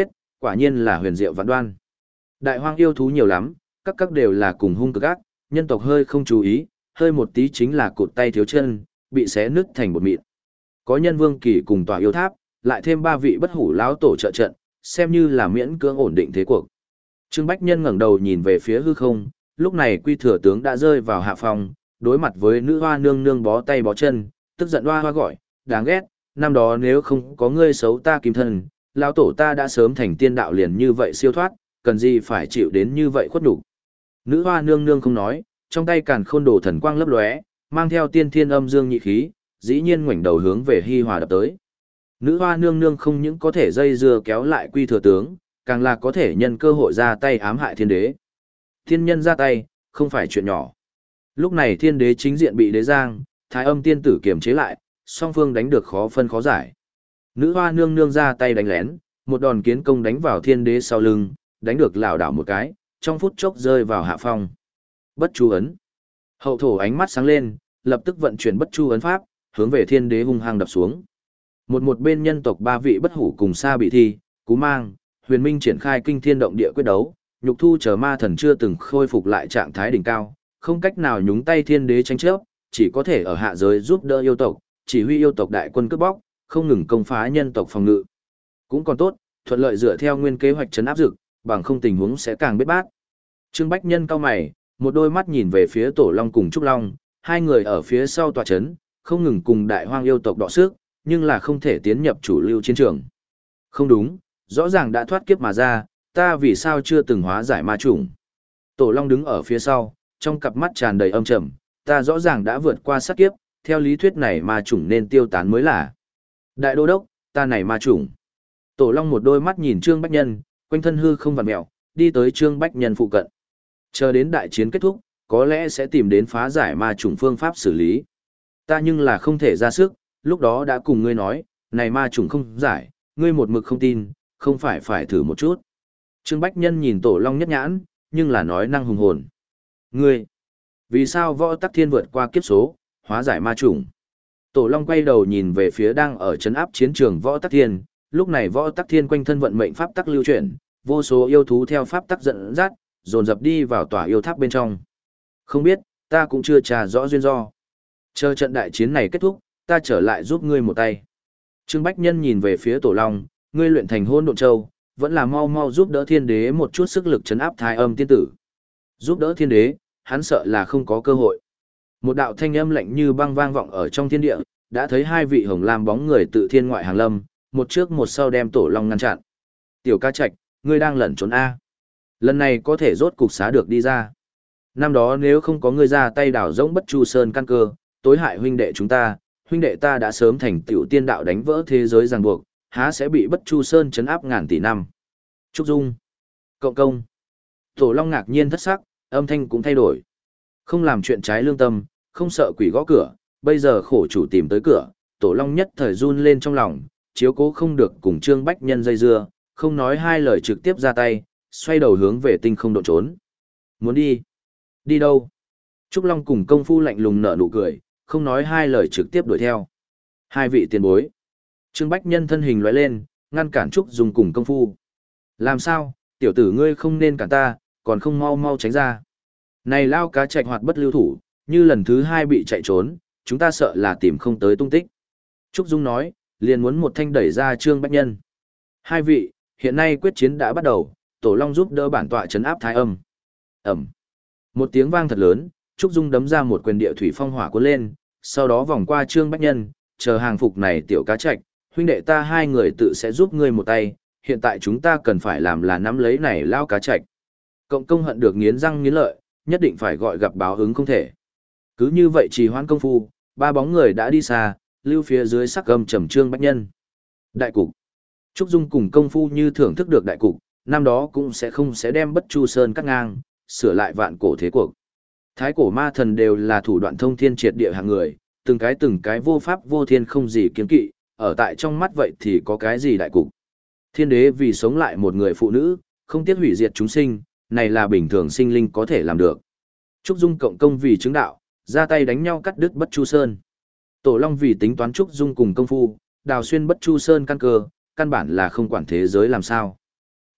quả nhiên là huyền diệu vạn đoan. Đại hoang yêu thú nhiều lắm, các các đều là cùng hung cực ác, nhân tộc hơi không chú ý, hơi một tí chính là cụt tay thiếu chân, bị xé nứt thành bột mịn. Có nhân vương kỳ cùng tòa yêu tháp, lại thêm ba vị bất hủ lão tổ trợ trận, xem như là miễn cưỡng ổn định thế cuộc. Trương Bách Nhân ngẩng đầu nhìn về phía hư không, lúc này Quy Thừa tướng đã rơi vào hạ phòng, đối mặt với nữ hoa nương nương bó tay bó chân, tức giận hoa hoa gọi, đáng ghét, năm đó nếu không có ngươi xấu ta kim thân, lão tổ ta đã sớm thành tiên đạo liền như vậy siêu thoát, cần gì phải chịu đến như vậy khuất nhục. Nữ hoa nương nương không nói, trong tay càn khôn đồ thần quang lấp lóe, mang theo tiên thiên âm dương nhị khí, dĩ nhiên ngoảnh đầu hướng về Hi Hòa đập tới. Nữ hoa nương nương không những có thể dây dưa kéo lại Quy Thừa tướng, càng là có thể nhân cơ hội ra tay ám hại thiên đế. Thiên nhân ra tay, không phải chuyện nhỏ. Lúc này thiên đế chính diện bị đế giang, thái âm tiên tử kiềm chế lại, song phương đánh được khó phân khó giải. Nữ hoa nương nương ra tay đánh lén, một đòn kiến công đánh vào thiên đế sau lưng, đánh được lảo đảo một cái, trong phút chốc rơi vào hạ phong. Bất chu ấn. Hậu thổ ánh mắt sáng lên, lập tức vận chuyển bất chu ấn pháp, hướng về thiên đế hung hăng đập xuống. Một một bên nhân tộc ba vị bất hủ cùng xa bị thi, cú mang, huyền minh triển khai kinh thiên động địa quyết đấu, nhục thu chờ ma thần chưa từng khôi phục lại trạng thái đỉnh cao, không cách nào nhúng tay thiên đế tranh chấp, chỉ có thể ở hạ giới giúp đỡ yêu tộc, chỉ huy yêu tộc đại quân cướp bóc, không ngừng công phá nhân tộc phòng ngự. Cũng còn tốt, thuận lợi dựa theo nguyên kế hoạch trấn áp dực, bằng không tình huống sẽ càng bết bát. Trương Bách Nhân cao mày, một đôi mắt nhìn về phía Tổ Long cùng Trúc Long, hai người ở phía sau tòa chấn, không ngừng cùng đại hoang yêu tộc đọ sức, nhưng là không thể tiến nhập chủ lưu chiến trường. Không đúng, rõ ràng đã thoát kiếp mà ra, ta vì sao chưa từng hóa giải ma chủng. Tổ Long đứng ở phía sau, trong cặp mắt tràn đầy âm trầm, ta rõ ràng đã vượt qua sát kiếp, theo lý thuyết này ma chủng nên tiêu tán mới là. Đại đô đốc, ta này ma chủng. Tổ Long một đôi mắt nhìn Trương Bách Nhân, quanh thân hư không vặn mèo, đi tới Trương Bách Nhân phụ cận. Chờ đến đại chiến kết thúc, có lẽ sẽ tìm đến phá giải ma chủng phương pháp xử lý. Ta nhưng là không thể ra sức, lúc đó đã cùng ngươi nói, này ma chủng không giải, ngươi một mực không tin, không phải phải thử một chút. Trương Bách Nhân nhìn Tổ Long nhất nhãn, nhưng là nói năng hùng hồn. Ngươi, vì sao võ tắc thiên vượt qua kiếp số, hóa giải ma chủng? Tổ Long quay đầu nhìn về phía đang ở trấn áp chiến trường võ tắc thiên, lúc này võ tắc thiên quanh thân vận mệnh pháp tắc lưu chuyển, vô số yêu thú theo pháp tắc dẫn dắt, dồn dập đi vào tòa yêu tháp bên trong. Không biết, ta cũng chưa tra rõ duyên do. Chờ trận đại chiến này kết thúc, ta trở lại giúp ngươi một tay. Trương Bách Nhân nhìn về phía Tổ Long, ngươi luyện thành hôn độn châu, vẫn là mau mau giúp đỡ thiên đế một chút sức lực trấn áp thái âm tiên tử. Giúp đỡ thiên đế, hắn sợ là không có cơ hội. Một đạo thanh âm lạnh như băng vang vọng ở trong thiên địa, đã thấy hai vị hồng lam bóng người tự thiên ngoại hàng lâm, một trước một sau đem Tổ Long ngăn chặn. Tiểu ca trạch, ngươi đang lẩn trốn A. Lần này có thể rốt cục xá được đi ra. Năm đó nếu không có ngươi ra tay đảo rỗng bất chu sơn căn cơ, tối hại huynh đệ chúng ta, huynh đệ ta đã sớm thành tiểu tiên đạo đánh vỡ thế giới ràng buộc, há sẽ bị bất chu sơn chấn áp ngàn tỷ năm. Trúc Dung, Cộng Công. Tổ Long ngạc nhiên thất sắc, âm thanh cũng thay đổi. Không làm chuyện trái lương tâm, không sợ quỷ gõ cửa, bây giờ khổ chủ tìm tới cửa, Tổ Long nhất thời run lên trong lòng, chiếu cố không được cùng Trương Bách Nhân dây dưa, không nói hai lời trực tiếp ra tay, xoay đầu hướng về tinh không độ trốn. Muốn đi? Đi đâu? Trúc Long cùng Công Phu lạnh lùng nở nụ cười, không nói hai lời trực tiếp đuổi theo. Hai vị tiền bối. Trương Bách Nhân thân hình lóe lên, ngăn cản Trúc Dung cùng Công Phu. Làm sao, tiểu tử ngươi không nên cản ta, còn không mau mau tránh ra. Này lao cá trạch hoạt bất lưu thủ, như lần thứ hai bị chạy trốn, chúng ta sợ là tìm không tới tung tích. Trúc Dung nói, liền muốn một thanh đẩy ra Trương Bách Nhân. Hai vị, hiện nay quyết chiến đã bắt đầu, Tổ Long giúp đỡ bản tọa trấn áp thái âm. Ẩm. Một tiếng vang thật lớn, Trúc Dung đấm ra một quyền địa thủy phong hỏa cuốn lên, sau đó vòng qua Trương Bách Nhân, chờ hàng phục này tiểu cá trạch, huynh đệ ta hai người tự sẽ giúp ngươi một tay, hiện tại chúng ta cần phải làm là nắm lấy này lao cá trạch. Cộng công hận được nghiến răng nghiến lợi, nhất định phải gọi gặp báo ứng không thể. Cứ như vậy trì hoãn công phu, ba bóng người đã đi xa, lưu phía dưới sắc gầm trầm Trương Bách Nhân. Đại cục. Trúc Dung cùng Công Phu như thưởng thức được đại cục, năm đó cũng sẽ không sẽ đem Bất Chu Sơn cắt ngang, sửa lại vạn cổ thế cuộc. Thái cổ ma thần đều là thủ đoạn thông thiên triệt địa hạng người, từng cái từng cái vô pháp vô thiên không gì kiêng kỵ, ở tại trong mắt vậy thì có cái gì đại cục. Thiên đế vì sống lại một người phụ nữ, không tiếc hủy diệt chúng sinh, này là bình thường sinh linh có thể làm được. Trúc Dung cộng công vì chứng đạo, ra tay đánh nhau cắt đứt Bất Chu Sơn. Tổ Long vì tính toán Trúc Dung cùng Công Phu, đào xuyên Bất Chu Sơn căn cơ, căn bản là không quản thế giới làm sao.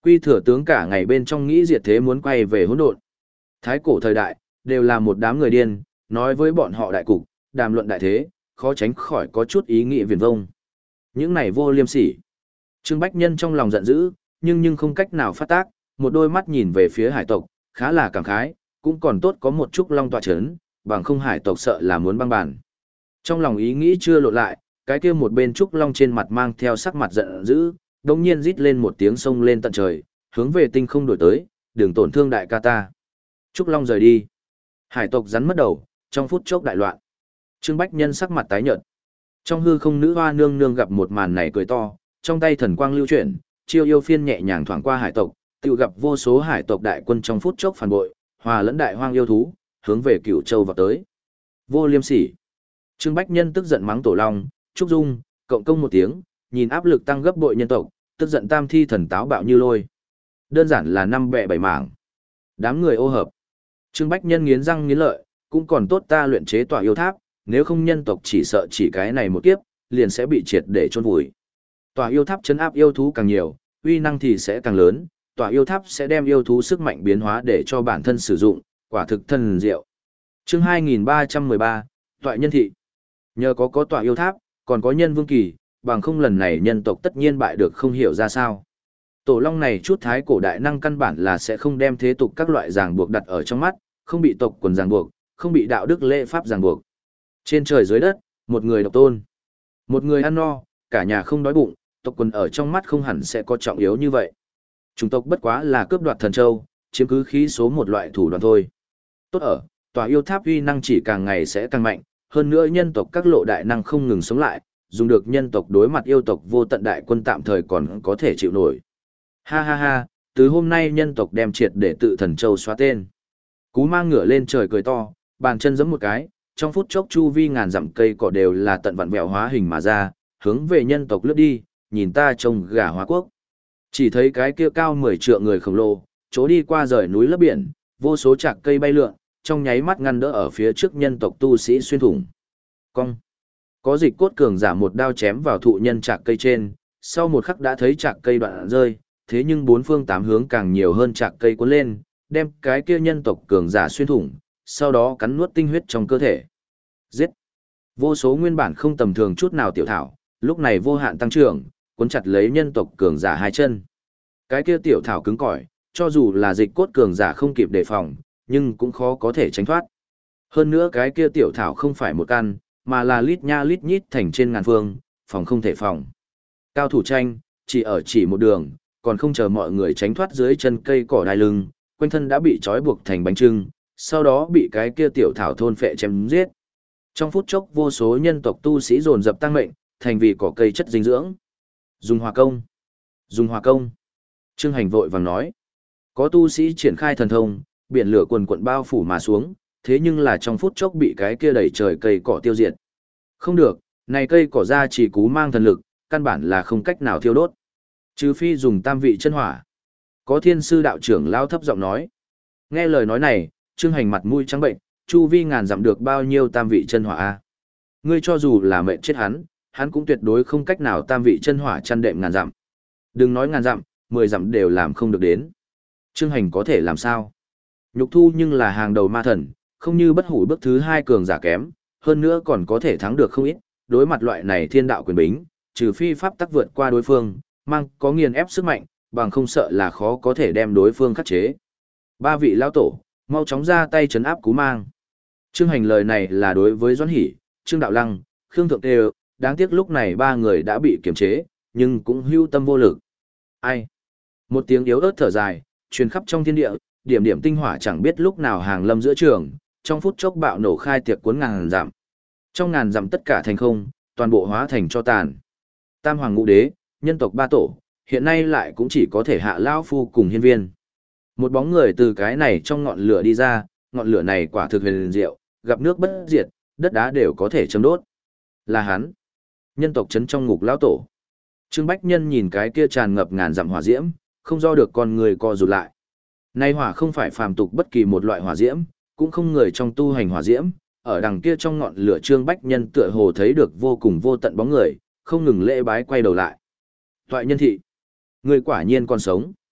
Quy Thừa tướng cả ngày bên trong nghĩ diệt thế muốn quay về hỗn độn. Thái cổ thời đại, đều là một đám người điên, nói với bọn họ đại cục, đàm luận đại thế, khó tránh khỏi có chút ý nghĩ viển vông. Những này vô liêm sỉ. Trương Bách Nhân trong lòng giận dữ, nhưng nhưng không cách nào phát tác, một đôi mắt nhìn về phía hải tộc, khá là cảm khái, cũng còn tốt có một chút long tọa chấn, bằng không hải tộc sợ là muốn băng bản. Trong lòng ý nghĩ chưa lộ lại, cái kia một bên trúc long trên mặt mang theo sắc mặt giận dữ, đột nhiên rít lên một tiếng sông lên tận trời, hướng về tinh không đổi tới, đừng tổn thương đại ca ta. Trúc long rời đi. Hải tộc rắn mất đầu, trong phút chốc đại loạn. Trương Bách Nhân sắc mặt tái nhợt. Trong hư không nữ hoa nương nương gặp một màn này cười to, trong tay thần quang lưu chuyển, chiêu yêu phiên nhẹ nhàng thoảng qua hải tộc, tự gặp vô số hải tộc đại quân trong phút chốc phản bội, hòa lẫn đại hoang yêu thú, hướng về Cửu Châu vào tới. Vô liêm sỉ. Trương Bách Nhân tức giận mắng Tổ Long, Trúc Dung, cộng công một tiếng, nhìn áp lực tăng gấp bội nhân tộc, tức giận tam thi thần táo bạo như lôi. Đơn giản là năm bẹ bảy mảng. Đám người ô hợp. Trương Bách Nhân nghiến răng nghiến lợi, cũng còn tốt ta luyện chế tỏa yêu tháp, nếu không nhân tộc chỉ sợ chỉ cái này một kiếp, liền sẽ bị triệt để chôn vùi. Tỏa yêu tháp chấn áp yêu thú càng nhiều, uy năng thì sẽ càng lớn, tỏa yêu tháp sẽ đem yêu thú sức mạnh biến hóa để cho bản thân sử dụng, quả thực thần diệu. Chương hai nghìn ba trăm mười ba, Tọa nhân thị. Nhờ có có tọa yêu tháp, còn có nhân vương kỳ, bằng không lần này nhân tộc tất nhiên bại được không hiểu ra sao. Tổ Long này chút thái cổ đại năng căn bản là sẽ không đem thế tục các loại ràng buộc đặt ở trong mắt, không bị tộc quần ràng buộc, không bị đạo đức lễ pháp ràng buộc. Trên trời dưới đất, một người độc tôn. Một người ăn no, cả nhà không đói bụng, tộc quần ở trong mắt không hẳn sẽ có trọng yếu như vậy. Chủng tộc bất quá là cướp đoạt thần châu, chiếm cứ khí số một loại thủ đoạn thôi. Tốt ở, tòa yêu tháp uy năng chỉ càng ngày sẽ càng mạnh, hơn nữa nhân tộc các lộ đại năng không ngừng sống lại, dùng được nhân tộc đối mặt yêu tộc vô tận đại quân tạm thời còn có thể chịu nổi. Ha ha ha, từ hôm nay nhân tộc đem triệt để tự thần châu xóa tên. Cú mang ngửa lên trời cười to, bàn chân giẫm một cái, trong phút chốc chu vi ngàn dặm cây cỏ đều là tận vặn vẹo hóa hình mà ra, hướng về nhân tộc lướt đi, nhìn ta trông gà hóa quốc. Chỉ thấy cái kia cao mười trượng người khổng lồ, chỗ đi qua rời núi lấp biển, vô số chạc cây bay lượn, trong nháy mắt ngăn đỡ ở phía trước nhân tộc tu sĩ xuyên thủng. Cong. Có dịch cốt cường giả một đao chém vào thụ nhân chạc cây trên, sau một khắc đã thấy chạc cây đoạn rơi, thế nhưng bốn phương tám hướng càng nhiều hơn chạc cây cuốn lên, đem cái kia nhân tộc cường giả xuyên thủng, sau đó cắn nuốt tinh huyết trong cơ thể. Giết. Vô số nguyên bản không tầm thường chút nào tiểu thảo, lúc này vô hạn tăng trưởng, cuốn chặt lấy nhân tộc cường giả hai chân. Cái kia tiểu thảo cứng cỏi, cho dù là dịch cốt cường giả không kịp đề phòng, nhưng cũng khó có thể tránh thoát. Hơn nữa cái kia tiểu thảo không phải một căn, mà là lít nha lít nhít thành trên ngàn phương, phòng không thể phòng. Cao thủ tranh, chỉ ở chỉ một đường, còn không chờ mọi người tránh thoát dưới chân cây cỏ đai lưng, quanh thân đã bị trói buộc thành bánh trưng, sau đó bị cái kia tiểu thảo thôn phệ chém giết. Trong phút chốc vô số nhân tộc tu sĩ dồn dập tăng mệnh, thành vì cỏ cây chất dinh dưỡng. Dùng hòa công. Dùng hòa công. Trương Hành vội vàng nói. Có tu sĩ triển khai thần thông, biển lửa quần quận bao phủ mà xuống, thế nhưng là trong phút chốc bị cái kia đẩy trời cây cỏ tiêu diệt. Không được, này cây cỏ ra chỉ cú mang thần lực, căn bản là không cách nào thiêu đốt. Trừ phi dùng tam vị chân hỏa. Có thiên sư đạo trưởng lao thấp giọng nói. Nghe lời nói này, Trương Hành mặt mũi trắng bệnh, chu vi ngàn dặm được bao nhiêu tam vị chân hỏa a? Ngươi cho dù là mệnh chết hắn, hắn cũng tuyệt đối không cách nào tam vị chân hỏa chăn đệm ngàn dặm. Đừng nói ngàn dặm, mười dặm đều làm không được đến. Trương Hành có thể làm sao? Nhục thu nhưng là hàng đầu ma thần, không như bất hủ bước thứ hai cường giả kém, hơn nữa còn có thể thắng được không ít, đối mặt loại này thiên đạo quyền bính, trừ phi pháp tắc vượt qua đối phương, mang có nghiền ép sức mạnh, bằng không sợ là khó có thể đem đối phương khắc chế. Ba vị lão tổ, mau chóng ra tay trấn áp cú mang. Trương Hành lời này là đối với Doãn Hỷ, Trương Đạo Lăng, Khương Thượng Tề, đáng tiếc lúc này ba người đã bị kiềm chế, nhưng cũng hưu tâm vô lực. Ai? Một tiếng yếu ớt thở dài, truyền khắp trong thiên địa, điểm điểm tinh hỏa chẳng biết lúc nào hàng lâm giữa trường, trong phút chốc bạo nổ khai tiệc cuốn ngàn dặm. Trong ngàn dặm tất cả thành không, toàn bộ hóa thành cho tàn. Tam hoàng ngũ đế, nhân tộc ba tổ, hiện nay lại cũng chỉ có thể hạ lão phu cùng hiên viên. Một bóng người từ cái này trong ngọn lửa đi ra, ngọn lửa này quả thực huyền diệu, gặp nước bất diệt, đất đá đều có thể châm đốt. Là hắn. Nhân tộc trấn trong ngục lão tổ. Trương Bách Nhân nhìn cái kia tràn ngập ngàn dặm hỏa diễm, không do được con người co rụt lại. Nay hỏa không phải phàm tục bất kỳ một loại hỏa diễm, cũng không người trong tu hành hỏa diễm, ở đằng kia trong ngọn lửa Trương Bách Nhân tựa hồ thấy được vô cùng vô tận bóng người, không ngừng lễ bái quay đầu lại. Toại nhân thị, người quả nhiên còn sống.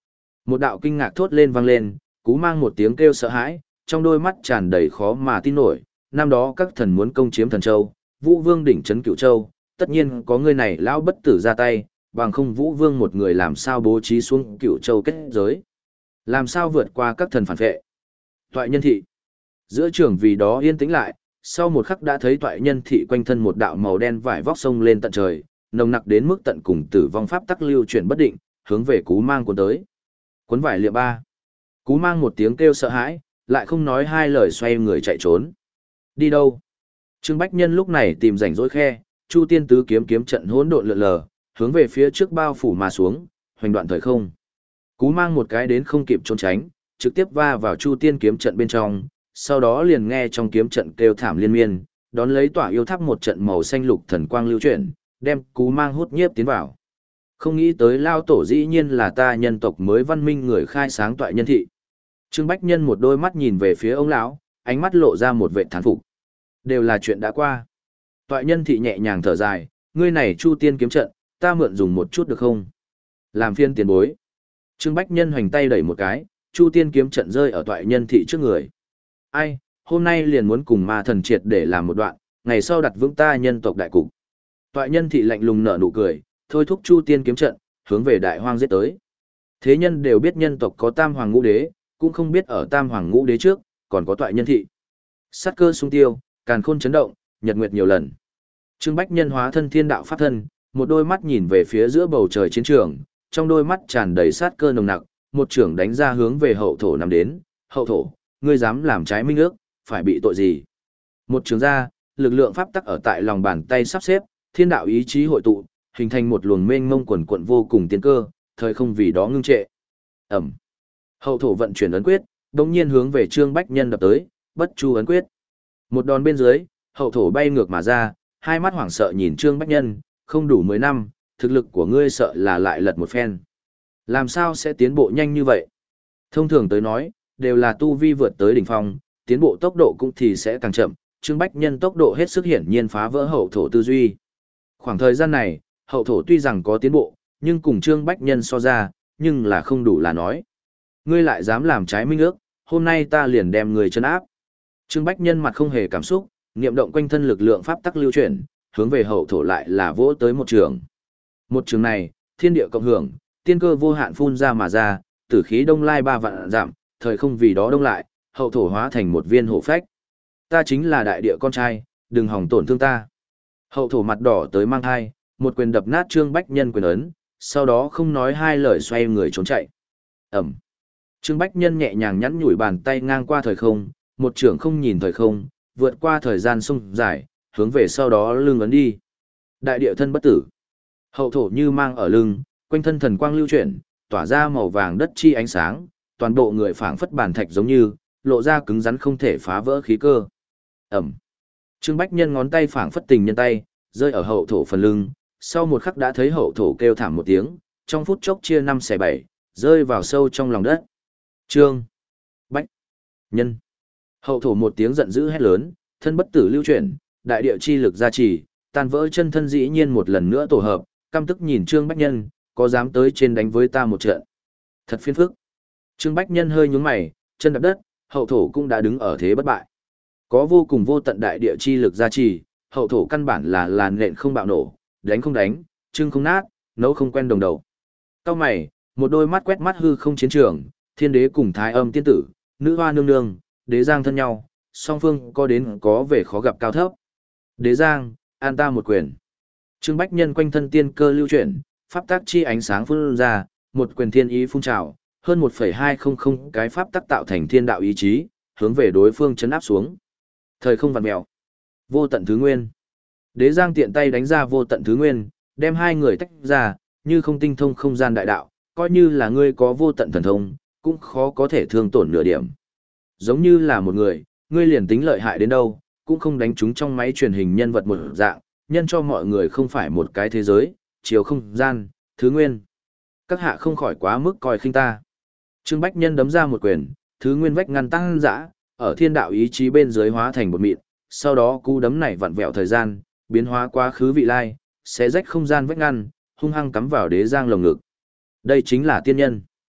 Một đạo kinh ngạc thốt lên vang lên, Cú Mang một tiếng kêu sợ hãi, trong đôi mắt tràn đầy khó mà tin nổi, năm đó các thần muốn công chiếm Thần Châu, Vũ Vương đỉnh trấn Cửu Châu, tất nhiên có người này lão bất tử ra tay, bằng không Vũ Vương một người làm sao bố trí xuống Cửu Châu kết giới, làm sao vượt qua các thần phản vệ. Toại Nhân Thị. Giữa trường vì đó yên tĩnh lại, sau một khắc đã thấy Toại Nhân Thị quanh thân một đạo màu đen vải vóc sông lên tận trời, nồng nặc đến mức tận cùng tử vong pháp tắc lưu chuyển bất định, hướng về Cú Mang cuốn tới. Cuốn vải liệm ba. Cú Mang một tiếng kêu sợ hãi, lại không nói hai lời xoay người chạy trốn. Đi đâu? Trương Bách Nhân lúc này tìm rảnh rỗi khe, Chu Tiên tứ kiếm kiếm trận hỗn độn lượn lờ, hướng về phía trước bao phủ mà xuống, hoành đoạn thời không. Cú Mang một cái đến không kịp trốn tránh, trực tiếp va vào Chu Tiên kiếm trận bên trong, sau đó liền nghe trong kiếm trận kêu thảm liên miên, đón lấy tỏa yêu tháp một trận màu xanh lục thần quang lưu chuyển, đem Cú Mang hút nhiếp tiến vào. Không nghĩ tới lao tổ dĩ nhiên là ta nhân tộc mới văn minh người khai sáng Toại Nhân Thị. Trương Bách Nhân một đôi mắt nhìn về phía ông lão, ánh mắt lộ ra một vẻ thán phục. Đều là chuyện đã qua. Toại Nhân Thị nhẹ nhàng thở dài, ngươi này Chu Tiên kiếm trận, ta mượn dùng một chút được không? Làm phiên tiền bối. Trương Bách Nhân hoành tay đẩy một cái, Chu Tiên kiếm trận rơi ở Toại Nhân Thị trước người. Ai, hôm nay liền muốn cùng ma thần triệt để làm một đoạn, ngày sau đặt vững ta nhân tộc đại cục. Toại Nhân Thị lạnh lùng nở nụ cười, thôi thúc Chu Tiên kiếm trận, hướng về đại hoang giết tới. Thế nhân đều biết nhân tộc có Tam Hoàng Ngũ Đế, cũng không biết ở Tam Hoàng Ngũ Đế trước, còn có Toại Nhân Thị. Sát cơ sung tiêu, càn khôn chấn động, nhật nguyệt nhiều lần. Trương Bách Nhân hóa thân thiên đạo pháp thân, một đôi mắt nhìn về phía giữa bầu trời chiến trường, trong đôi mắt tràn đầy sát cơ nồng nặc, một trưởng đánh ra hướng về hậu thổ nằm đến. Hậu thổ, ngươi dám làm trái minh ước, phải bị tội gì? Một trường ra, lực lượng pháp tắc ở tại lòng bàn tay sắp xếp, thiên đạo ý chí hội tụ, hình thành một luồng mênh mông quần quận vô cùng tiên cơ, thời không vì đó ngưng trệ. Ẩm. Hậu thổ vận chuyển ấn quyết, đồng nhiên hướng về Trương Bách Nhân đập tới, bất chu ấn quyết. Một đòn bên dưới, hậu thổ bay ngược mà ra, hai mắt hoảng sợ nhìn Trương Bách Nhân, không đủ mười năm, thực lực của ngươi sợ là lại lật một phen. Làm sao sẽ tiến bộ nhanh như vậy? Thông thường tới nói, đều là tu vi vượt tới đỉnh phong, tiến bộ tốc độ cũng thì sẽ càng chậm, Trương Bách Nhân tốc độ hết sức hiển nhiên phá vỡ hậu thổ tư duy. Khoảng thời gian này, hậu thổ tuy rằng có tiến bộ, nhưng cùng Trương Bách Nhân so ra, nhưng là không đủ là nói. Ngươi lại dám làm trái minh ước, hôm nay ta liền đem người chân áp. Trương Bách Nhân mặt không hề cảm xúc, niệm động quanh thân lực lượng pháp tắc lưu chuyển, hướng về hậu thổ lại là vỗ tới một trường. Một trường này, thiên địa cộng hưởng, tiên cơ vô hạn phun ra mà ra, tử khí đông lai ba vạn giảm, thời không vì đó đông lại, hậu thổ hóa thành một viên hổ phách. Ta chính là đại địa con trai, đừng hòng tổn thương ta. Hậu thổ mặt đỏ tới mang hai, một quyền đập nát Trương Bách Nhân quyền ấn, sau đó không nói hai lời xoay người trốn chạy. Ẩm. Trương Bách Nhân nhẹ nhàng nhắn nhủi bàn tay ngang qua thời không, một trường không nhìn thời không, vượt qua thời gian sông dài, hướng về sau đó lưng ấn đi. Đại địa thân bất tử. Hậu thổ như mang ở lưng, quanh thân thần quang lưu chuyển, tỏa ra màu vàng đất chi ánh sáng, toàn bộ người phảng phất bản thạch giống như, lộ ra cứng rắn không thể phá vỡ khí cơ. Ẩm. Trương Bách Nhân ngón tay phảng phất tình nhân tay, rơi ở hậu thổ phần lưng, sau một khắc đã thấy hậu thổ kêu thảm một tiếng, trong phút chốc chia năm xẻ bảy, rơi vào sâu trong lòng đất. Trương Bách Nhân. Hậu thổ một tiếng giận dữ hét lớn, thân bất tử lưu chuyển, đại địa chi lực gia trì, tan vỡ chân thân dĩ nhiên một lần nữa tổ hợp, căm tức nhìn Trương Bách Nhân, có dám tới trên đánh với ta một trận. Thật phiền phức. Trương Bách Nhân hơi nhướng mày, chân đạp đất, hậu thổ cũng đã đứng ở thế bất bại. Có vô cùng vô tận đại địa chi lực gia trì, hậu thổ căn bản là làn nện không bạo nổ, đánh không đánh, trưng không nát, nấu không quen đồng đầu. Cao mày, một đôi mắt quét mắt hư không chiến trường, thiên đế cùng thái âm tiên tử, nữ hoa nương nương, đế giang thân nhau, song phương có đến có về khó gặp cao thấp. Đế giang, an ta một quyền. Trương Bách Nhân quanh thân tiên cơ lưu chuyển, pháp tác chi ánh sáng phun ra, một quyền thiên ý phun trào, hơn một phẩy hai không không cái pháp tắc tạo thành thiên đạo ý chí, hướng về đối phương chấn áp xuống. Thời không vặn mèo. Vô tận thứ nguyên. Đế giang tiện tay đánh ra vô tận thứ nguyên, đem hai người tách ra, như không tinh thông không gian đại đạo, coi như là ngươi có vô tận thần thông, cũng khó có thể thương tổn nửa điểm. Giống như là một người, ngươi liền tính lợi hại đến đâu, cũng không đánh trúng trong máy truyền hình nhân vật một dạng, nhân cho mọi người không phải một cái thế giới, chiều không gian, thứ nguyên. Các hạ không khỏi quá mức coi khinh ta. Trương Bách Nhân đấm ra một quyền, thứ nguyên vách ngăn tăng dã, ở thiên đạo ý chí bên dưới hóa thành một mịn, sau đó cú đấm này vặn vẹo thời gian, biến hóa quá khứ vị lai, xé rách không gian vách ngăn, hung hăng cắm vào đế giang lồng ngực. Đây chính là tiên nhân.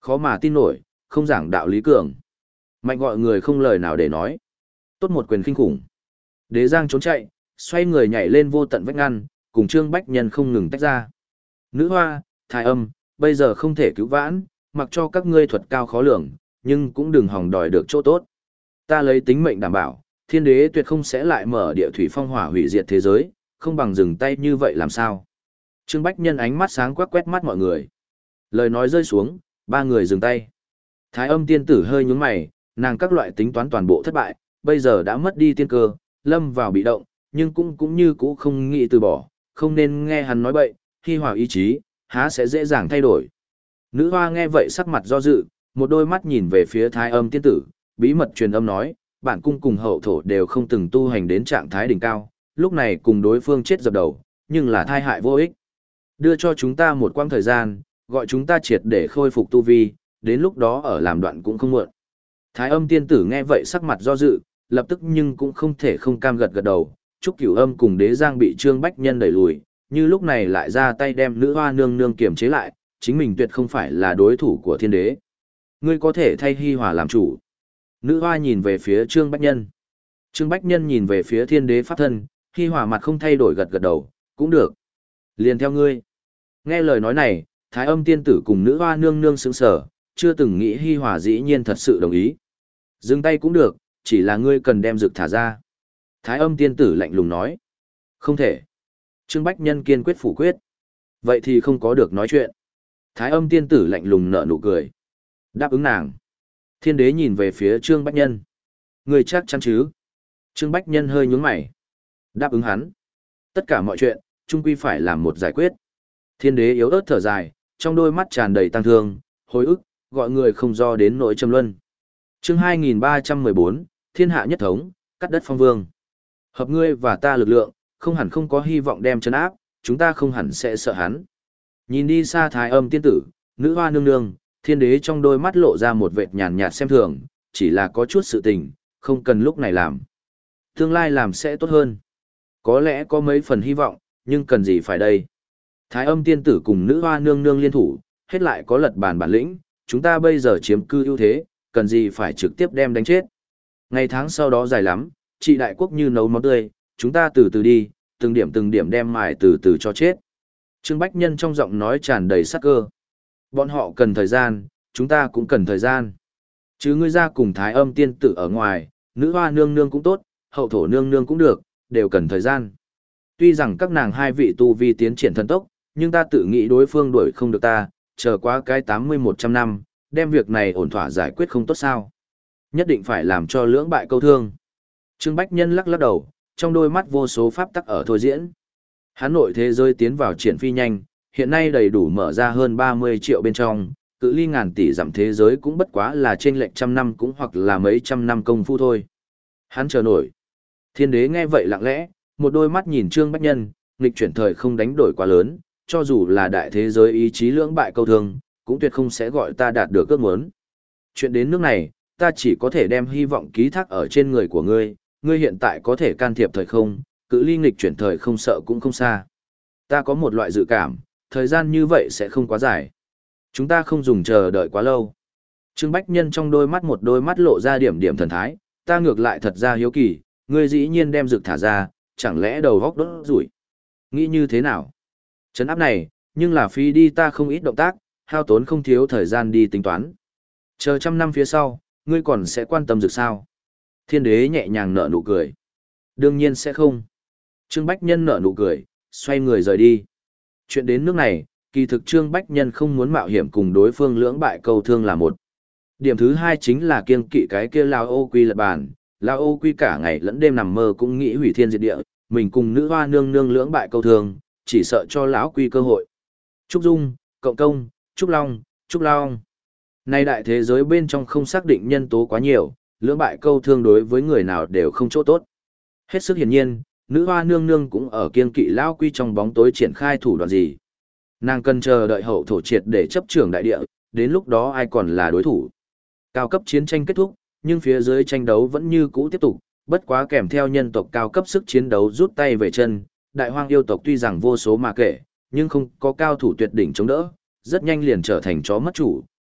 khó mà tin nổi, không giảng đạo lý cường. Mạnh gọi người không lời nào để nói. Tốt một quyền kinh khủng. Đế Giang trốn chạy, xoay người nhảy lên vô tận vách ngăn, cùng Trương Bách Nhân không ngừng tách ra. Nữ hoa, Thái Âm, bây giờ không thể cứu vãn, mặc cho các ngươi thuật cao khó lường, nhưng cũng đừng hòng đòi được chỗ tốt. Ta lấy tính mệnh đảm bảo, thiên đế tuyệt không sẽ lại mở địa thủy phong hỏa hủy diệt thế giới, không bằng dừng tay như vậy làm sao. Trương Bách Nhân ánh mắt sáng quắc quét mắt mọi người. Lời nói rơi xuống, ba người dừng tay. Thái Âm tiên tử hơi nhướng mày, nàng các loại tính toán toàn bộ thất bại, bây giờ đã mất đi tiên cơ, lâm vào bị động, nhưng cũng cũng như cũ không nghĩ từ bỏ, không nên nghe hắn nói bậy, khi hòa ý chí, há sẽ dễ dàng thay đổi. Nữ hoa nghe vậy sắc mặt do dự, một đôi mắt nhìn về phía Thái Âm tiên tử, bí mật truyền âm nói, bản cung cùng hậu thổ đều không từng tu hành đến trạng thái đỉnh cao, lúc này cùng đối phương chết dập đầu, nhưng là thai hại vô ích. Đưa cho chúng ta một quãng thời gian, gọi chúng ta triệt để khôi phục tu vi, đến lúc đó ở làm đoạn cũng không muộn. Thái Âm tiên tử nghe vậy sắc mặt do dự, lập tức nhưng cũng không thể không cam gật gật đầu, Trúc Cửu Âm cùng Đế Giang bị Trương Bách Nhân đẩy lùi, như lúc này lại ra tay đem nữ hoa nương nương kiềm chế lại, chính mình tuyệt không phải là đối thủ của thiên đế. Ngươi có thể thay Hi Hòa làm chủ. Nữ hoa nhìn về phía Trương Bách Nhân. Trương Bách Nhân nhìn về phía thiên đế pháp thân, Hi Hòa mặt không thay đổi gật gật đầu, cũng được. Liền theo ngươi. Nghe lời nói này, Thái Âm tiên tử cùng nữ hoa nương nương sững sờ, chưa từng nghĩ Hi Hòa dĩ nhiên thật sự đồng ý. Dừng tay cũng được, chỉ là ngươi cần đem dược thả ra. Thái Âm tiên tử lạnh lùng nói. Không thể. Trương Bách Nhân kiên quyết phủ quyết. Vậy thì không có được nói chuyện. Thái Âm tiên tử lạnh lùng nở nụ cười. Đáp ứng nàng. Thiên đế nhìn về phía Trương Bách Nhân. Ngươi chắc chắn chứ? Trương Bách Nhân hơi nhướng mày. Đáp ứng hắn. Tất cả mọi chuyện, chung quy phải làm một giải quyết. Thiên đế yếu ớt thở dài, trong đôi mắt tràn đầy tăng thương, hối ức, gọi người không do đến nỗi trầm luân. Chương hai nghìn ba trăm mười bốn, Thiên hạ nhất thống, cắt đất phong vương. Hợp ngươi và ta lực lượng, không hẳn không có hy vọng đem trấn áp, chúng ta không hẳn sẽ sợ hắn. Nhìn đi xa Thái Âm tiên tử, nữ hoa nương nương, thiên đế trong đôi mắt lộ ra một vệt nhàn nhạt xem thường, chỉ là có chút sự tình, không cần lúc này làm. Tương lai làm sẽ tốt hơn. Có lẽ có mấy phần hy vọng, nhưng cần gì phải đây. Thái Âm tiên tử cùng nữ hoa nương nương liên thủ, hết lại có lật bàn bản lĩnh, chúng ta bây giờ chiếm cư ưu thế, cần gì phải trực tiếp đem đánh chết. Ngày tháng sau đó dài lắm, trị đại quốc như nấu món tươi, chúng ta từ từ đi, từng điểm từng điểm đem mài từ từ cho chết. Trương Bách Nhân trong giọng nói tràn đầy sắc cơ. Bọn họ cần thời gian, chúng ta cũng cần thời gian. Chứ ngươi ra cùng Thái Âm tiên tử ở ngoài, nữ hoa nương nương cũng tốt, hậu thổ nương nương cũng được, đều cần thời gian. Tuy rằng các nàng hai vị tu vi tiến triển thần tốc, nhưng ta tự nghĩ đối phương đuổi không được ta, chờ quá cái tám mươi một trăm năm, đem việc này ổn thỏa giải quyết không tốt sao. Nhất định phải làm cho lưỡng bại câu thương. Trương Bách Nhân lắc lắc đầu, trong đôi mắt vô số pháp tắc ở thôi diễn. Hắn nội thế giới tiến vào triển phi nhanh, hiện nay đầy đủ mở ra hơn ba mươi triệu bên trong, cự ly ngàn tỷ dặm thế giới cũng bất quá là trên lệch trăm năm cũng hoặc là mấy trăm năm công phu thôi. Hắn chờ nổi. Thiên đế nghe vậy lặng lẽ, một đôi mắt nhìn Trương Bách Nhân, nghịch chuyển thời không đánh đổi quá lớn, cho dù là đại thế giới ý chí lưỡng bại câu thương, cũng tuyệt không sẽ gọi ta đạt được ước muốn. Chuyện đến nước này, ta chỉ có thể đem hy vọng ký thác ở trên người của ngươi, ngươi hiện tại có thể can thiệp thời không, cự ly nghịch chuyển thời không sợ cũng không xa. Ta có một loại dự cảm, thời gian như vậy sẽ không quá dài. Chúng ta không dùng chờ đợi quá lâu. Trương Bách Nhân trong đôi mắt một đôi mắt lộ ra điểm điểm thần thái, ta ngược lại thật ra hiếu kỳ, ngươi dĩ nhiên đem dược thả ra, chẳng lẽ đầu góc đốt rủi. Nghĩ như thế nào? Trấn áp này, nhưng là phí đi ta không ít động tác, hao tốn không thiếu thời gian đi tính toán. Chờ trăm năm phía sau, ngươi còn sẽ quan tâm dược sao? Thiên đế nhẹ nhàng nở nụ cười. Đương nhiên sẽ không. Trương Bách Nhân nở nụ cười, xoay người rời đi. Chuyện đến nước này, kỳ thực Trương Bách Nhân không muốn mạo hiểm cùng đối phương lưỡng bại câu thương là một. Điểm thứ hai chính là kiêng kỵ cái kia Lao Ô Quy lật bàn. Lao Ô Quy cả ngày lẫn đêm nằm mơ cũng nghĩ hủy thiên diệt địa, mình cùng nữ hoa nương nương lưỡng bại câu thương, chỉ sợ cho lão Quy cơ hội. Trúc Dung, Cộng Công, Trúc Long, Trúc Long. Nay đại thế giới bên trong không xác định nhân tố quá nhiều, lưỡng bại câu thương đối với người nào đều không chỗ tốt. Hết sức hiển nhiên, nữ hoa nương nương cũng ở kiêng kỵ lão Quy trong bóng tối triển khai thủ đoạn gì. Nàng cần chờ đợi hậu thổ triệt để chấp trưởng đại địa, đến lúc đó ai còn là đối thủ. Cao cấp chiến tranh kết thúc, nhưng phía dưới tranh đấu vẫn như cũ tiếp tục, bất quá kèm theo nhân tộc cao cấp sức chiến đấu rút tay về chân, đại hoang yêu tộc tuy rằng vô số mà kể, nhưng không có cao thủ tuyệt đỉnh chống đỡ, rất nhanh liền trở thành chó mất chủ,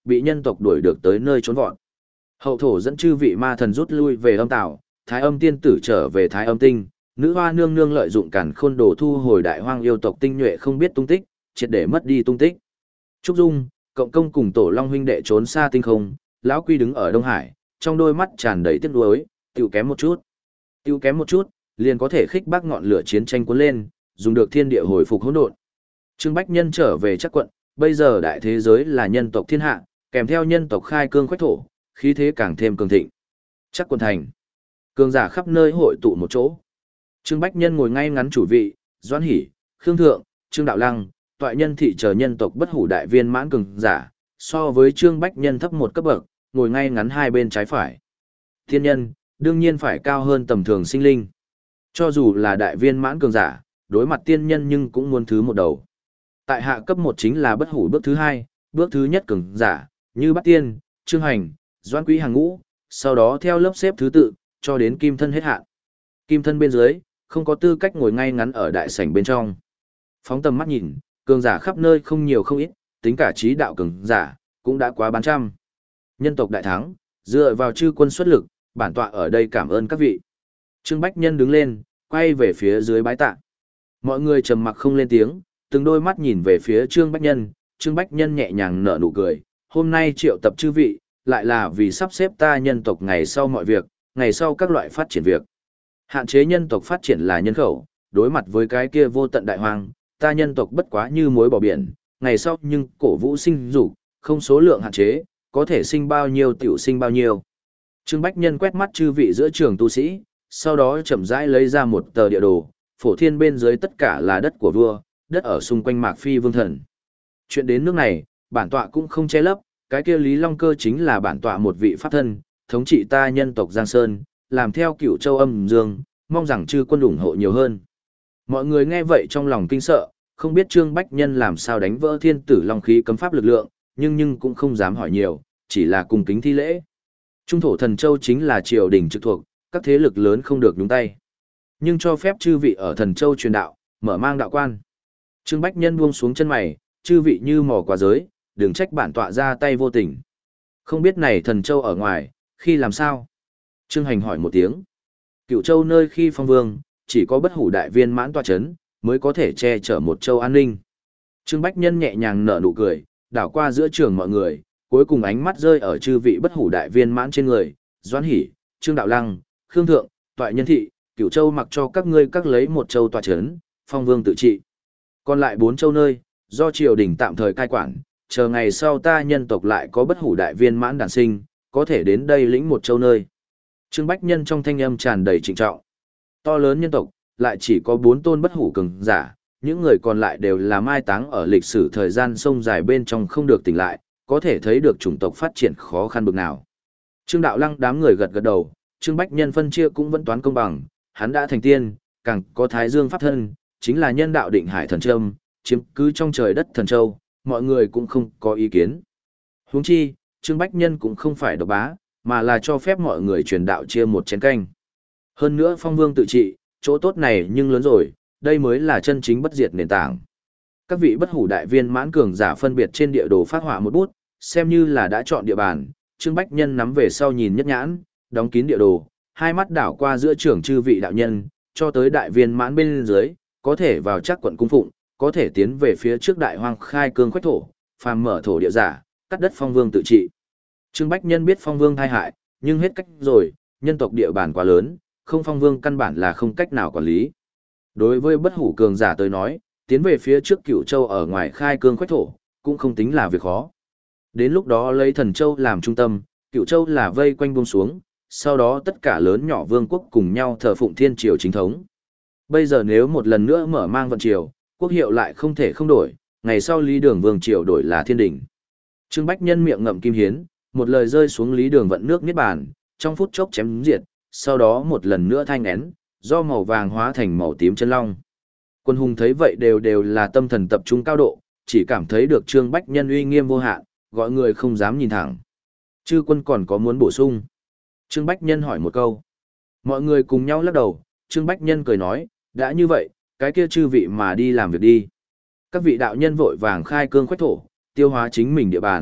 bị nhân tộc đuổi được tới nơi trốn vọt. Hậu thổ dẫn chư vị ma thần rút lui về âm tảo, Thái Âm tiên tử trở về Thái Âm tinh, nữ hoa nương nương lợi dụng càn khôn đồ thu hồi đại hoang yêu tộc tinh nhuệ không biết tung tích, triệt để mất đi tung tích. Trúc Dung, Cộng Công cùng Tổ Long huynh đệ trốn xa tinh không, lão Quy đứng ở Đông Hải, trong đôi mắt tràn đầy tiếc nuối, tiêu kém một chút. Tiêu kém một chút, liền có thể khích bác ngọn lửa chiến tranh cuốn lên, dùng được thiên địa hồi phục hỗn độn. Trương Bách Nhân trở về Trắc Quận, bây giờ đại thế giới là nhân tộc thiên hạ, kèm theo nhân tộc khai cương khoách thổ, khí thế càng thêm cường thịnh. Trắc Quận thành, cường giả khắp nơi hội tụ một chỗ. Trương Bách Nhân ngồi ngay ngắn chủ vị, Doãn Hỷ, Khương Thượng, Trương Đạo Lăng, Toại Nhân thị chờ nhân tộc bất hủ đại viên mãn cường giả, so với Trương Bách Nhân thấp một cấp bậc, ngồi ngay ngắn hai bên trái phải. Thiên nhân, đương nhiên phải cao hơn tầm thường sinh linh. Cho dù là đại viên mãn cường giả, đối mặt tiên nhân nhưng cũng muốn thứ một đầu. Tại hạ cấp một chính là bất hủ bước thứ hai, bước thứ nhất cường giả, như Bát Tiên, Trương Hành, Doãn Quý hàng ngũ, sau đó theo lớp xếp thứ tự, cho đến kim thân hết hạn. Kim thân bên dưới, không có tư cách ngồi ngay ngắn ở đại sảnh bên trong. Phóng tầm mắt nhìn, cường giả khắp nơi không nhiều không ít, tính cả trí đạo cường giả, cũng đã quá bán trăm. Nhân tộc đại thắng, dựa vào chư quân xuất lực, bản tọa ở đây cảm ơn các vị. Trương Bách Nhân đứng lên, quay về phía dưới bái tạ. Mọi người trầm mặc không lên tiếng, từng đôi mắt nhìn về phía Trương Bách Nhân, Trương Bách Nhân nhẹ nhàng nở nụ cười, hôm nay triệu tập chư vị, lại là vì sắp xếp ta nhân tộc ngày sau mọi việc, ngày sau các loại phát triển việc. Hạn chế nhân tộc phát triển là nhân khẩu, đối mặt với cái kia vô tận đại hoang, ta nhân tộc bất quá như muối bỏ biển, ngày sau nhưng cổ vũ sinh dục, không số lượng hạn chế, có thể sinh bao nhiêu tiểu sinh bao nhiêu. Trương Bách Nhân quét mắt chư vị giữa trường tu sĩ, sau đó chậm rãi lấy ra một tờ địa đồ, phổ thiên bên dưới tất cả là đất của vua, đất ở xung quanh Mạc Phi Vương Thần. Chuyện đến nước này, bản tọa cũng không che lấp, cái kia Lý Long Cơ chính là bản tọa một vị pháp thân, thống trị ta nhân tộc Giang Sơn, làm theo Cửu Châu Âm Dương, mong rằng chư quân ủng hộ nhiều hơn. Mọi người nghe vậy trong lòng kinh sợ, không biết Trương Bách Nhân làm sao đánh vỡ thiên tử long khí cấm pháp lực lượng, nhưng nhưng cũng không dám hỏi nhiều, chỉ là cung kính thi lễ. Trung thổ Thần Châu chính là triều đình trực thuộc, các thế lực lớn không được nhúng tay. Nhưng cho phép chư vị ở Thần Châu truyền đạo, mở mang đạo quan. Trương Bách Nhân buông xuống chân mày, chư vị như mò qua giới, đừng trách bản tọa ra tay vô tình. Không biết này Thần Châu ở ngoài, khi làm sao? Trương Hành hỏi một tiếng. Cửu Châu nơi khi phong vương, chỉ có bất hủ đại viên mãn tọa chấn, mới có thể che chở một châu an ninh. Trương Bách Nhân nhẹ nhàng nở nụ cười, đảo qua giữa trường mọi người, cuối cùng ánh mắt rơi ở chư vị bất hủ đại viên mãn trên người, Doãn Hỷ, Trương Đạo Lăng, Khương Thượng, Toại Nhân thị, Cửu Châu mặc cho các ngươi các lấy một châu tọa chấn, phong vương tự trị. Còn lại bốn châu nơi, do triều đình tạm thời cai quản, chờ ngày sau ta nhân tộc lại có bất hủ đại viên mãn đản sinh, có thể đến đây lĩnh một châu nơi. Trương Bách Nhân trong thanh âm tràn đầy trịnh trọng. To lớn nhân tộc, lại chỉ có bốn tôn bất hủ cường giả, những người còn lại đều là mai táng ở lịch sử thời gian sông dài bên trong không được tỉnh lại, có thể thấy được chủng tộc phát triển khó khăn bực nào. Trương Đạo Lăng đám người gật gật đầu, Trương Bách Nhân phân chia cũng vẫn toán công bằng, hắn đã thành tiên, càng có Thái Dương pháp thân, chính là nhân đạo định hải thần trâm, chiếm cứ trong trời đất thần châu, mọi người cũng không có ý kiến. Huống chi, Trương Bách Nhân cũng không phải độc bá, mà là cho phép mọi người truyền đạo chia một chén canh. Hơn nữa phong vương tự trị, chỗ tốt này nhưng lớn rồi, đây mới là chân chính bất diệt nền tảng. Các vị bất hủ đại viên mãn cường giả phân biệt trên địa đồ phát họa một bút, xem như là đã chọn địa bàn, Trương Bách Nhân nắm về sau nhìn nhất nhãn, đóng kín địa đồ, hai mắt đảo qua giữa trưởng chư vị đạo nhân, cho tới đại viên mãn bên dưới, có thể vào chắc quận cung phụng, có thể tiến về phía trước đại hoang khai cương khoách thổ, phàm mở thổ địa giả, cắt đất phong vương tự trị. Trương Bách Nhân biết phong vương thai hại, nhưng hết cách rồi, nhân tộc địa bàn quá lớn, không phong vương căn bản là không cách nào quản lý. Đối với bất hủ cường giả tới nói, tiến về phía trước Cửu Châu ở ngoài khai cương khoách thổ, cũng không tính là việc khó. Đến lúc đó lấy Thần Châu làm trung tâm, Cửu Châu là vây quanh buông xuống, sau đó tất cả lớn nhỏ vương quốc cùng nhau thờ phụng thiên triều chính thống. Bây giờ nếu một lần nữa mở mang vận triều, quốc hiệu lại không thể không đổi, ngày sau Lý Đường Vương triều đổi là thiên đỉnh. Trương Bách Nhân miệng ngậm kim hiến, một lời rơi xuống Lý Đường vận nước niết bàn, trong phút chốc chém diệt, sau đó một lần nữa thanh én, do màu vàng hóa thành màu tím chân long. Quân hùng thấy vậy đều đều là tâm thần tập trung cao độ, chỉ cảm thấy được Trương Bách Nhân uy nghiêm vô hạn, gọi người không dám nhìn thẳng. Chư quân còn có muốn bổ sung? Trương Bách Nhân hỏi một câu. Mọi người cùng nhau lắc đầu, Trương Bách Nhân cười nói, đã như vậy, cái kia chư vị mà đi làm việc đi. Các vị đạo nhân vội vàng khai cương khoách thổ, tiêu hóa chính mình địa bàn,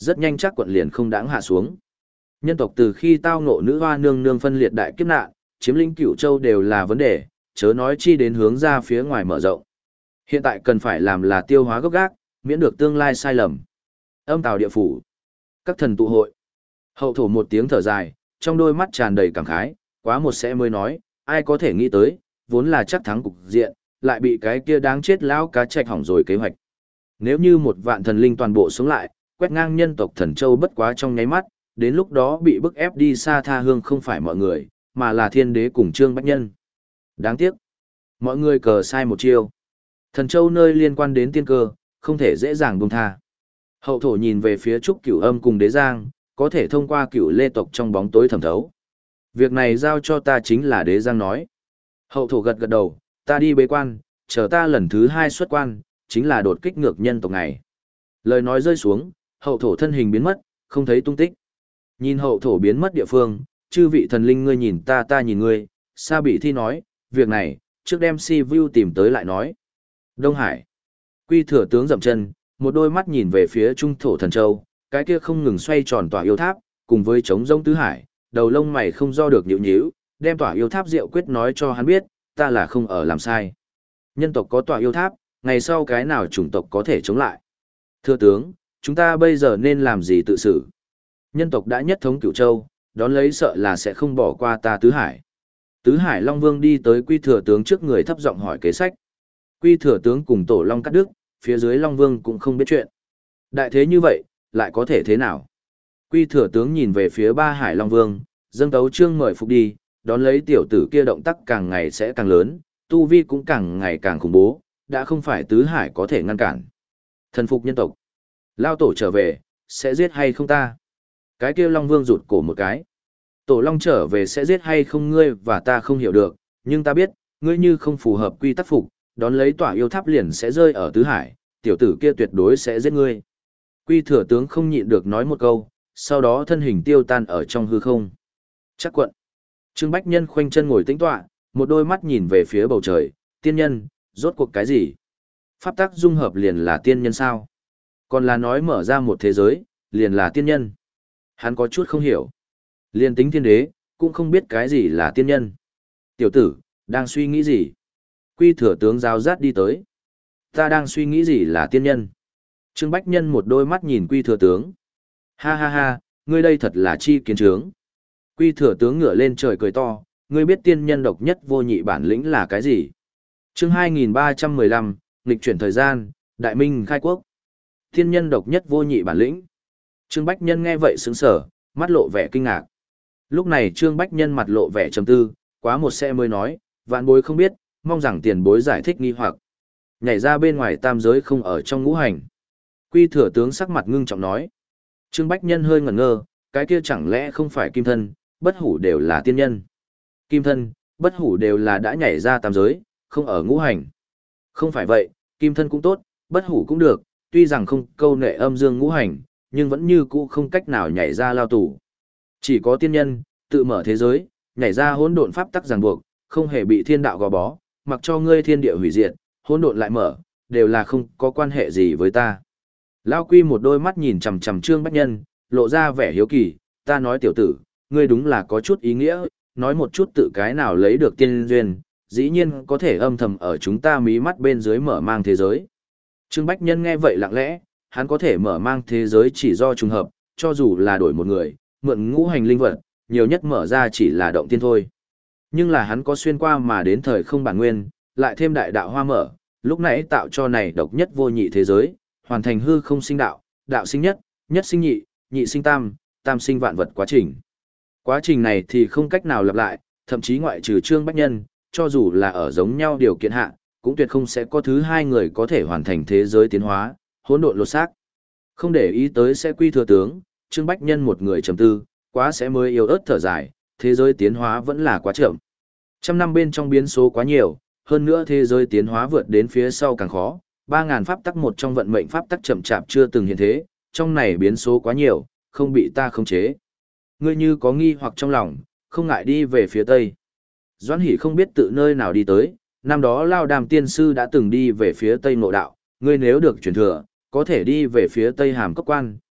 rất nhanh chắc quận liền không đáng hạ xuống. Nhân tộc từ khi tao ngộ nữ hoa nương nương phân liệt đại kiếp nạn, chiếm lĩnh Cửu Châu đều là vấn đề, chớ nói chi đến hướng ra phía ngoài mở rộng. Hiện tại cần phải làm là tiêu hóa gốc gác, miễn được tương lai sai lầm. Âm tào địa phủ, các thần tụ hội. Hậu thổ một tiếng thở dài, trong đôi mắt tràn đầy cảm khái, quá một sẽ mới nói, ai có thể nghĩ tới, vốn là chắc thắng cục diện, lại bị cái kia đáng chết lão cá trạch hỏng rồi kế hoạch. Nếu như một vạn thần linh toàn bộ sống lại, quét ngang nhân tộc Thần Châu bất quá trong nháy mắt, đến lúc đó bị bức ép đi xa tha hương không phải mọi người, mà là thiên đế cùng Trương Bách Nhân. Đáng tiếc, mọi người cờ sai một chiêu. Thần Châu nơi liên quan đến tiên cơ, không thể dễ dàng buông tha. Hậu thổ nhìn về phía Trúc Cửu Âm cùng Đế Giang, có thể thông qua Cửu Lê tộc trong bóng tối thẩm thấu. Việc này giao cho ta chính là Đế Giang nói. Hậu thổ gật gật đầu, ta đi bế quan, chờ ta lần thứ hai xuất quan, chính là đột kích ngược nhân tộc này. Lời nói rơi xuống, hậu thổ thân hình biến mất, không thấy tung tích. Nhìn hậu thổ biến mất địa phương, chư vị thần linh ngươi nhìn ta ta nhìn ngươi, Sa Bị Thi nói, việc này, trước đem Si Vu tìm tới lại nói. Đông Hải. Quy Thừa tướng dậm chân, một đôi mắt nhìn về phía trung thổ thần châu, cái kia không ngừng xoay tròn tỏa yêu tháp, cùng với trống rông tứ hải, đầu lông mày không do được nhịu nhíu, đem tỏa yêu tháp diệu quyết nói cho hắn biết, ta là không ở làm sai. Nhân tộc có tỏa yêu tháp, ngày sau cái nào chủng tộc có thể chống lại. Thưa tướng, chúng ta bây giờ nên làm gì tự xử? Nhân tộc đã nhất thống Cửu Châu, đón lấy sợ là sẽ không bỏ qua ta tứ hải. Tứ Hải Long Vương đi tới Quy Thừa tướng trước người thấp giọng hỏi kế sách. Quy Thừa tướng cùng Tổ Long cắt đứt, phía dưới Long Vương cũng không biết chuyện. Đại thế như vậy, lại có thể thế nào? Quy Thừa tướng nhìn về phía Ba Hải Long Vương, dâng tấu chương mời phục đi, đón lấy tiểu tử kia động tác càng ngày sẽ càng lớn, tu vi cũng càng ngày càng khủng bố, đã không phải tứ hải có thể ngăn cản. Thần phục nhân tộc. Lao tổ trở về, sẽ giết hay không ta? Cái kia Long Vương rụt cổ một cái. Tổ Long trở về sẽ giết hay không ngươi và ta không hiểu được, nhưng ta biết, ngươi như không phù hợp quy tắc phục, đón lấy tỏa yêu tháp liền sẽ rơi ở tứ hải, tiểu tử kia tuyệt đối sẽ giết ngươi. Quy Thừa tướng không nhịn được nói một câu, sau đó thân hình tiêu tan ở trong hư không. Chắc quận. Trương Bách Nhân khoanh chân ngồi tĩnh tọa, một đôi mắt nhìn về phía bầu trời, tiên nhân, rốt cuộc cái gì? Pháp tắc dung hợp liền là tiên nhân sao? Còn là nói mở ra một thế giới, liền là tiên nhân. Hắn có chút không hiểu. Liên tính thiên đế, cũng không biết cái gì là tiên nhân. Tiểu tử, đang suy nghĩ gì? Quy Thừa tướng giáo giác đi tới. Ta đang suy nghĩ gì là tiên nhân? Trương Bách Nhân một đôi mắt nhìn Quy Thừa tướng. Ha ha ha, ngươi đây thật là chi kiến trướng. Quy Thừa tướng ngửa lên trời cười to, ngươi biết tiên nhân độc nhất vô nhị bản lĩnh là cái gì? Chương hai nghìn ba trăm mười lăm, nghịch chuyển thời gian, đại minh khai quốc. Tiên nhân độc nhất vô nhị bản lĩnh. Trương Bách Nhân nghe vậy sững sờ, mắt lộ vẻ kinh ngạc. Lúc này Trương Bách Nhân mặt lộ vẻ trầm tư, quá một sẽ mới nói, vạn bối không biết, mong rằng tiền bối giải thích nghi hoặc. Nhảy ra bên ngoài tam giới không ở trong ngũ hành. Quy Thừa tướng sắc mặt ngưng trọng nói. Trương Bách Nhân hơi ngẩn ngơ, cái kia chẳng lẽ không phải kim thân, bất hủ đều là tiên nhân. Kim thân, bất hủ đều là đã nhảy ra tam giới, không ở ngũ hành. Không phải vậy, kim thân cũng tốt, bất hủ cũng được, tuy rằng không câu nệ âm dương ngũ hành, nhưng vẫn như cũ không cách nào nhảy ra lao tù. Chỉ có tiên nhân, tự mở thế giới, nhảy ra hỗn độn pháp tắc ràng buộc, không hề bị thiên đạo gò bó, mặc cho ngươi thiên địa hủy diệt, hỗn độn lại mở, đều là không có quan hệ gì với ta. Lao Quy một đôi mắt nhìn chằm chằm Trương Bách Nhân, lộ ra vẻ hiếu kỳ, ta nói tiểu tử, ngươi đúng là có chút ý nghĩa, nói một chút tự cái nào lấy được tiên duyên, dĩ nhiên có thể âm thầm ở chúng ta mí mắt bên dưới mở mang thế giới. Trương Bách Nhân nghe vậy lặng lẽ, hắn có thể mở mang thế giới chỉ do trùng hợp, cho dù là đổi một người, mượn ngũ hành linh vật, nhiều nhất mở ra chỉ là động tiên thôi. Nhưng là hắn có xuyên qua mà đến thời không bản nguyên, lại thêm đại đạo hoa mở, lúc nãy tạo cho này độc nhất vô nhị thế giới, hoàn thành hư không sinh đạo, đạo sinh nhất, nhất sinh nhị, nhị sinh tam, tam sinh vạn vật quá trình. Quá trình này thì không cách nào lặp lại, thậm chí ngoại trừ Trương Bách Nhân, cho dù là ở giống nhau điều kiện hạ, cũng tuyệt không sẽ có thứ hai người có thể hoàn thành thế giới tiến hóa, hỗn độn lột xác. Không để ý tới sẽ Quy Thừa tướng, Trương Bách Nhân một người trầm tư, quá sẽ mới yếu ớt thở dài, thế giới tiến hóa vẫn là quá chậm. Trăm năm bên trong biến số quá nhiều, hơn nữa thế giới tiến hóa vượt đến phía sau càng khó, ba ngàn pháp tắc một trong vận mệnh pháp tắc chậm chạp chưa từng hiện thế, trong này biến số quá nhiều, không bị ta khống chế. Ngươi như có nghi hoặc trong lòng, không ngại đi về phía tây. Doãn Hỷ không biết tự nơi nào đi tới, năm đó Lao Đàm tiên sư đã từng đi về phía tây ngộ đạo, ngươi nếu được truyền thừa, có thể đi về phía tây Hàm Cốc Quan,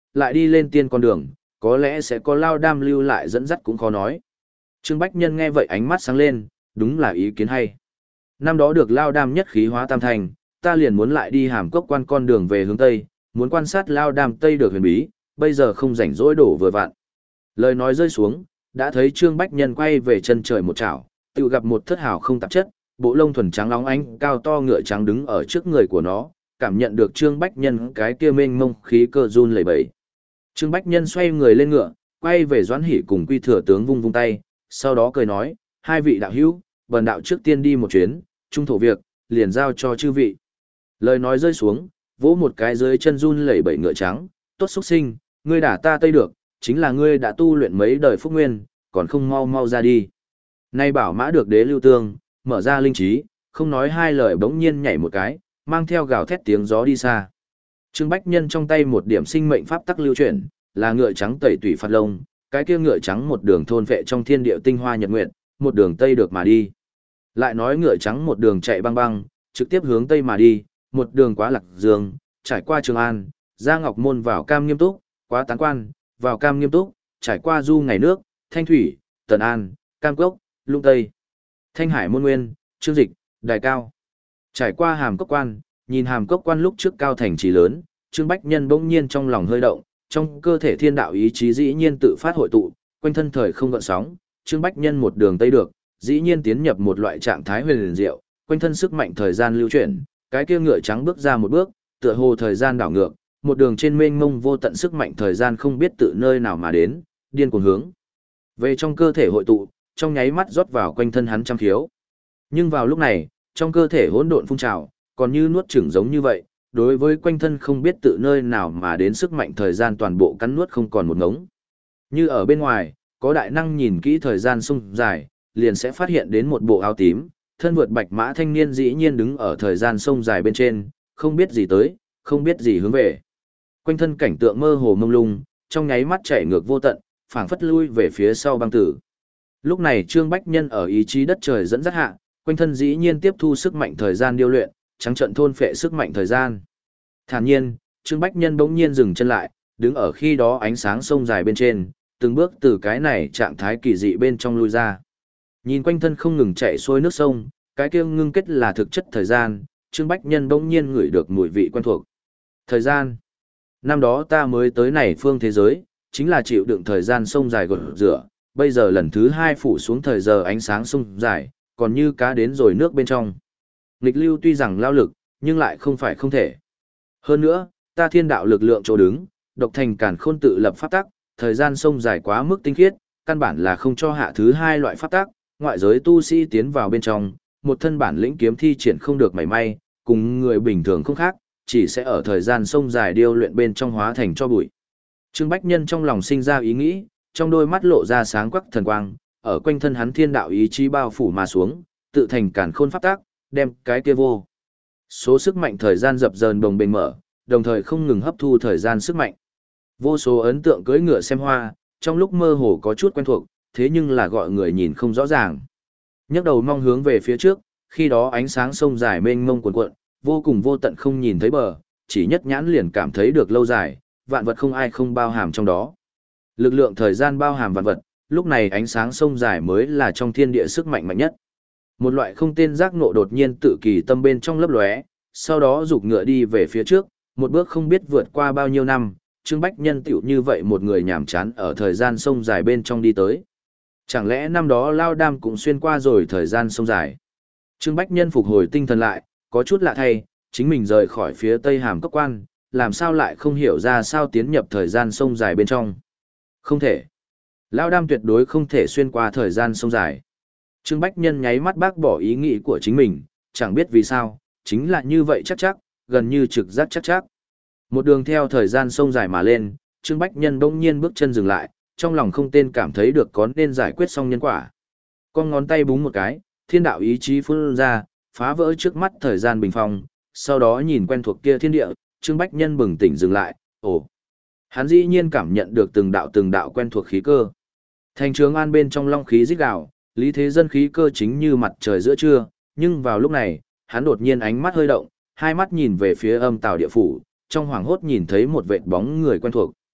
lại đi lên tiên con đường, có lẽ sẽ có Lao Đam lưu lại dẫn dắt cũng khó nói. Trương Bách Nhân nghe vậy ánh mắt sáng lên, đúng là ý kiến hay. Năm đó được Lao Đam nhất khí hóa tam thành, ta liền muốn lại đi Hàm Cốc quan con đường về hướng Tây, muốn quan sát Lao Đam Tây được huyền bí, bây giờ không rảnh rỗi đổ vừa vặn. Lời nói rơi xuống, đã thấy Trương Bách Nhân quay về chân trời một chảo, tự gặp một thất hào không tạp chất, bộ lông thuần trắng óng ánh, cao to ngựa trắng đứng ở trước người của nó, cảm nhận được Trương Bách Nhân cái kia mênh mông khí cơ run lẩy bẩy. Trương Bách Nhân xoay người lên ngựa, quay về Doãn Hỷ cùng Quy Thừa tướng vung vung tay, sau đó cười nói, hai vị đạo hữu, bần đạo trước tiên đi một chuyến, trung thổ việc, liền giao cho chư vị. Lời nói rơi xuống, vỗ một cái dưới chân run lẩy bẩy ngựa trắng, tốt xuất sinh, ngươi đả ta tây được, chính là ngươi đã tu luyện mấy đời phúc nguyên, còn không mau mau ra đi. Nay bảo mã được đế lưu tương, mở ra linh trí, không nói hai lời bỗng nhiên nhảy một cái, mang theo gào thét tiếng gió đi xa. Trương Bách Nhân trong tay một điểm sinh mệnh pháp tắc lưu chuyển, là ngựa trắng tẩy tủy phạt lông, cái kia ngựa trắng một đường thôn vệ trong thiên địa tinh hoa nhật nguyệt, một đường tây được mà đi. Lại nói ngựa trắng một đường chạy băng băng, trực tiếp hướng tây mà đi, một đường quá Lạc Dương, trải qua Trường An, ra Ngọc Môn vào Cam Nghiêm Túc, quá Tán Quan, vào Cam Nghiêm Túc, trải qua Du Ngày Nước, Thanh Thủy, Tần An, Cam Cốc, Lung Tây, Thanh Hải Môn Nguyên, Trương Dịch, Đài Cao. Trải qua Hàm Cốc Quan, nhìn Hàm Cốc Quan lúc trước cao thành trì lớn, Trương Bách Nhân bỗng nhiên trong lòng hơi động, trong cơ thể thiên đạo ý chí dĩ nhiên tự phát hội tụ, quanh thân thời không gợn sóng, Trương Bách Nhân một đường tây được, dĩ nhiên tiến nhập một loại trạng thái huyền liền diệu, quanh thân sức mạnh thời gian lưu chuyển, cái kia ngựa trắng bước ra một bước, tựa hồ thời gian đảo ngược, một đường trên mênh mông vô tận sức mạnh thời gian không biết tự nơi nào mà đến, điên cuồng hướng về trong cơ thể hội tụ, trong nháy mắt rót vào quanh thân hắn trăm khiếu. Nhưng vào lúc này, trong cơ thể hỗn độn phun trào, còn như nuốt chửng giống như vậy, đối với quanh thân không biết tự nơi nào mà đến sức mạnh thời gian toàn bộ cắn nuốt không còn một ngống. Như ở bên ngoài, có đại năng nhìn kỹ thời gian sung dài, liền sẽ phát hiện đến một bộ áo tím, thân vượt bạch mã thanh niên dĩ nhiên đứng ở thời gian sông dài bên trên, không biết gì tới, không biết gì hướng về. Quanh thân cảnh tượng mơ hồ mông lung, trong nháy mắt chạy ngược vô tận, phảng phất lui về phía sau băng tử. Lúc này Trương Bách Nhân ở ý chí đất trời dẫn dắt hạ, quanh thân dĩ nhiên tiếp thu sức mạnh thời gian điêu luyện, trắng trận thôn phệ sức mạnh thời gian. Thản nhiên, Trương Bách Nhân bỗng nhiên dừng chân lại, đứng ở khi đó ánh sáng sông dài bên trên, từng bước từ cái này trạng thái kỳ dị bên trong lui ra. Nhìn quanh thân không ngừng chạy xuôi nước sông, cái kia ngưng kết là thực chất thời gian, Trương Bách Nhân bỗng nhiên ngửi được mùi vị quen thuộc. Thời gian. Năm đó ta mới tới này phương thế giới, chính là chịu đựng thời gian sông dài gột rửa, bây giờ lần thứ hai phủ xuống thời giờ ánh sáng sông dài, còn như cá đến rồi nước bên trong. Nghịch lưu tuy rằng lao lực, nhưng lại không phải không thể. Hơn nữa, ta thiên đạo lực lượng chỗ đứng, độc thành càn khôn tự lập pháp tắc, thời gian sông dài quá mức tinh khiết, căn bản là không cho hạ thứ hai loại pháp tắc, ngoại giới tu sĩ tiến vào bên trong, một thân bản lĩnh kiếm thi triển không được mảy may, cùng người bình thường không khác, chỉ sẽ ở thời gian sông dài điêu luyện bên trong hóa thành cho bụi. Trương Bách Nhân trong lòng sinh ra ý nghĩ, trong đôi mắt lộ ra sáng quắc thần quang, ở quanh thân hắn thiên đạo ý chí bao phủ mà xuống, tự thành càn khôn pháp tắc, đem cái kia vô. Số sức mạnh thời gian dập dờn bồng bềnh mở, đồng thời không ngừng hấp thu thời gian sức mạnh. Vô số ấn tượng cưỡi ngựa xem hoa, trong lúc mơ hồ có chút quen thuộc, thế nhưng là gọi người nhìn không rõ ràng. Nhấc đầu mong hướng về phía trước, khi đó ánh sáng sông dài mênh mông cuồn cuộn, vô cùng vô tận không nhìn thấy bờ, chỉ nhất nhãn liền cảm thấy được lâu dài, vạn vật không ai không bao hàm trong đó. Lực lượng thời gian bao hàm vạn vật, lúc này ánh sáng sông dài mới là trong thiên địa sức mạnh mạnh nhất. Một loại không tên giác ngộ đột nhiên tự kỳ tâm bên trong lấp lóe, sau đó giục ngựa đi về phía trước, một bước không biết vượt qua bao nhiêu năm, Trương Bách Nhân tiểu như vậy một người nhàm chán ở thời gian sông dài bên trong đi tới. Chẳng lẽ năm đó Lao Đam cũng xuyên qua rồi thời gian sông dài? Trương Bách Nhân phục hồi tinh thần lại, có chút lạ thay, chính mình rời khỏi phía tây Hàm Cốc Quan, làm sao lại không hiểu ra sao tiến nhập thời gian sông dài bên trong. Không thể. Lao Đam tuyệt đối không thể xuyên qua thời gian sông dài. Trương Bách Nhân nháy mắt bác bỏ ý nghĩ của chính mình, chẳng biết vì sao, chính là như vậy chắc chắc, gần như trực giác chắc chắc. Một đường theo thời gian sông dài mà lên, Trương Bách Nhân bỗng nhiên bước chân dừng lại, trong lòng không tên cảm thấy được có nên giải quyết xong nhân quả. Con ngón tay búng một cái, thiên đạo ý chí phun ra, phá vỡ trước mắt thời gian bình phong, sau đó nhìn quen thuộc kia thiên địa, Trương Bách Nhân bừng tỉnh dừng lại, ồ. Hắn dĩ nhiên cảm nhận được từng đạo từng đạo quen thuộc khí cơ. Thành Trường An bên trong long khí rít gào, lý thế dân khí cơ chính như mặt trời giữa trưa, nhưng vào lúc này, hắn đột nhiên ánh mắt hơi động, hai mắt nhìn về phía âm tào địa phủ, trong hoàng hốt nhìn thấy một vệt bóng người quen thuộc.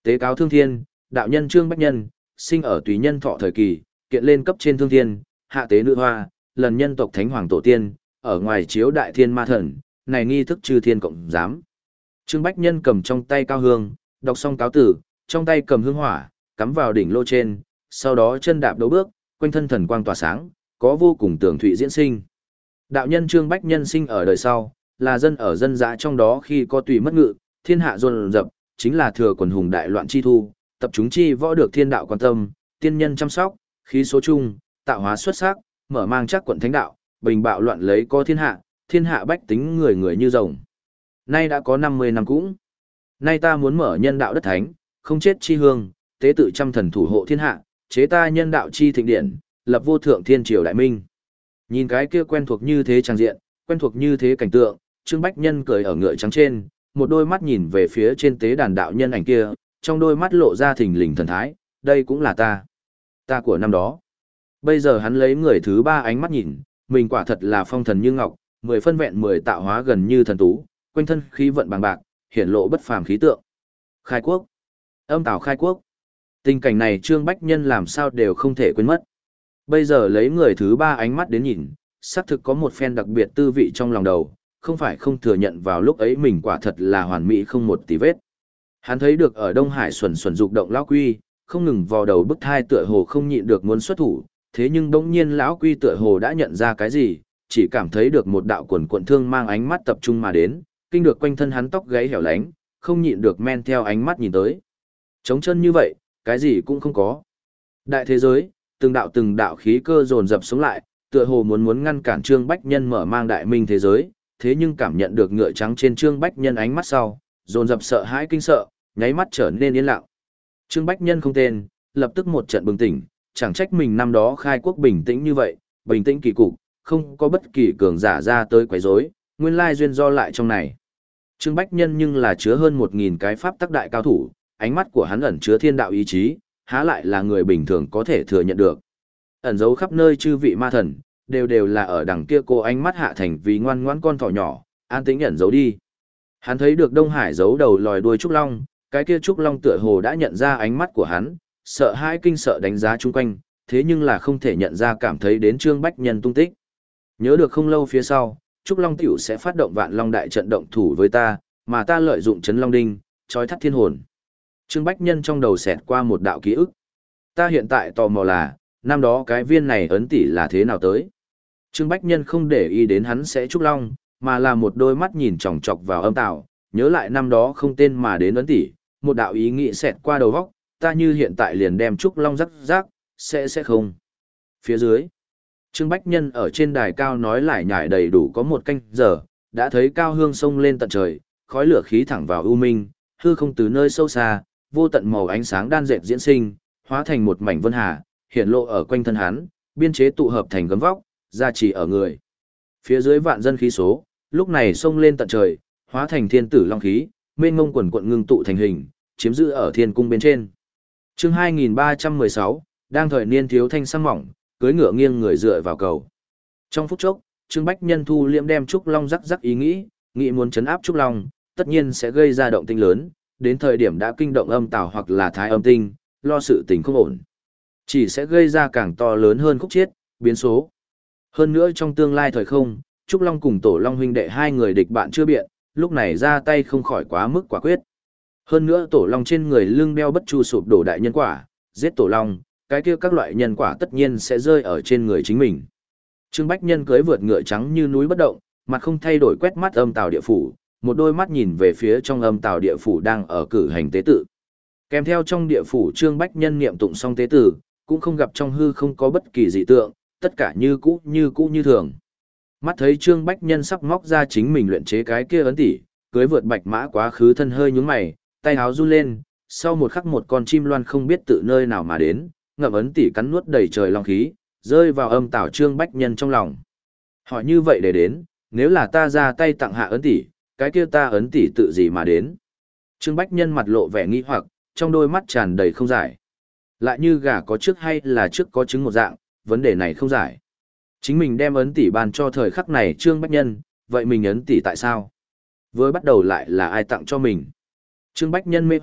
Tế cáo thương thiên, đạo nhân Trương Bách Nhân, sinh ở tùy nhân thọ thời kỳ, kiện lên cấp trên thương thiên, hạ tế nữ hoa, lần nhân tộc thánh hoàng tổ tiên, ở ngoài chiếu đại thiên ma thần, này nghi thức chư thiên cộng giám. Trương Bách Nhân cầm trong tay cao hương, đọc xong cáo tử, trong tay cầm hương hỏa, cắm vào đỉnh lô trên, sau đó chân đạp đấu bước, quanh thân thần quang tỏa sáng, có vô cùng tưởng thụy diễn sinh. Đạo nhân Trương Bách Nhân sinh ở đời sau, là dân ở dân dã trong đó khi có tùy mất ngự, thiên hạ dồn dập, chính là thừa quần hùng đại loạn chi thu, tập chúng chi võ được thiên đạo quan tâm, tiên nhân chăm sóc, khí số chung, tạo hóa xuất sắc, mở mang chắc quận thánh đạo, bình bạo loạn lấy có thiên hạ, thiên hạ bách tính người người như rồng. Nay đã có năm mươi năm cũng. Nay ta muốn mở nhân đạo đất thánh, không chết chi hương, tế tự trăm thần thủ hộ thiên hạ, chế ta nhân đạo chi thịnh điển, lập vô thượng thiên triều đại minh. Nhìn cái kia quen thuộc như thế trang diện, quen thuộc như thế cảnh tượng, Trương Bách Nhân cười ở ngựa trắng trên, một đôi mắt nhìn về phía trên tế đàn đạo nhân ảnh kia, trong đôi mắt lộ ra thình lình thần thái, đây cũng là ta. Ta của năm đó. Bây giờ hắn lấy người thứ ba ánh mắt nhìn, mình quả thật là phong thần như ngọc, mười phân vẹn mười tạo hóa gần như thần tú, quanh thân khí vận bằng bạc, hiển lộ bất phàm khí tượng. Khai quốc. Âm tào khai quốc. Tình cảnh này Trương Bách Nhân làm sao đều không thể quên mất. Bây giờ lấy người thứ ba ánh mắt đến nhìn, xác thực có một phen đặc biệt tư vị trong lòng đầu, không phải không thừa nhận vào lúc ấy mình quả thật là hoàn mỹ không một tí vết. Hắn thấy được ở Đông Hải xuẩn xuẩn dục động lão quy, không ngừng vò đầu bức thai tựa hồ không nhịn được muốn xuất thủ, thế nhưng bỗng nhiên lão quy tựa hồ đã nhận ra cái gì, chỉ cảm thấy được một đạo quần cuộn thương mang ánh mắt tập trung mà đến, kinh được quanh thân hắn tóc gáy hẻo lánh, không nhịn được men theo ánh mắt nhìn tới. Trống chân như vậy, cái gì cũng không có. Đại thế giới, từng đạo từng đạo khí cơ dồn dập xuống lại, tựa hồ muốn muốn ngăn cản Trương Bách Nhân mở mang đại minh thế giới, thế nhưng cảm nhận được ngựa trắng trên Trương Bách Nhân ánh mắt sau, dồn dập sợ hãi kinh sợ, nháy mắt trở nên yên lặng. Trương Bách Nhân không tên, lập tức một trận bừng tỉnh, chẳng trách mình năm đó khai quốc bình tĩnh như vậy, bình tĩnh kỳ cục, không có bất kỳ cường giả ra tới quấy rối, nguyên lai duyên do lại trong này. Trương Bách Nhân nhưng là chứa hơn một nghìn cái pháp tắc đại cao thủ, ánh mắt của hắn ẩn chứa thiên đạo ý chí, há lại là người bình thường có thể thừa nhận được. Ẩn giấu khắp nơi chư vị ma thần, đều đều là ở đằng kia cô ánh mắt hạ thành vì ngoan ngoãn con thỏ nhỏ, an tĩnh ẩn giấu đi. Hắn thấy được Đông Hải giấu đầu lòi đuôi trúc long, cái kia trúc long tựa hồ đã nhận ra ánh mắt của hắn, sợ hãi kinh sợ đánh giá chung quanh, thế nhưng là không thể nhận ra cảm thấy đến Trương Bách Nhân tung tích. Nhớ được không lâu phía sau, trúc long tiểu sẽ phát động vạn long đại trận động thủ với ta, mà ta lợi dụng chấn long đinh, trói thắt thiên hồn. Trương Bách Nhân trong đầu xẹt qua một đạo ký ức. Ta hiện tại tò mò là, năm đó cái viên này ấn tỷ là thế nào tới. Trương Bách Nhân không để ý đến hắn sẽ trúc long, mà là một đôi mắt nhìn chòng chọc vào âm tạo, nhớ lại năm đó không tên mà đến ấn tỷ, một đạo ý nghĩ xẹt qua đầu góc, ta như hiện tại liền đem trúc long rắc rác, sẽ sẽ không. Phía dưới, Trương Bách Nhân ở trên đài cao nói lại nhải đầy đủ có một canh giờ, đã thấy cao hương sông lên tận trời, khói lửa khí thẳng vào u minh, hư không từ nơi sâu xa, vô tận màu ánh sáng đan dệt diễn sinh, hóa thành một mảnh vân hà, hiện lộ ở quanh thân hắn, biên chế tụ hợp thành gấm vóc, gia trì ở người. Phía dưới vạn dân khí số, lúc này sông lên tận trời, hóa thành thiên tử long khí, mênh ngông quần quận ngưng tụ thành hình, chiếm giữ ở thiên cung bên trên. Chương hai nghìn ba trăm mười sáu, đang thời niên thiếu thanh sang mỏng, cưới ngựa nghiêng người dựa vào cầu. Trong phút chốc, Trương Bách Nhân thu liễm đem trúc long rắc rắc ý nghĩ, nghĩ muốn chấn áp trúc long, tất nhiên sẽ gây ra động tinh lớn, đến thời điểm đã kinh động âm tào hoặc là thái âm tinh, lo sự tình không ổn. Chỉ sẽ gây ra càng to lớn hơn khúc chiết, biến số. Hơn nữa trong tương lai thời không, Trúc Long cùng Tổ Long huynh đệ hai người địch bạn chưa biện, lúc này ra tay không khỏi quá mức quả quyết. Hơn nữa Tổ Long trên người lưng đeo bất chu sụp đổ đại nhân quả, giết Tổ Long, cái kia các loại nhân quả tất nhiên sẽ rơi ở trên người chính mình. Trương Bách Nhân cưỡi vượt ngựa trắng như núi bất động, mặt không thay đổi quét mắt âm tào địa phủ, một đôi mắt nhìn về phía trong âm tào địa phủ đang ở cử hành tế tự. Kèm theo trong địa phủ Trương Bách Nhân niệm tụng xong tế tự, cũng không gặp trong hư không có bất kỳ dị tượng, tất cả như cũ như cũ như thường. Mắt thấy Trương Bách Nhân sắp móc ra chính mình luyện chế cái kia ấn tỷ, cưới vượt bạch mã quá khứ thân hơi nhướng mày, tay áo run lên, sau một khắc một con chim loan không biết tự nơi nào mà đến, ngậm ấn tỷ cắn nuốt đầy trời long khí, rơi vào âm tảo Trương Bách Nhân trong lòng. Hỏi như vậy để đến, nếu là ta ra tay tặng hạ ấn tỷ, cái kia ta ấn tỷ tự gì mà đến? Trương Bách Nhân mặt lộ vẻ nghi hoặc, trong đôi mắt tràn đầy không giải. Lại như gà có trước hay là trước có trứng một dạng, vấn đề này không giải. Chính mình đem ấn tỷ ban cho thời khắc này Trương Bách Nhân, vậy mình ấn tỷ tại sao? Vừa bắt đầu lại là ai tặng cho mình? Trương Bách Nhân mê hoặc,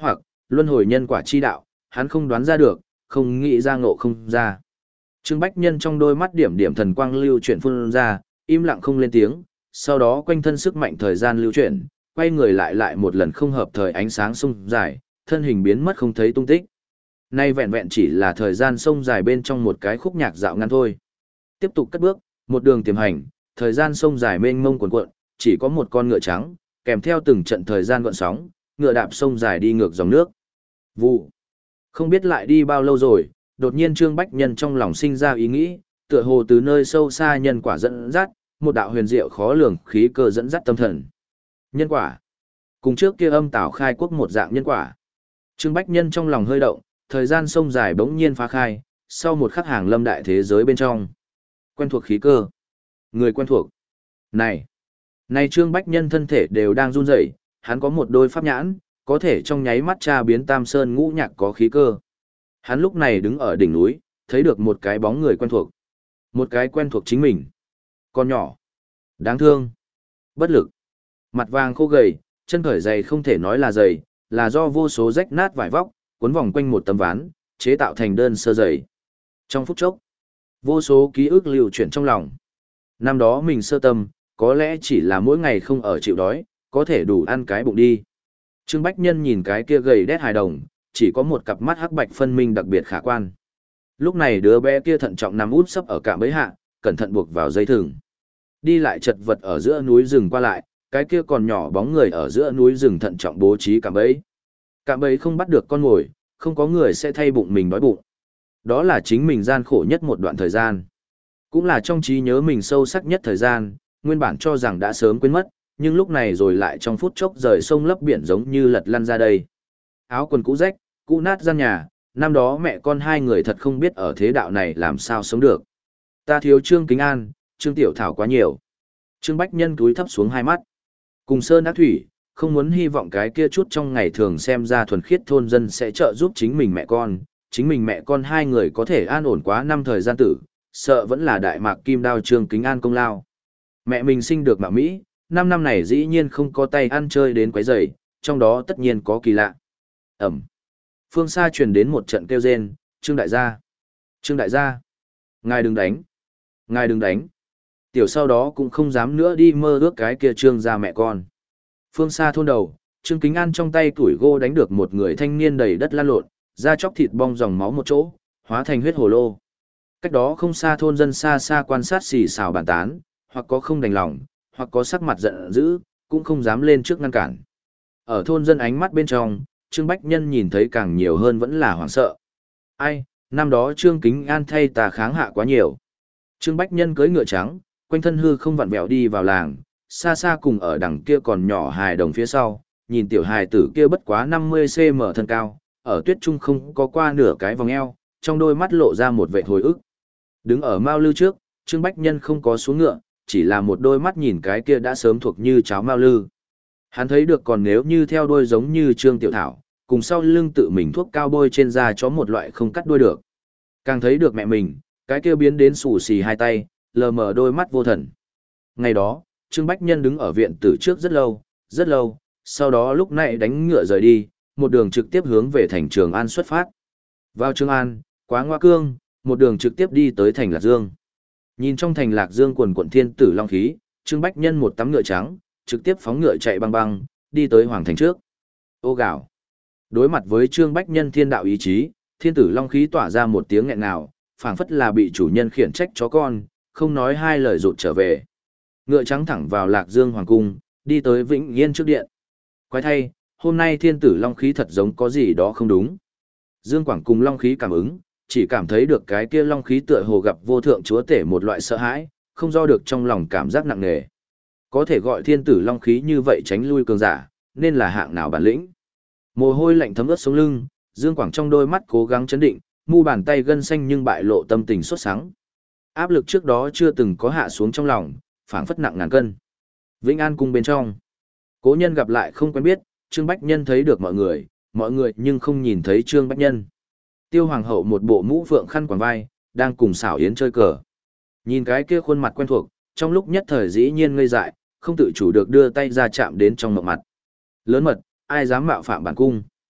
luân hồi nhân quả chi đạo, hắn không đoán ra được, không nghĩ ra ngộ không ra. Trương Bách Nhân trong đôi mắt điểm điểm thần quang lưu chuyển phun ra, im lặng không lên tiếng, sau đó quanh thân sức mạnh thời gian lưu chuyển, quay người lại lại một lần không hợp thời ánh sáng sông dài, thân hình biến mất không thấy tung tích. Nay vẹn vẹn chỉ là thời gian sông dài bên trong một cái khúc nhạc dạo ngắn thôi. Tiếp tục cất bước, một đường tiềm hành, thời gian sông dài mênh mông cuồn cuộn, chỉ có một con ngựa trắng, kèm theo từng trận thời gian gợn sóng, ngựa đạp sông dài đi ngược dòng nước. Vụ. Không biết lại đi bao lâu rồi, đột nhiên Trương Bách Nhân trong lòng sinh ra ý nghĩ, tựa hồ từ nơi sâu xa nhân quả dẫn dắt, một đạo huyền diệu khó lường khí cơ dẫn dắt tâm thần. Nhân quả. Cùng trước kia âm tảo khai quốc một dạng nhân quả. Trương Bách Nhân trong lòng hơi động, thời gian sông dài bỗng nhiên phá khai, sau một khắc hàng lâm đại thế giới bên trong. Quen thuộc khí cơ. Người quen thuộc. Này. Này Trương Bách Nhân thân thể đều đang run rẩy, hắn có một đôi pháp nhãn, có thể trong nháy mắt tra biến Tam Sơn ngũ nhạc có khí cơ. Hắn lúc này đứng ở đỉnh núi, thấy được một cái bóng người quen thuộc. Một cái quen thuộc chính mình. Con nhỏ. Đáng thương. Bất lực. Mặt vàng khô gầy, chân khởi dày không thể nói là dày, là do vô số rách nát vải vóc, cuốn vòng quanh một tấm ván, chế tạo thành đơn sơ dày. Trong phút chốc, vô số ký ức lưu chuyển trong lòng. Năm đó mình sơ tâm, có lẽ chỉ là mỗi ngày không ở chịu đói, có thể đủ ăn cái bụng đi. Trương Bách Nhân nhìn cái kia gầy đét hài đồng, chỉ có một cặp mắt hắc bạch phân minh đặc biệt khả quan. Lúc này đứa bé kia thận trọng nằm úp sấp ở cạm bẫy hạ, cẩn thận buộc vào dây thừng. Đi lại chật vật ở giữa núi rừng qua lại, cái kia còn nhỏ bóng người ở giữa núi rừng thận trọng bố trí cạm bẫy. Cạm bẫy không bắt được con mồi, không có người sẽ thay bụng mình đói bụng. Đó là chính mình gian khổ nhất một đoạn thời gian. Cũng là trong trí nhớ mình sâu sắc nhất thời gian, nguyên bản cho rằng đã sớm quên mất, nhưng lúc này rồi lại trong phút chốc rời sông lấp biển giống như lật lăn ra đây. Áo quần cũ rách, cũ nát gian nhà, năm đó mẹ con hai người thật không biết ở thế đạo này làm sao sống được. Ta thiếu Trương Kính An, Trương Tiểu Thảo quá nhiều. Trương Bách Nhân cúi thấp xuống hai mắt. Cùng Sơn Ác Thủy, không muốn hy vọng cái kia chút trong ngày thường xem ra thuần khiết thôn dân sẽ trợ giúp chính mình mẹ con, chính mình mẹ con hai người có thể an ổn quá năm thời gian tử, sợ vẫn là đại mạc kim đao Trương Kính An công lao. Mẹ mình sinh được mạo Mỹ, năm năm này dĩ nhiên không có tay ăn chơi đến quấy rầy, trong đó tất nhiên có kỳ lạ. Ẩm. Phương xa truyền đến một trận kêu rên, Trương đại gia. Trương đại gia. Ngài đừng đánh. Ngài đừng đánh. Tiểu sau đó cũng không dám nữa đi mơ ước cái kia Trương gia mẹ con. Phương xa thôn đầu, Trương Kính An trong tay tuổi gô đánh được một người thanh niên đầy đất lan lộn, da chóc thịt bong dòng máu một chỗ, hóa thành huyết hồ lô. Cách đó không xa thôn dân xa xa quan sát xì xào bàn tán, hoặc có không đành lòng, hoặc có sắc mặt giận dữ, cũng không dám lên trước ngăn cản. Ở thôn dân ánh mắt bên trong, Trương Bách Nhân nhìn thấy càng nhiều hơn vẫn là hoảng sợ. Ai, năm đó Trương Kính An thay ta kháng hạ quá nhiều. Trương Bách Nhân cưỡi ngựa trắng, quanh thân hư không vặn vẹo đi vào làng, xa xa cùng ở đằng kia còn nhỏ hài đồng phía sau, nhìn tiểu hài tử kia bất quá năm mươi xăng ti mét thân cao, ở tuyết trung không có qua nửa cái vòng eo, trong đôi mắt lộ ra một vẻ hồi ức. Đứng ở mao lư trước, Trương Bách Nhân không có xuống ngựa, chỉ là một đôi mắt nhìn cái kia đã sớm thuộc như cháo mao lư. Hắn thấy được còn nếu như theo đuôi giống như Trương Tiểu Thảo, cùng sau lưng tự mình thuốc cao bôi trên da chó một loại không cắt đuôi được. Càng thấy được mẹ mình, cái kia biến đến xù xì hai tay, lờ mờ đôi mắt vô thần. Ngày đó, Trương Bách Nhân đứng ở viện tử trước rất lâu, rất lâu, sau đó lúc này đánh ngựa rời đi, một đường trực tiếp hướng về thành Trường An xuất phát. Vào Trường An, quá Ngoa Cương, một đường trực tiếp đi tới thành Lạc Dương. Nhìn trong thành Lạc Dương quần quận thiên tử long khí, Trương Bách Nhân một tấm ngựa trắng, trực tiếp phóng ngựa chạy băng băng, đi tới hoàng thành trước. Ô gạo. Đối mặt với Trương Bách Nhân thiên đạo ý chí, thiên tử long khí tỏa ra một tiếng nghẹn ngào, phảng phất là bị chủ nhân khiển trách chó con, không nói hai lời rụt trở về. Ngựa trắng thẳng vào Lạc Dương hoàng cung, đi tới Vĩnh Yên trước điện. Quái thay, hôm nay thiên tử long khí thật giống có gì đó không đúng. Dương Quảng cùng long khí cảm ứng, chỉ cảm thấy được cái kia long khí tựa hồ gặp vô thượng chúa tể một loại sợ hãi, không do được trong lòng cảm giác nặng nề. Có thể gọi thiên tử long khí như vậy tránh lui cường giả, nên là hạng nào bản lĩnh. Mồ hôi lạnh thấm ướt sống lưng, Dương Quảng trong đôi mắt cố gắng chấn định, mu bàn tay gân xanh nhưng bại lộ tâm tình sốt sắng. Áp lực trước đó chưa từng có hạ xuống trong lòng, phảng phất nặng ngàn cân. Vĩnh An cung bên trong, cố nhân gặp lại không quen biết, Trương Bách Nhân thấy được mọi người, mọi người nhưng không nhìn thấy Trương Bách Nhân. Tiêu Hoàng hậu một bộ mũ phượng khăn quàng vai, đang cùng xảo yến chơi cờ. Nhìn cái kia khuôn mặt quen thuộc, trong lúc nhất thời dĩ nhiên ngây dại, không tự chủ được đưa tay ra chạm đến trong mộng mặt. Lớn mật, ai dám mạo phạm bản cung.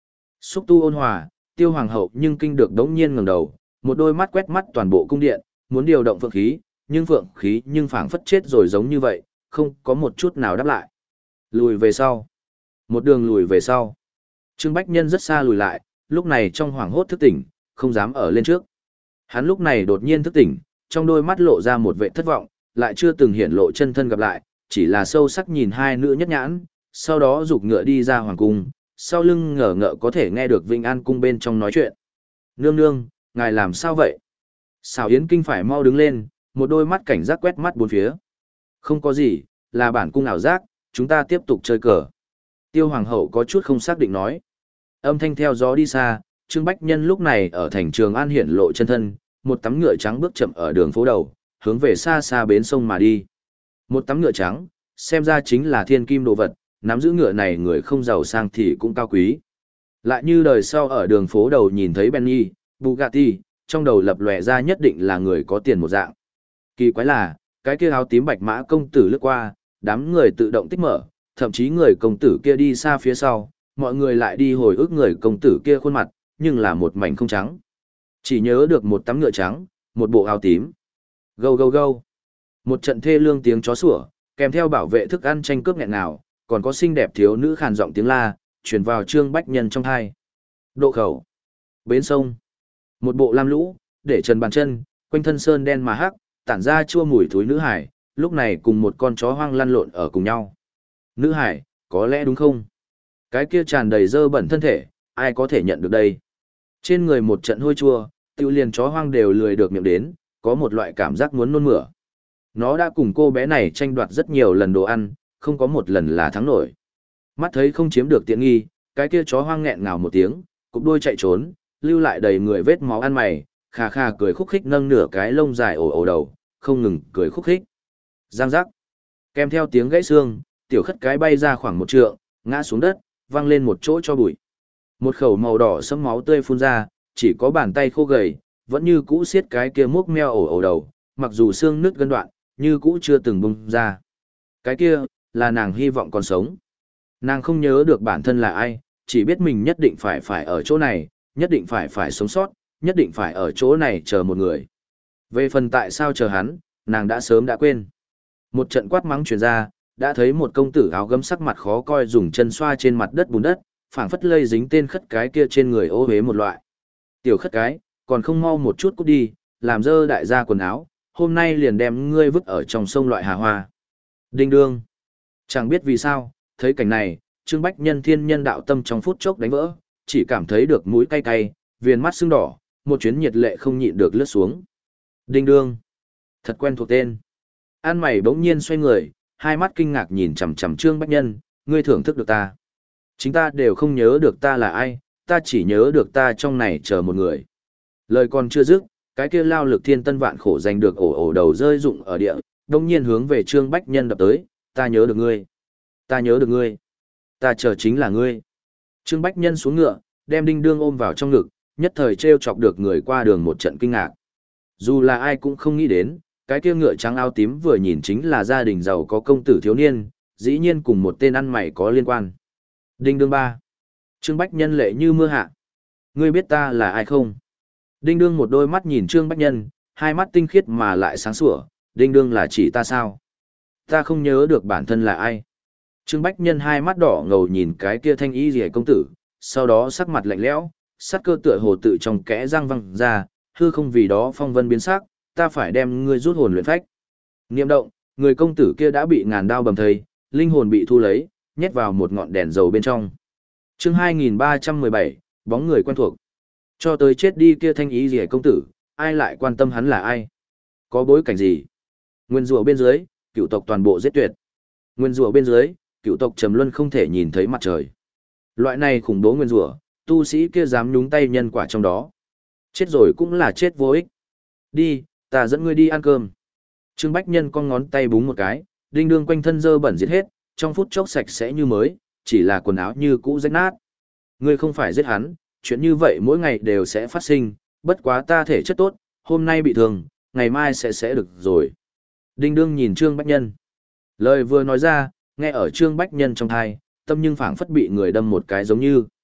Xúc tu ôn hòa, Tiêu Hoàng hậu nhưng kinh được đống nhiên ngẩng đầu, một đôi mắt quét mắt toàn bộ cung điện, muốn điều động phượng khí, nhưng phượng khí nhưng phảng phất chết rồi giống như vậy, không có một chút nào đáp lại. Lùi về sau. Một đường lùi về sau. Trương Bách Nhân rất xa lùi lại, lúc này trong hoảng hốt thức tỉnh, không dám ở lên trước. Hắn lúc này đột nhiên thức tỉnh, trong đôi mắt lộ ra một vẻ thất vọng, lại chưa từng hiển lộ chân thân gặp lại, chỉ là sâu sắc nhìn hai nữ nhất nhãn, sau đó giục ngựa đi ra hoàng cung, sau lưng ngờ ngợ có thể nghe được Vinh An cung bên trong nói chuyện. Nương nương, ngài làm sao vậy? Xảo Yến Kinh phải mau đứng lên, một đôi mắt cảnh giác quét mắt bốn phía. Không có gì, là bản cung ảo giác, chúng ta tiếp tục chơi cờ. Tiêu Hoàng hậu có chút không xác định nói. Âm thanh theo gió đi xa, Trương Bách Nhân lúc này ở thành Trường An hiển lộ chân thân, một tấm ngựa trắng bước chậm ở đường phố đầu, hướng về xa xa bến sông mà đi. Một tấm ngựa trắng, xem ra chính là thiên kim đồ vật, nắm giữ ngựa này người không giàu sang thì cũng cao quý. Lại như đời sau ở đường phố đầu nhìn thấy Benny, Bugatti, trong đầu lập lòe ra nhất định là người có tiền một dạng. Kỳ quái là, cái kia áo tím bạch mã công tử lướt qua, đám người tự động tích mở, thậm chí người công tử kia đi xa phía sau, mọi người lại đi hồi ức người công tử kia khuôn mặt, nhưng là một mảnh không trắng. Chỉ nhớ được một tấm ngựa trắng, một bộ áo tím. Gâu gâu gâu. Một trận thê lương tiếng chó sủa, kèm theo bảo vệ thức ăn tranh cướp nghẹn nào, còn có xinh đẹp thiếu nữ khàn giọng tiếng la, truyền vào Trương Bách Nhân trong tai. Độ khẩu. Bến sông. Một bộ lam lũ, để trần bàn chân, quanh thân sơn đen mà hắc, tản ra chua mùi thối nữ hải, lúc này cùng một con chó hoang lăn lộn ở cùng nhau. Nữ hải, có lẽ đúng không? Cái kia tràn đầy dơ bẩn thân thể, ai có thể nhận được đây? Trên người một trận hôi chua, tiêu liền chó hoang đều lười được miệng đến, có một loại cảm giác muốn nôn mửa. Nó đã cùng cô bé này tranh đoạt rất nhiều lần đồ ăn, không có một lần là thắng nổi. Mắt thấy không chiếm được tiện nghi, cái kia chó hoang nghẹn ngào một tiếng, cụp đuôi chạy trốn, lưu lại đầy người vết máu ăn mày, khà khà cười khúc khích nâng nửa cái lông dài ổ ổ đầu, không ngừng cười khúc khích. Giang giác. Kèm theo tiếng gãy xương, tiểu khất cái bay ra khoảng một trượng, ngã xuống đất, văng lên một chỗ cho bụi. Một khẩu màu đỏ sẫm máu tươi phun ra, chỉ có bàn tay khô gầy, vẫn như cũ siết cái kia múc meo ổ ổ đầu, mặc dù xương nứt gân đoạn, như cũ chưa từng bung ra. Cái kia, là nàng hy vọng còn sống. Nàng không nhớ được bản thân là ai, chỉ biết mình nhất định phải phải ở chỗ này, nhất định phải phải sống sót, nhất định phải ở chỗ này chờ một người. Về phần tại sao chờ hắn, nàng đã sớm đã quên. Một trận quát mắng truyền ra, đã thấy một công tử áo gấm sắc mặt khó coi dùng chân xoa trên mặt đất bùn đất, phảng phất lây dính tên khất cái kia trên người ô hế một loại. Tiểu khất cái, còn không mau một chút cút đi, làm dơ đại gia quần áo, hôm nay liền đem ngươi vứt ở trong sông loại hà hoa. Đinh đương. Chẳng biết vì sao, thấy cảnh này, Trương Bách Nhân thiên nhân đạo tâm trong phút chốc đánh vỡ, chỉ cảm thấy được mũi cay cay, viền mắt sưng đỏ, một chuyến nhiệt lệ không nhịn được lướt xuống. Đinh đương. Thật quen thuộc tên. An mày bỗng nhiên xoay người, hai mắt kinh ngạc nhìn chằm chằm Trương Bách Nhân, ngươi thưởng thức được ta. Chính ta đều không nhớ được ta là ai, ta chỉ nhớ được ta trong này chờ một người. Lời còn chưa dứt, cái kia lao lực thiên tân vạn khổ giành được ổ ổ đầu rơi rụng ở địa, đông nhiên hướng về Trương Bách Nhân đập tới, ta nhớ được ngươi. Ta nhớ được ngươi. Ta chờ chính là ngươi. Trương Bách Nhân xuống ngựa, đem Đinh Đương ôm vào trong ngực, nhất thời trêu chọc được người qua đường một trận kinh ngạc. Dù là ai cũng không nghĩ đến, cái kia ngựa trắng áo tím vừa nhìn chính là gia đình giàu có công tử thiếu niên, dĩ nhiên cùng một tên ăn mày có liên quan. Đinh Đương ba. Trương Bách Nhân lệ như mưa hạ. Ngươi biết ta là ai không? Đinh Đương một đôi mắt nhìn Trương Bách Nhân, hai mắt tinh khiết mà lại sáng sủa, Đinh Đương là chỉ ta sao? Ta không nhớ được bản thân là ai. Trương Bách Nhân hai mắt đỏ ngầu nhìn cái kia thanh y rìa công tử, sau đó sắc mặt lạnh lẽo, sắc cơ tựa hồ tự trong kẽ răng văng ra, hư không vì đó phong vân biến sắc, ta phải đem ngươi rút hồn luyện phách. Niệm động, người công tử kia đã bị ngàn đao bầm thây, linh hồn bị thu lấy, nhét vào một ngọn đèn dầu bên trong. Chương hai nghìn ba trăm mười bảy, bóng người quen thuộc. Cho tới chết đi kia thanh ý rìa công tử, ai lại quan tâm hắn là ai? Có bối cảnh gì? Nguyên rùa bên dưới, cựu tộc toàn bộ giết tuyệt. Nguyên rùa bên dưới, cựu tộc trầm luân không thể nhìn thấy mặt trời. Loại này khủng bố nguyên rùa, tu sĩ kia dám nhúng tay nhân quả trong đó. Chết rồi cũng là chết vô ích. Đi, ta dẫn ngươi đi ăn cơm. Trương Bách Nhân con ngón tay búng một cái, Đinh Đương quanh thân dơ bẩn giết hết, trong phút chốc sạch sẽ như mới, chỉ là quần áo như cũ rách nát. Ngươi không phải giết hắn, chuyện như vậy mỗi ngày đều sẽ phát sinh, bất quá ta thể chất tốt, hôm nay bị thương, ngày mai sẽ sẽ được rồi. Đinh Đương nhìn Trương Bách Nhân. Lời vừa nói ra, nghe ở Trương Bách Nhân trong thai, tâm nhưng phảng phất bị người đâm một cái giống như.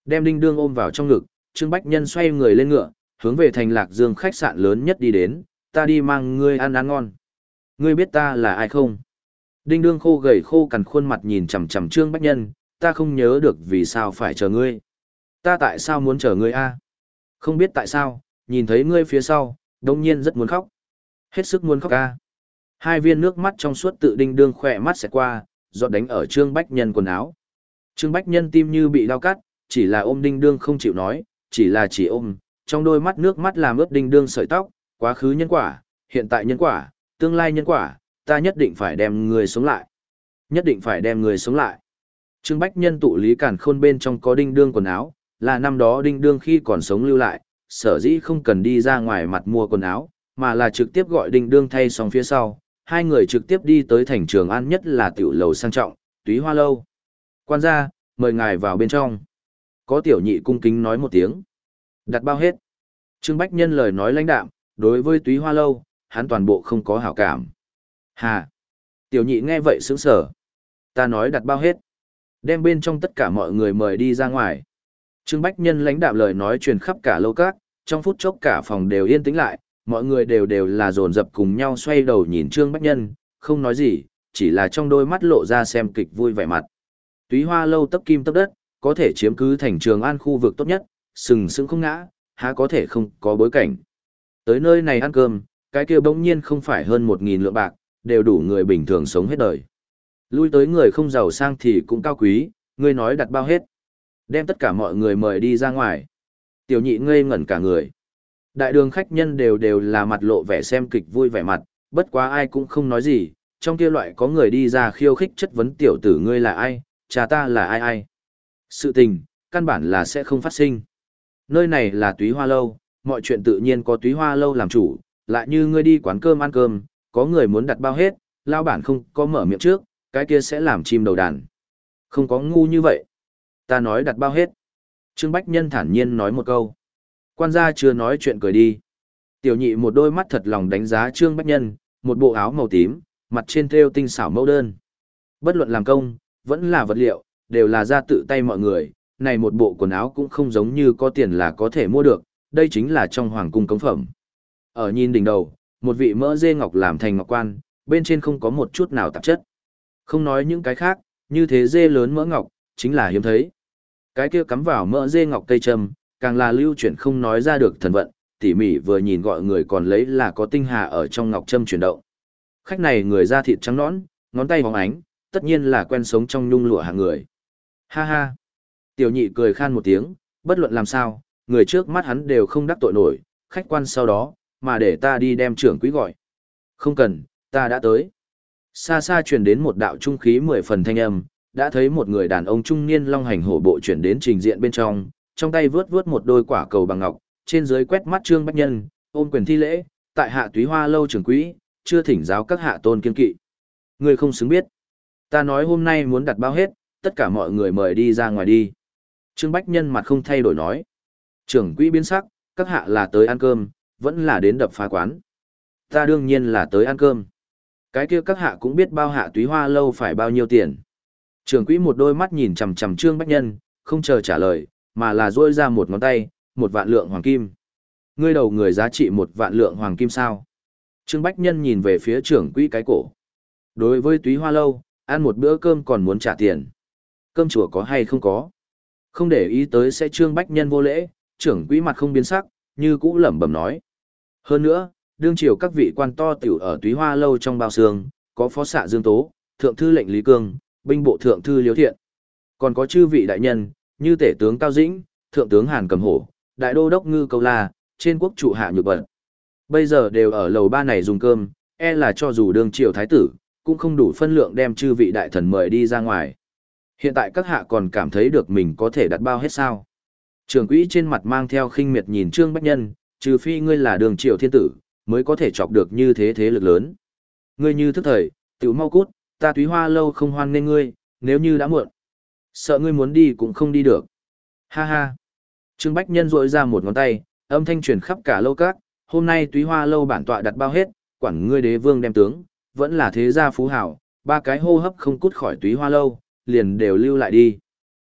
Đem Đinh Đương ôm vào trong ngực, Trương Bách Nhân xoay người lên ngựa, hướng về thành Lạc Dương khách sạn lớn nhất đi đến, ta đi mang ngươi ăn ăn ngon. Ngươi biết ta là ai không? Đinh Đương khô gầy khô cằn khuôn mặt nhìn chằm chằm Trương Bách Nhân, ta không nhớ được vì sao phải chờ ngươi. Ta tại sao muốn chờ ngươi a? Không biết tại sao, nhìn thấy ngươi phía sau, đông nhiên rất muốn khóc. Hết sức muốn khóc a. Hai viên nước mắt trong suốt tự Đinh Đương khỏe mắt xẹt qua, giọt đánh ở Trương Bách Nhân quần áo. Trương Bách Nhân tim như bị đau cắt, chỉ là ôm Đinh Đương không chịu nói, chỉ là chỉ ôm, trong đôi mắt nước mắt làm ướt Đinh Đương sợi tóc, quá khứ nhân quả, hiện tại nhân quả, tương lai nhân quả, ta nhất định phải đem người sống lại. Nhất định phải đem người sống lại. Trương Bách Nhân tụ lý càn khôn bên trong có Đinh Đương quần áo, là năm đó Đinh Đương khi còn sống lưu lại, sở dĩ không cần đi ra ngoài mặt mua quần áo, mà là trực tiếp gọi Đinh Đương thay xong phía sau, hai người trực tiếp đi tới thành Trường An nhất là tiểu lầu sang trọng, Túy Hoa Lâu. Quan gia, mời ngài vào bên trong. Có tiểu nhị cung kính nói một tiếng. Đặt bao hết. Trương Bách Nhân lời nói lãnh đạm, đối với Túy Hoa Lâu, hắn toàn bộ không có hảo cảm. Hà! Tiểu nhị nghe vậy sững sờ. Ta nói đặt bao hết. Đem bên trong tất cả mọi người mời đi ra ngoài. Trương Bách Nhân lãnh đạm lời nói truyền khắp cả lâu các, trong phút chốc cả phòng đều yên tĩnh lại, mọi người đều đều là dồn dập cùng nhau xoay đầu nhìn Trương Bách Nhân, không nói gì, chỉ là trong đôi mắt lộ ra xem kịch vui vẻ mặt. Túy Hoa Lâu tấp kim tấp đất, có thể chiếm cứ thành Trường An khu vực tốt nhất, sừng sững không ngã, há có thể không có bối cảnh. Tới nơi này ăn cơm, cái kia bỗng nhiên không phải hơn một nghìn lượng bạc, đều đủ người bình thường sống hết đời. Lui tới người không giàu sang thì cũng cao quý, ngươi nói đặt bao hết. Đem tất cả mọi người mời đi ra ngoài. Tiểu nhị ngây ngẩn cả người. Đại đường khách nhân đều đều là mặt lộ vẻ xem kịch vui vẻ mặt, bất quá ai cũng không nói gì, trong kia loại có người đi ra khiêu khích chất vấn tiểu tử ngươi là ai, cha ta là ai ai. Sự tình, căn bản là sẽ không phát sinh. Nơi này là Túy Hoa Lâu, mọi chuyện tự nhiên có Túy Hoa Lâu làm chủ, lại như ngươi đi quán cơm ăn cơm, có người muốn đặt bao hết, lao bản không có mở miệng trước, cái kia sẽ làm chim đầu đàn. Không có ngu như vậy. Ta nói đặt bao hết. Trương Bách Nhân thản nhiên nói một câu. Quan gia chưa nói chuyện cười đi. Tiểu nhị một đôi mắt thật lòng đánh giá Trương Bách Nhân, một bộ áo màu tím, mặt trên thêu tinh xảo mẫu đơn. Bất luận làm công, vẫn là vật liệu, đều là ra tự tay mọi người, này một bộ quần áo cũng không giống như có tiền là có thể mua được, đây chính là trong hoàng cung cống phẩm. Ở nhìn đỉnh đầu, một vị mỡ dê ngọc làm thành ngọc quan, bên trên không có một chút nào tạp chất. Không nói những cái khác, như thế dê lớn mỡ ngọc, chính là hiếm thấy. Cái kia cắm vào mỡ dê ngọc cây châm, càng là lưu chuyển không nói ra được thần vận, tỉ mỉ vừa nhìn gọi người còn lấy là có tinh hà ở trong ngọc châm chuyển động. Khách này người da thịt trắng nõn, ngón tay bóng ánh, tất nhiên là quen sống trong nhung lụa hạng người. Ha ha. Tiểu nhị cười khan một tiếng, bất luận làm sao, người trước mắt hắn đều không đắc tội nổi, khách quan sau đó, mà để ta đi đem trưởng quỹ gọi. Không cần, ta đã tới. Xa xa truyền đến một đạo trung khí mười phần thanh âm, đã thấy một người đàn ông trung niên long hành hổ bộ chuyển đến trình diện bên trong, trong tay vướt vướt một đôi quả cầu bằng ngọc, trên dưới quét mắt Trương Bách Nhân, ôm quyền thi lễ, tại hạ Túy Hoa Lâu trưởng quỹ, chưa thỉnh giáo các hạ tôn kiên kỵ. Người không xứng biết. Ta nói hôm nay muốn đặt bao hết, tất cả mọi người mời đi ra ngoài đi. Trương Bách Nhân mặt không thay đổi nói. Trưởng quỹ biến sắc, các hạ là tới ăn cơm, vẫn là đến đập phá quán. Ta đương nhiên là tới ăn cơm. Cái kia các hạ cũng biết bao hạ Túy Hoa Lâu phải bao nhiêu tiền. Trưởng quỹ một đôi mắt nhìn chằm chằm Trương Bách Nhân, không chờ trả lời, mà là duỗi ra một ngón tay, một vạn lượng hoàng kim. Ngươi đầu người giá trị một vạn lượng hoàng kim sao? Trương Bách Nhân nhìn về phía trưởng quỹ cái cổ. Đối với Túy Hoa Lâu, ăn một bữa cơm còn muốn trả tiền. Cơm chùa có hay không có? Không để ý tới sẽ Trương Bách Nhân vô lễ, trưởng quỹ mặt không biến sắc, như cũ lẩm bẩm nói. Hơn nữa, đương triều các vị quan to tiểu ở Túy Hoa Lâu trong bao xương, có phó xạ Dương Tố, thượng thư lệnh Lý Cương, binh bộ thượng thư Liêu Thiện. Còn có chư vị đại nhân, như tể tướng Cao Dĩnh, thượng tướng Hàn Cầm Hổ, đại đô đốc Ngư Câu La, trên quốc trụ hạ nhược bật. Bây giờ đều ở lầu ba này dùng cơm, e là cho dù đương triều thái tử, cũng không đủ phân lượng đem chư vị đại thần mời đi ra ngoài. Hiện tại các hạ còn cảm thấy được mình có thể đặt bao hết sao? Trưởng quỹ trên mặt mang theo khinh miệt nhìn Trương Bách Nhân, trừ phi ngươi là đường triều thiên tử, mới có thể chọc được như thế thế lực lớn. Ngươi như thức thời, tiểu mau cút, ta Túy Hoa Lâu không hoan nên ngươi, nếu như đã muộn. Sợ ngươi muốn đi cũng không đi được. Ha ha. Trương Bách Nhân rỗi ra một ngón tay, âm thanh truyền khắp cả lâu các, hôm nay Túy Hoa Lâu bản tọa đặt bao hết, quản ngươi đế vương đem tướng, vẫn là thế gia phú hảo, ba cái hô hấp không cút khỏi Túy Hoa Lâu, liền đều lưu lại đi.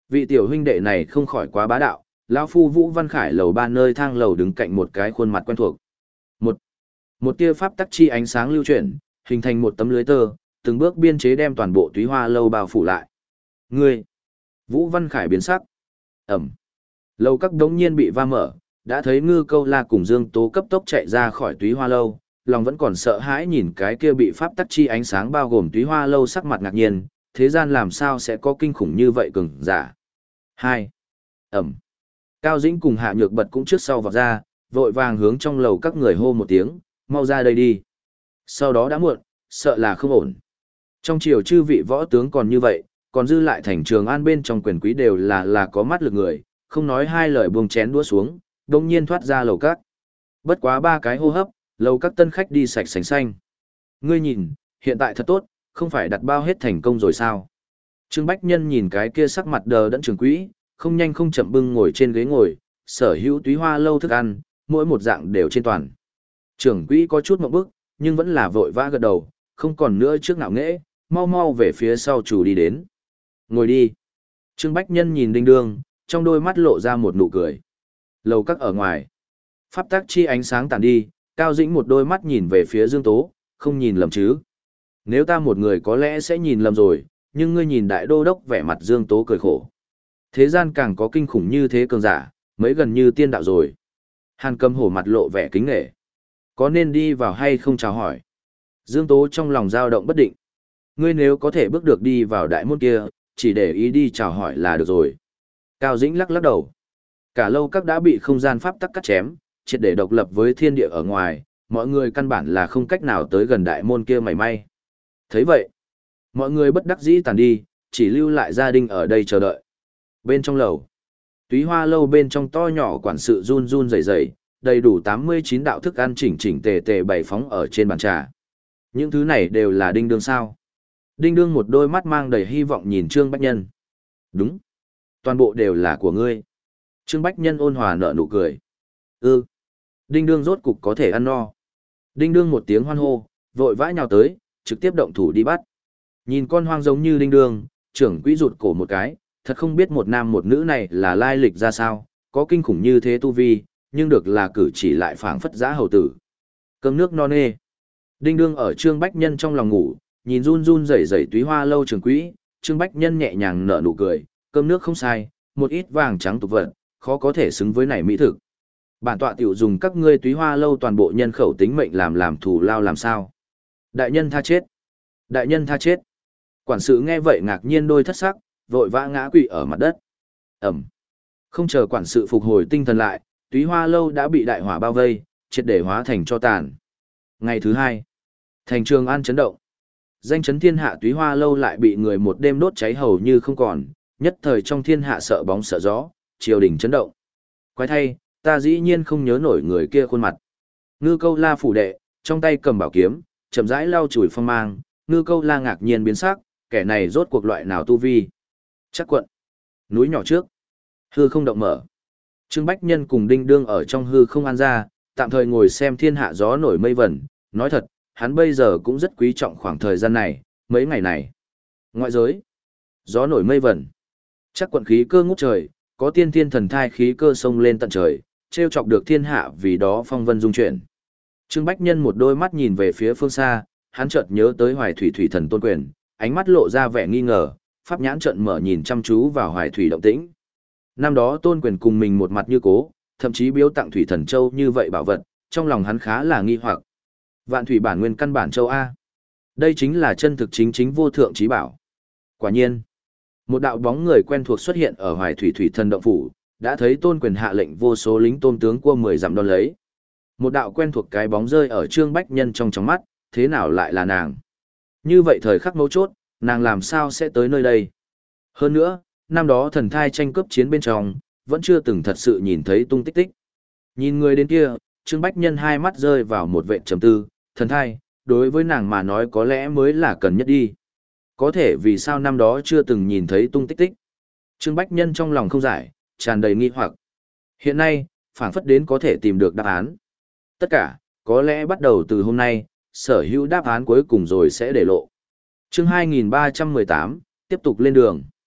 Vị tiểu huynh đệ này không khỏi quá bá đạo, lão phu Vũ Văn Khải lầu ba nơi thang lầu đứng cạnh một cái khuôn mặt quen thuộc. Một một tia pháp tắc chi ánh sáng lưu chuyển, hình thành một tấm lưới tơ, từng bước biên chế đem toàn bộ Túy Hoa lâu bao phủ lại. Ngươi! Vũ Văn Khải biến sắc. Ẩm. Lầu các đống nhiên bị va mở, đã thấy Ngư Câu La cùng Dương Tố cấp tốc chạy ra khỏi Túy Hoa lâu, lòng vẫn còn sợ hãi nhìn cái kia bị pháp tắc chi ánh sáng bao gồm Túy Hoa lâu sắc mặt ngạc nhiên, thế gian làm sao sẽ có kinh khủng như vậy cường giả. Hai. Ẩm. Cao Dĩnh cùng Hạ Nhược Bật cũng trước sau vọt ra, vội vàng hướng trong lầu các người hô một tiếng, mau ra đây đi. Sau đó đã muộn, sợ là không ổn. Trong triều chư vị võ tướng còn như vậy, còn dư lại thành Trường An bên trong quyền quý đều là là có mắt lực người, không nói hai lời buông chén đũa xuống, đồng nhiên thoát ra lầu các. Bất quá ba cái hô hấp, lầu các tân khách đi sạch sành xanh. Ngươi nhìn, hiện tại thật tốt, không phải đặt bao hết thành công rồi sao? Trương Bách Nhân nhìn cái kia sắc mặt đờ đẫn trường quỹ, không nhanh không chậm bưng ngồi trên ghế ngồi, sở hữu Túy Hoa lâu thức ăn, mỗi một dạng đều trên toàn. Trưởng quỹ có chút ngượng bức, nhưng vẫn là vội vã gật đầu, không còn nữa trước ngạo nghễ, mau mau về phía sau chủ đi đến. Ngồi đi. Trương Bách Nhân nhìn Đinh Đương, trong đôi mắt lộ ra một nụ cười. Lầu các ở ngoài. Pháp tắc chi ánh sáng tàn đi, Cao Dĩnh một đôi mắt nhìn về phía Dương Tố, không nhìn lầm chứ. Nếu ta một người có lẽ sẽ nhìn lầm rồi, nhưng ngươi nhìn đại đô đốc vẻ mặt Dương Tố cười khổ. Thế gian càng có kinh khủng như thế cường giả, mấy gần như tiên đạo rồi. Hàn Cầm hổ mặt lộ vẻ kính nể. Có nên đi vào hay không chào hỏi? Dương Tố trong lòng dao động bất định. Ngươi nếu có thể bước được đi vào đại môn kia, chỉ để ý đi chào hỏi là được rồi. Cao Dĩnh lắc lắc đầu. Cả lâu các đã bị không gian pháp tắc cắt chém, triệt để độc lập với thiên địa ở ngoài, mọi người căn bản là không cách nào tới gần đại môn kia mảy may. Thấy vậy, mọi người bất đắc dĩ tàn đi, chỉ lưu lại gia đình ở đây chờ đợi. Bên trong lầu, Túy Hoa lâu bên trong to nhỏ quản sự run run rẩy rẩy, đầy đủ tám mươi chín đạo thức ăn chỉnh chỉnh tề tề bày phóng ở trên bàn trà. Những thứ này đều là Đinh Đương sao? Đinh Đương một đôi mắt mang đầy hy vọng nhìn Trương Bách Nhân. Đúng, toàn bộ đều là của ngươi. Trương Bách Nhân ôn hòa nở nụ cười. Ừ, Đinh Đương rốt cục có thể ăn no. Đinh Đương một tiếng hoan hô, vội vã nhào tới, trực tiếp động thủ đi bắt. Nhìn con hoang giống như Đinh Đương, trưởng quỹ rụt cổ một cái, thật không biết một nam một nữ này là lai lịch ra sao, có kinh khủng như thế tu vi, nhưng được là cử chỉ lại phảng phất giã hầu tử. Cơm nước no nê. Đinh Đương ở Trương Bách Nhân trong lòng ngủ, nhìn run run rẩy rẩy Túy Hoa lâu trưởng quỹ, Trương Bách Nhân nhẹ nhàng nở nụ cười, cơm nước không sai, một ít vàng trắng tục vật, khó có thể xứng với này mỹ thực. Bản tọa tiểu dùng các ngươi Túy Hoa lâu toàn bộ nhân khẩu tính mệnh làm làm thù lao làm sao? Đại nhân tha chết. Đại nhân tha chết. Quản sự nghe vậy ngạc nhiên đôi thất sắc, vội vã ngã quỵ ở mặt đất. Ẩm. Không chờ quản sự phục hồi tinh thần lại, Túy Hoa lâu đã bị đại hỏa bao vây, triệt để hóa thành cho tàn. Ngày thứ hai, thành Trường An chấn động. Danh chấn thiên hạ Túy Hoa lâu lại bị người một đêm đốt cháy hầu như không còn, nhất thời trong thiên hạ sợ bóng sợ gió, triều đình chấn động. Quái thay, ta dĩ nhiên không nhớ nổi người kia khuôn mặt. Ngư Câu La phủ đệ, trong tay cầm bảo kiếm, chậm rãi lau chùi phong mang, Ngư Câu La ngạc nhiên biến sắc, kẻ này rốt cuộc loại nào tu vi? Chắc quận. Núi nhỏ trước. Hư không động mở. Trương Bách Nhân cùng Đinh Đương ở trong hư không an ra, tạm thời ngồi xem thiên hạ gió nổi mây vẩn, nói thật, hắn bây giờ cũng rất quý trọng khoảng thời gian này, mấy ngày này. Ngoại giới. Gió nổi mây vẩn. Chắc quận khí cơ ngút trời, có tiên thiên thần thai khí cơ sông lên tận trời, trêu chọc được thiên hạ vì đó phong vân dung chuyển. Trương Bách Nhân một đôi mắt nhìn về phía phương xa, hắn chợt nhớ tới Hoài Thủy Thủy Thần Tôn Quyền, ánh mắt lộ ra vẻ nghi ngờ, pháp nhãn trợn mở nhìn chăm chú vào Hoài Thủy động tĩnh. Năm đó Tôn Quyền cùng mình một mặt như cố, thậm chí biếu tặng Thủy Thần Châu như vậy bảo vật, trong lòng hắn khá là nghi hoặc. Vạn Thủy bản nguyên căn bản châu A. Đây chính là chân thực chính chính vô thượng trí bảo. Quả nhiên, một đạo bóng người quen thuộc xuất hiện ở Hoài Thủy Thủy Thần động phủ, đã thấy Tôn Quyền hạ lệnh vô số lính tôm tướng cua mười dặm đón lấy. Một đạo quen thuộc cái bóng rơi ở Trương Bách Nhân trong trong mắt, thế nào lại là nàng? Như vậy thời khắc mấu chốt, nàng làm sao sẽ tới nơi đây? Hơn nữa, năm đó thần thai tranh cướp chiến bên trong, vẫn chưa từng thật sự nhìn thấy tung tích tích. Nhìn người đến kia, Trương Bách Nhân hai mắt rơi vào một vệ trầm tư, thần thai, đối với nàng mà nói có lẽ mới là cần nhất đi. Có thể vì sao năm đó chưa từng nhìn thấy tung tích tích. Trương Bách Nhân trong lòng không giải, tràn đầy nghi hoặc. Hiện nay, phảng phất đến có thể tìm được đáp án. Tất cả, có lẽ bắt đầu từ hôm nay, sở hữu đáp án cuối cùng rồi sẽ để lộ. Chương hai nghìn ba trăm mười tám, tiếp tục lên đường.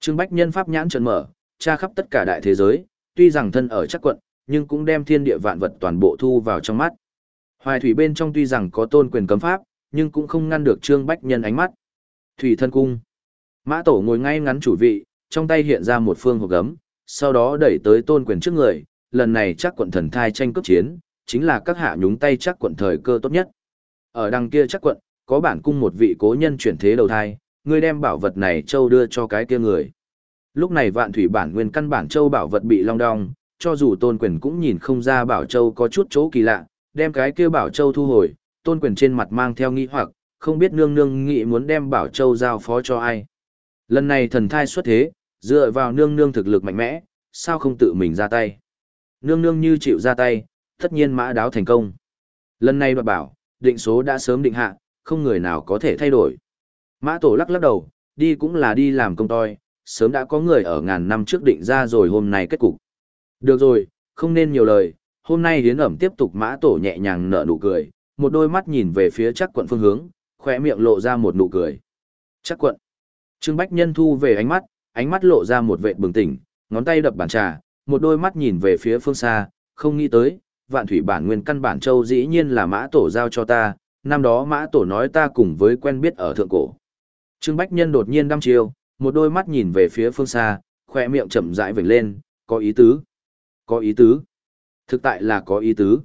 Trương Bách Nhân pháp nhãn trợn mở, tra khắp tất cả đại thế giới, tuy rằng thân ở chắc quận, nhưng cũng đem thiên địa vạn vật toàn bộ thu vào trong mắt. Hoài thủy bên trong tuy rằng có tôn quyền cấm pháp, nhưng cũng không ngăn được Trương Bách Nhân ánh mắt. Thủy thân cung. Mã Tổ ngồi ngay ngắn chủ vị, trong tay hiện ra một phương hộp gấm, sau đó đẩy tới tôn quyền trước người, lần này chắc quận thần thai tranh cướp chiến, chính là các hạ nhúng tay chắc quận thời cơ tốt nhất. Ở đằng kia chắc quận, có bản cung một vị cố nhân chuyển thế đầu thai, ngươi đem bảo vật này châu đưa cho cái kia người. Lúc này vạn thủy bản nguyên căn bản châu bảo vật bị long đong, cho dù tôn quyền cũng nhìn không ra bảo châu có chút chỗ kỳ lạ, đem cái kia bảo châu thu hồi, tôn quyền trên mặt mang theo nghi hoặc, không biết nương nương nghĩ muốn đem bảo châu giao phó cho ai. Lần này thần thai xuất thế, dựa vào nương nương thực lực mạnh mẽ, sao không tự mình ra tay. Nương nương như chịu ra tay, tất nhiên mã đáo thành công. Lần này đoạt bảo, định số đã sớm định hạ, không người nào có thể thay đổi. Mã Tổ lắc lắc đầu, đi cũng là đi làm công toi, sớm đã có người ở ngàn năm trước định ra rồi hôm nay kết cục. Được rồi, không nên nhiều lời, hôm nay hiến ẩm tiếp tục. Mã Tổ nhẹ nhàng nở nụ cười, một đôi mắt nhìn về phía chắc quận phương hướng, khỏe miệng lộ ra một nụ cười. Chắc quận. Trương Bách Nhân thu về ánh mắt, ánh mắt lộ ra một vệt bừng tỉnh, ngón tay đập bàn trà, một đôi mắt nhìn về phía phương xa, không nghĩ tới, vạn thủy bản nguyên căn bản châu dĩ nhiên là Mã Tổ giao cho ta, năm đó Mã Tổ nói ta cùng với quen biết ở thượng cổ. Trương Bách Nhân đột nhiên đăm chiêu, một đôi mắt nhìn về phía phương xa, khỏe miệng chậm rãi vểnh lên, có ý tứ. Có ý tứ. Thực tại là có ý tứ.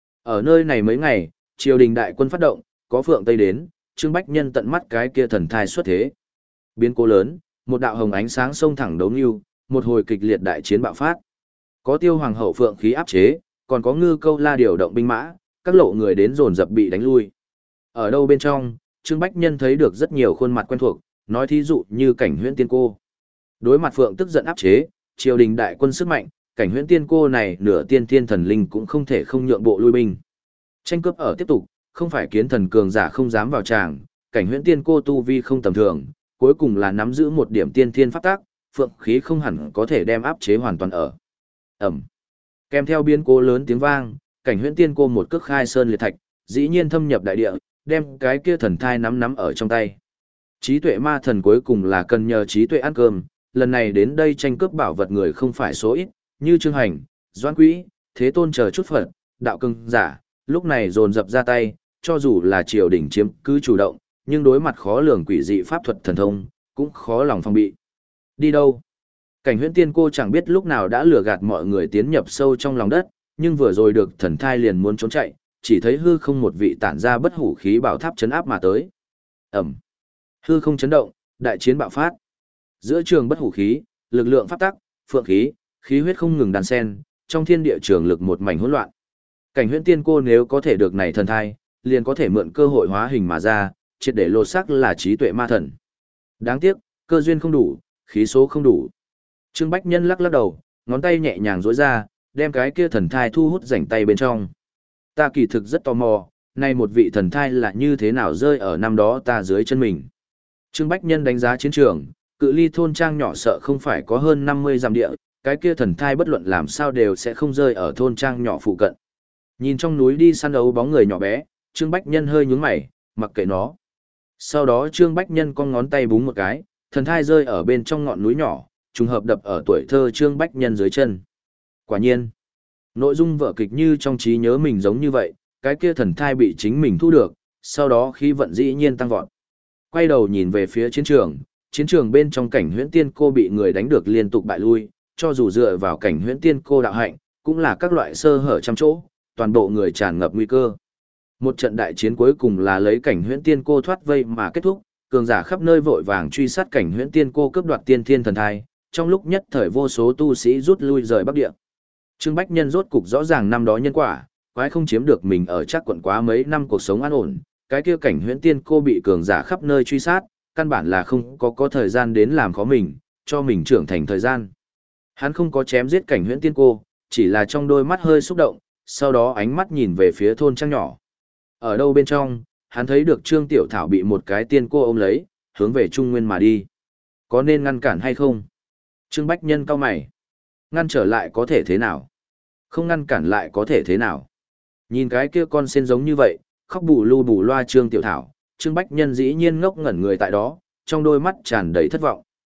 Ở nơi này mấy ngày, triều đình đại quân phát động, có phượng tây đến, Trương Bách Nhân tận mắt cái kia thần thai xuất thế. Biến cố lớn, một đạo hồng ánh sáng xông thẳng đấu nhưu, một hồi kịch liệt đại chiến bạo phát. Có tiêu hoàng hậu phượng khí áp chế, còn có ngư câu la điều động binh mã, các lộ người đến dồn dập bị đánh lui. Ở đâu bên trong, Trương Bách Nhân thấy được rất nhiều khuôn mặt quen thuộc, nói thí dụ như cảnh huyễn tiên cô. Đối mặt phượng tức giận áp chế, triều đình đại quân sức mạnh, cảnh huyễn tiên cô này nửa tiên thiên thần linh cũng không thể không nhượng bộ lui binh. Tranh cướp ở tiếp tục, không phải kiến thần cường giả không dám vào tràng, cảnh huyễn tiên cô tu vi không tầm thường, cuối cùng là nắm giữ một điểm tiên thiên pháp tác, phượng khí không hẳn có thể đem áp chế hoàn toàn ở. Ẩm. Kèm theo biến cố lớn tiếng vang, cảnh huyễn tiên cô một cước khai sơn liệt thạch, dĩ nhiên thâm nhập đại địa, đem cái kia thần thai nắm nắm ở trong tay. Trí tuệ ma thần cuối cùng là cần nhờ trí tuệ ăn cơm, lần này đến đây tranh cướp bảo vật người không phải số ít, như Trương Hành, Doãn Quỹ, Thế Tôn chờ chút Phật, đạo cưng giả, lúc này dồn dập ra tay, cho dù là triều đình chiếm cứ chủ động, nhưng đối mặt khó lường quỷ dị pháp thuật thần thông, cũng khó lòng phòng bị. Đi đâu? Cảnh huyễn tiên cô chẳng biết lúc nào đã lừa gạt mọi người tiến nhập sâu trong lòng đất, nhưng vừa rồi được thần thai liền muốn trốn chạy, chỉ thấy hư không một vị tản ra bất hủ khí bảo tháp chấn áp mà tới. Ẩm. Hư không chấn động, đại chiến bạo phát. Giữa trường bất hủ khí, lực lượng pháp tắc, phượng khí, khí huyết không ngừng đan sen, trong thiên địa trường lực một mảnh hỗn loạn. Cảnh huyễn tiên cô nếu có thể được này thần thai, liền có thể mượn cơ hội hóa hình mà ra, triệt để lột xác là trí tuệ ma thần. Đáng tiếc, cơ duyên không đủ, khí số không đủ. Trương Bách Nhân lắc lắc đầu, ngón tay nhẹ nhàng duỗi ra, đem cái kia thần thai thu hút rảnh tay bên trong. Ta kỳ thực rất tò mò, nay một vị thần thai là như thế nào rơi ở năm đó ta dưới chân mình. Trương Bách Nhân đánh giá chiến trường, cự ly thôn trang nhỏ sợ không phải có hơn năm mươi dặm địa, cái kia thần thai bất luận làm sao đều sẽ không rơi ở thôn trang nhỏ phụ cận. Nhìn trong núi đi săn đấu bóng người nhỏ bé, Trương Bách Nhân hơi nhướng mày, mặc kệ nó. Sau đó Trương Bách Nhân con ngón tay búng một cái, thần thai rơi ở bên trong ngọn núi nhỏ, trùng hợp đập ở tuổi thơ Trương Bách Nhân dưới chân. Quả nhiên, nội dung vở kịch như trong trí nhớ mình giống như vậy, cái kia thần thai bị chính mình thu được, sau đó khí vận dĩ nhiên tăng vọt. Quay đầu nhìn về phía chiến trường, chiến trường bên trong cảnh huyễn tiên cô bị người đánh được liên tục bại lui, cho dù dựa vào cảnh huyễn tiên cô đạo hạnh, cũng là các loại sơ hở trăm chỗ, toàn bộ người tràn ngập nguy cơ. Một trận đại chiến cuối cùng là lấy cảnh huyễn tiên cô thoát vây mà kết thúc, cường giả khắp nơi vội vàng truy sát cảnh huyễn tiên cô cướp đoạt tiên thiên thần thai, trong lúc nhất thời vô số tu sĩ rút lui rời Bắc Địa. Trương Bách Nhân rốt cục rõ ràng năm đó nhân quả, quái không chiếm được mình ở chắc quận quá mấy năm cuộc sống an ổn, cái kia cảnh huyễn tiên cô bị cường giả khắp nơi truy sát, căn bản là không có có thời gian đến làm khó mình, cho mình trưởng thành thời gian. Hắn không có chém giết cảnh huyễn tiên cô, chỉ là trong đôi mắt hơi xúc động, sau đó ánh mắt nhìn về phía thôn trang nhỏ. Ở đâu bên trong, hắn thấy được Trương Tiểu Thảo bị một cái tiên cô ôm lấy, hướng về Trung Nguyên mà đi. Có nên ngăn cản hay không? Trương Bách Nhân cau mày. Ngăn trở lại có thể thế nào? Không ngăn cản lại có thể thế nào? Nhìn cái kia con sen giống như vậy, khóc bù lu bù loa Trương Tiểu Thảo, Trương Bách Nhân dĩ nhiên ngốc ngẩn người tại đó, trong đôi mắt tràn đầy thất vọng.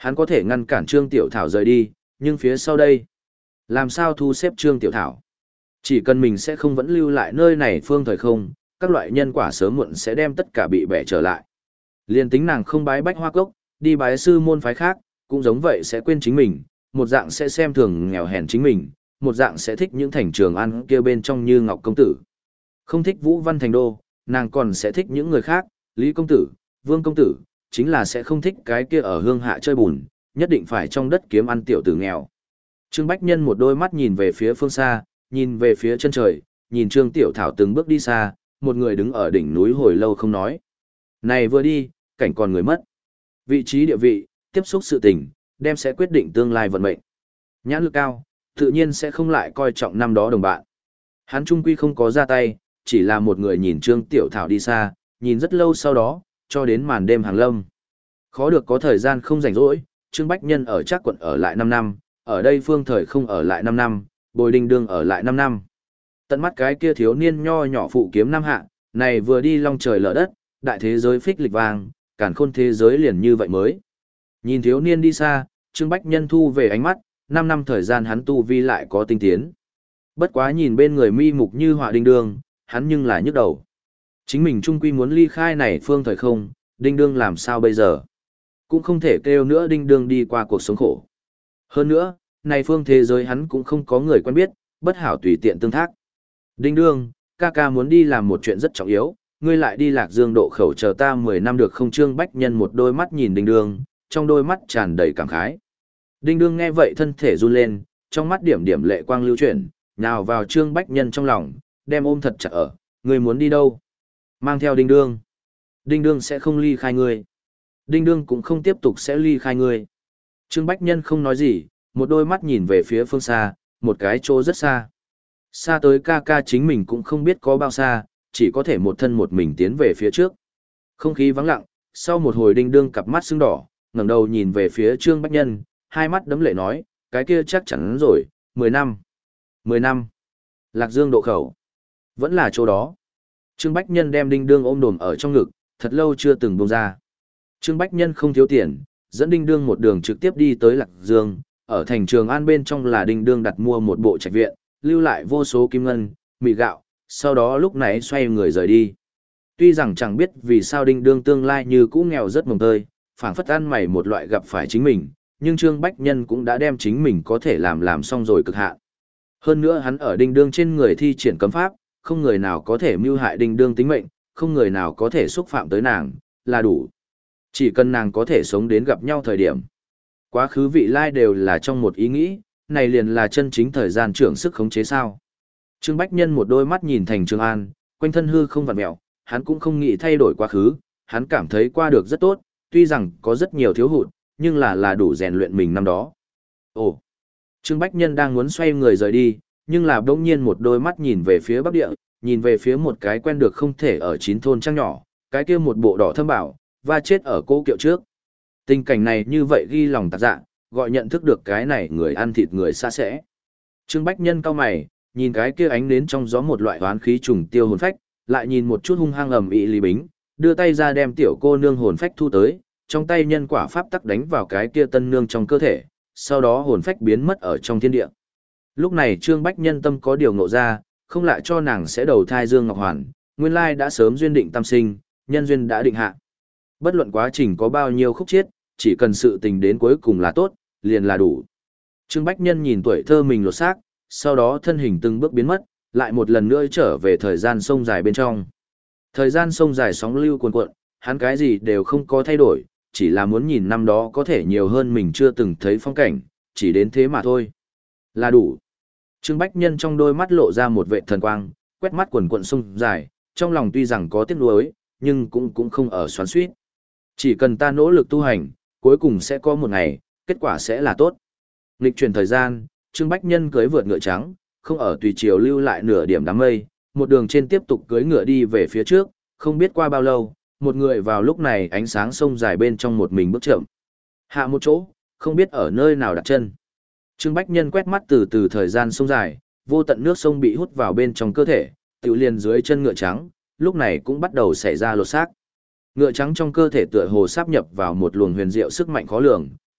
Hắn có thể ngăn cản Trương Tiểu Thảo rời đi, nhưng phía sau đây, làm sao thu xếp Trương Tiểu Thảo? Chỉ cần mình sẽ không vẫn lưu lại nơi này phương thời không, các loại nhân quả sớm muộn sẽ đem tất cả bị bẻ trở lại. Liên tính nàng không bái Bách Hoa Cốc, đi bái sư môn phái khác, cũng giống vậy sẽ quên chính mình, một dạng sẽ xem thường nghèo hèn chính mình, một dạng sẽ thích những thành trường ăn kia bên trong như Ngọc Công Tử. Không thích Vũ Văn Thành Đô, nàng còn sẽ thích những người khác, Lý Công Tử, Vương Công Tử, chính là sẽ không thích cái kia ở hương hạ chơi bùn, nhất định phải trong đất kiếm ăn tiểu tử nghèo. Trương Bách Nhân một đôi mắt nhìn về phía phương xa, nhìn về phía chân trời, nhìn Trương Tiểu Thảo từng bước đi xa, một người đứng ở đỉnh núi hồi lâu không nói. Này vừa đi, cảnh còn người mất. Vị trí địa vị, tiếp xúc sự tình, đem sẽ quyết định tương lai vận mệnh. Nhãn lực cao, tự nhiên sẽ không lại coi trọng năm đó đồng bạn. Hắn trung quy không có ra tay, chỉ là một người nhìn Trương Tiểu Thảo đi xa, nhìn rất lâu sau đó, cho đến màn đêm hàng lâm. Khó được có thời gian không rảnh rỗi, Trương Bách Nhân ở Trác quận ở lại năm năm, ở đây Phương Thời không ở lại năm năm, Bồi Đình Đương ở lại năm năm. Tận mắt cái kia thiếu niên nho nhỏ phụ kiếm năm hạ, này vừa đi long trời lở đất, đại thế giới phích lịch vàng, càn khôn thế giới liền như vậy mới. Nhìn thiếu niên đi xa, Trương Bách Nhân thu về ánh mắt, năm năm thời gian hắn tu vi lại có tinh tiến. Bất quá nhìn bên người mi mục như họa Đinh Đương, hắn nhưng là nhức đầu. Chính mình trung quy muốn ly khai này Phương Thời không, Đinh Đương làm sao bây giờ? Cũng không thể kêu nữa Đinh Đương đi qua cuộc sống khổ. Hơn nữa, này phương thế giới hắn cũng không có người quen biết, bất hảo tùy tiện tương thác. Đinh Đương, ca ca muốn đi làm một chuyện rất trọng yếu, ngươi lại đi Lạc Dương độ khẩu chờ ta mười năm được không? Trương Bách Nhân một đôi mắt nhìn Đinh Đương, trong đôi mắt tràn đầy cảm khái. Đinh Đương nghe vậy thân thể run lên, trong mắt điểm điểm lệ quang lưu chuyển, nhào vào Trương Bách Nhân trong lòng, đem ôm thật chặt ở, ngươi muốn đi đâu? Mang theo Đinh Đương. Đinh Đương sẽ không ly khai ngươi. Đinh Đương cũng không tiếp tục sẽ ly khai ngươi. Trương Bách Nhân không nói gì, một đôi mắt nhìn về phía phương xa, một cái chỗ rất xa. Xa tới ca ca chính mình cũng không biết có bao xa, chỉ có thể một thân một mình tiến về phía trước. Không khí vắng lặng, sau một hồi Đinh Đương cặp mắt sưng đỏ, ngẩng đầu nhìn về phía Trương Bách Nhân, hai mắt đấm lệ nói, cái kia chắc chắn rồi, mười năm. mười năm. Lạc Dương độ khẩu. Vẫn là chỗ đó. Trương Bách Nhân đem Đinh Đương ôm đồm ở trong ngực, thật lâu chưa từng buông ra. Trương Bách Nhân không thiếu tiền, dẫn Đinh Đương một đường trực tiếp đi tới Lạc Dương, ở thành Trường An bên trong là Đinh Đương đặt mua một bộ trạch viện, lưu lại vô số kim ngân, mì gạo, sau đó lúc này xoay người rời đi. Tuy rằng chẳng biết vì sao Đinh Đương tương lai như cũ nghèo rất mồng tơi, phảng phất ăn mày một loại gặp phải chính mình, nhưng Trương Bách Nhân cũng đã đem chính mình có thể làm làm xong rồi cực hạn. Hơn nữa hắn ở Đinh Đương trên người thi triển cấm pháp, không người nào có thể mưu hại Đinh Đương tính mệnh, không người nào có thể xúc phạm tới nàng, là đủ. Chỉ cần nàng có thể sống đến gặp nhau thời điểm. Quá khứ vị lai đều là trong một ý nghĩ, này liền là chân chính thời gian trưởng sức khống chế sao. Trương Bách Nhân một đôi mắt nhìn thành Trường An, quanh thân hư không vặn mẹo, hắn cũng không nghĩ thay đổi quá khứ, hắn cảm thấy qua được rất tốt, tuy rằng có rất nhiều thiếu hụt, nhưng là là đủ rèn luyện mình năm đó. Ồ, Trương Bách Nhân đang muốn xoay người rời đi, nhưng là bỗng nhiên một đôi mắt nhìn về phía bắc địa, nhìn về phía một cái quen được không thể ở chín thôn trang nhỏ, cái kia một bộ đỏ thâm bảo, và chết ở cố kiệu trước. Tình cảnh này như vậy ghi lòng tạc dạ, gọi nhận thức được cái này người ăn thịt người xa sẽ. Trương Bách Nhân cau mày, nhìn cái kia ánh đến trong gió một loại hoán khí trùng tiêu hồn phách, lại nhìn một chút hung hăng ầm ĩ Lý Bính, đưa tay ra đem tiểu cô nương hồn phách thu tới, trong tay nhân quả pháp tắc đánh vào cái kia tân nương trong cơ thể, sau đó hồn phách biến mất ở trong thiên địa. Lúc này Trương Bách Nhân tâm có điều ngộ ra, không lại cho nàng sẽ đầu thai Dương Ngọc Hoàn, nguyên lai đã sớm duyên định tam sinh, nhân duyên đã định hạ. Bất luận quá trình có bao nhiêu khúc chiết, chỉ cần sự tình đến cuối cùng là tốt, liền là đủ. Trương Bách Nhân nhìn tuổi thơ mình lột xác, sau đó thân hình từng bước biến mất, lại một lần nữa trở về thời gian sông dài bên trong. Thời gian sông dài sóng lưu cuồn cuộn, hắn cái gì đều không có thay đổi, chỉ là muốn nhìn năm đó có thể nhiều hơn mình chưa từng thấy phong cảnh, chỉ đến thế mà thôi. Là đủ. Trương Bách Nhân trong đôi mắt lộ ra một vệ thần quang, quét mắt quần quận sông dài, trong lòng tuy rằng có tiếc nuối, nhưng cũng cũng không ở xoắn xuýt. Chỉ cần ta nỗ lực tu hành, cuối cùng sẽ có một ngày, kết quả sẽ là tốt. Nghịch chuyển thời gian, Trương Bách Nhân cưỡi vượt ngựa trắng, không ở tùy chiều lưu lại nửa điểm đám mây, một đường trên tiếp tục cưỡi ngựa đi về phía trước, không biết qua bao lâu, một người vào lúc này ánh sáng sông dài bên trong một mình bước chậm. Hạ một chỗ, không biết ở nơi nào đặt chân. Trương Bách Nhân quét mắt từ từ thời gian sông dài, vô tận nước sông bị hút vào bên trong cơ thể, tự liền dưới chân ngựa trắng, lúc này cũng bắt đầu xảy ra lột xác. Ngựa trắng trong cơ thể tựa hồ sáp nhập vào một luồng huyền diệu sức mạnh khó lường,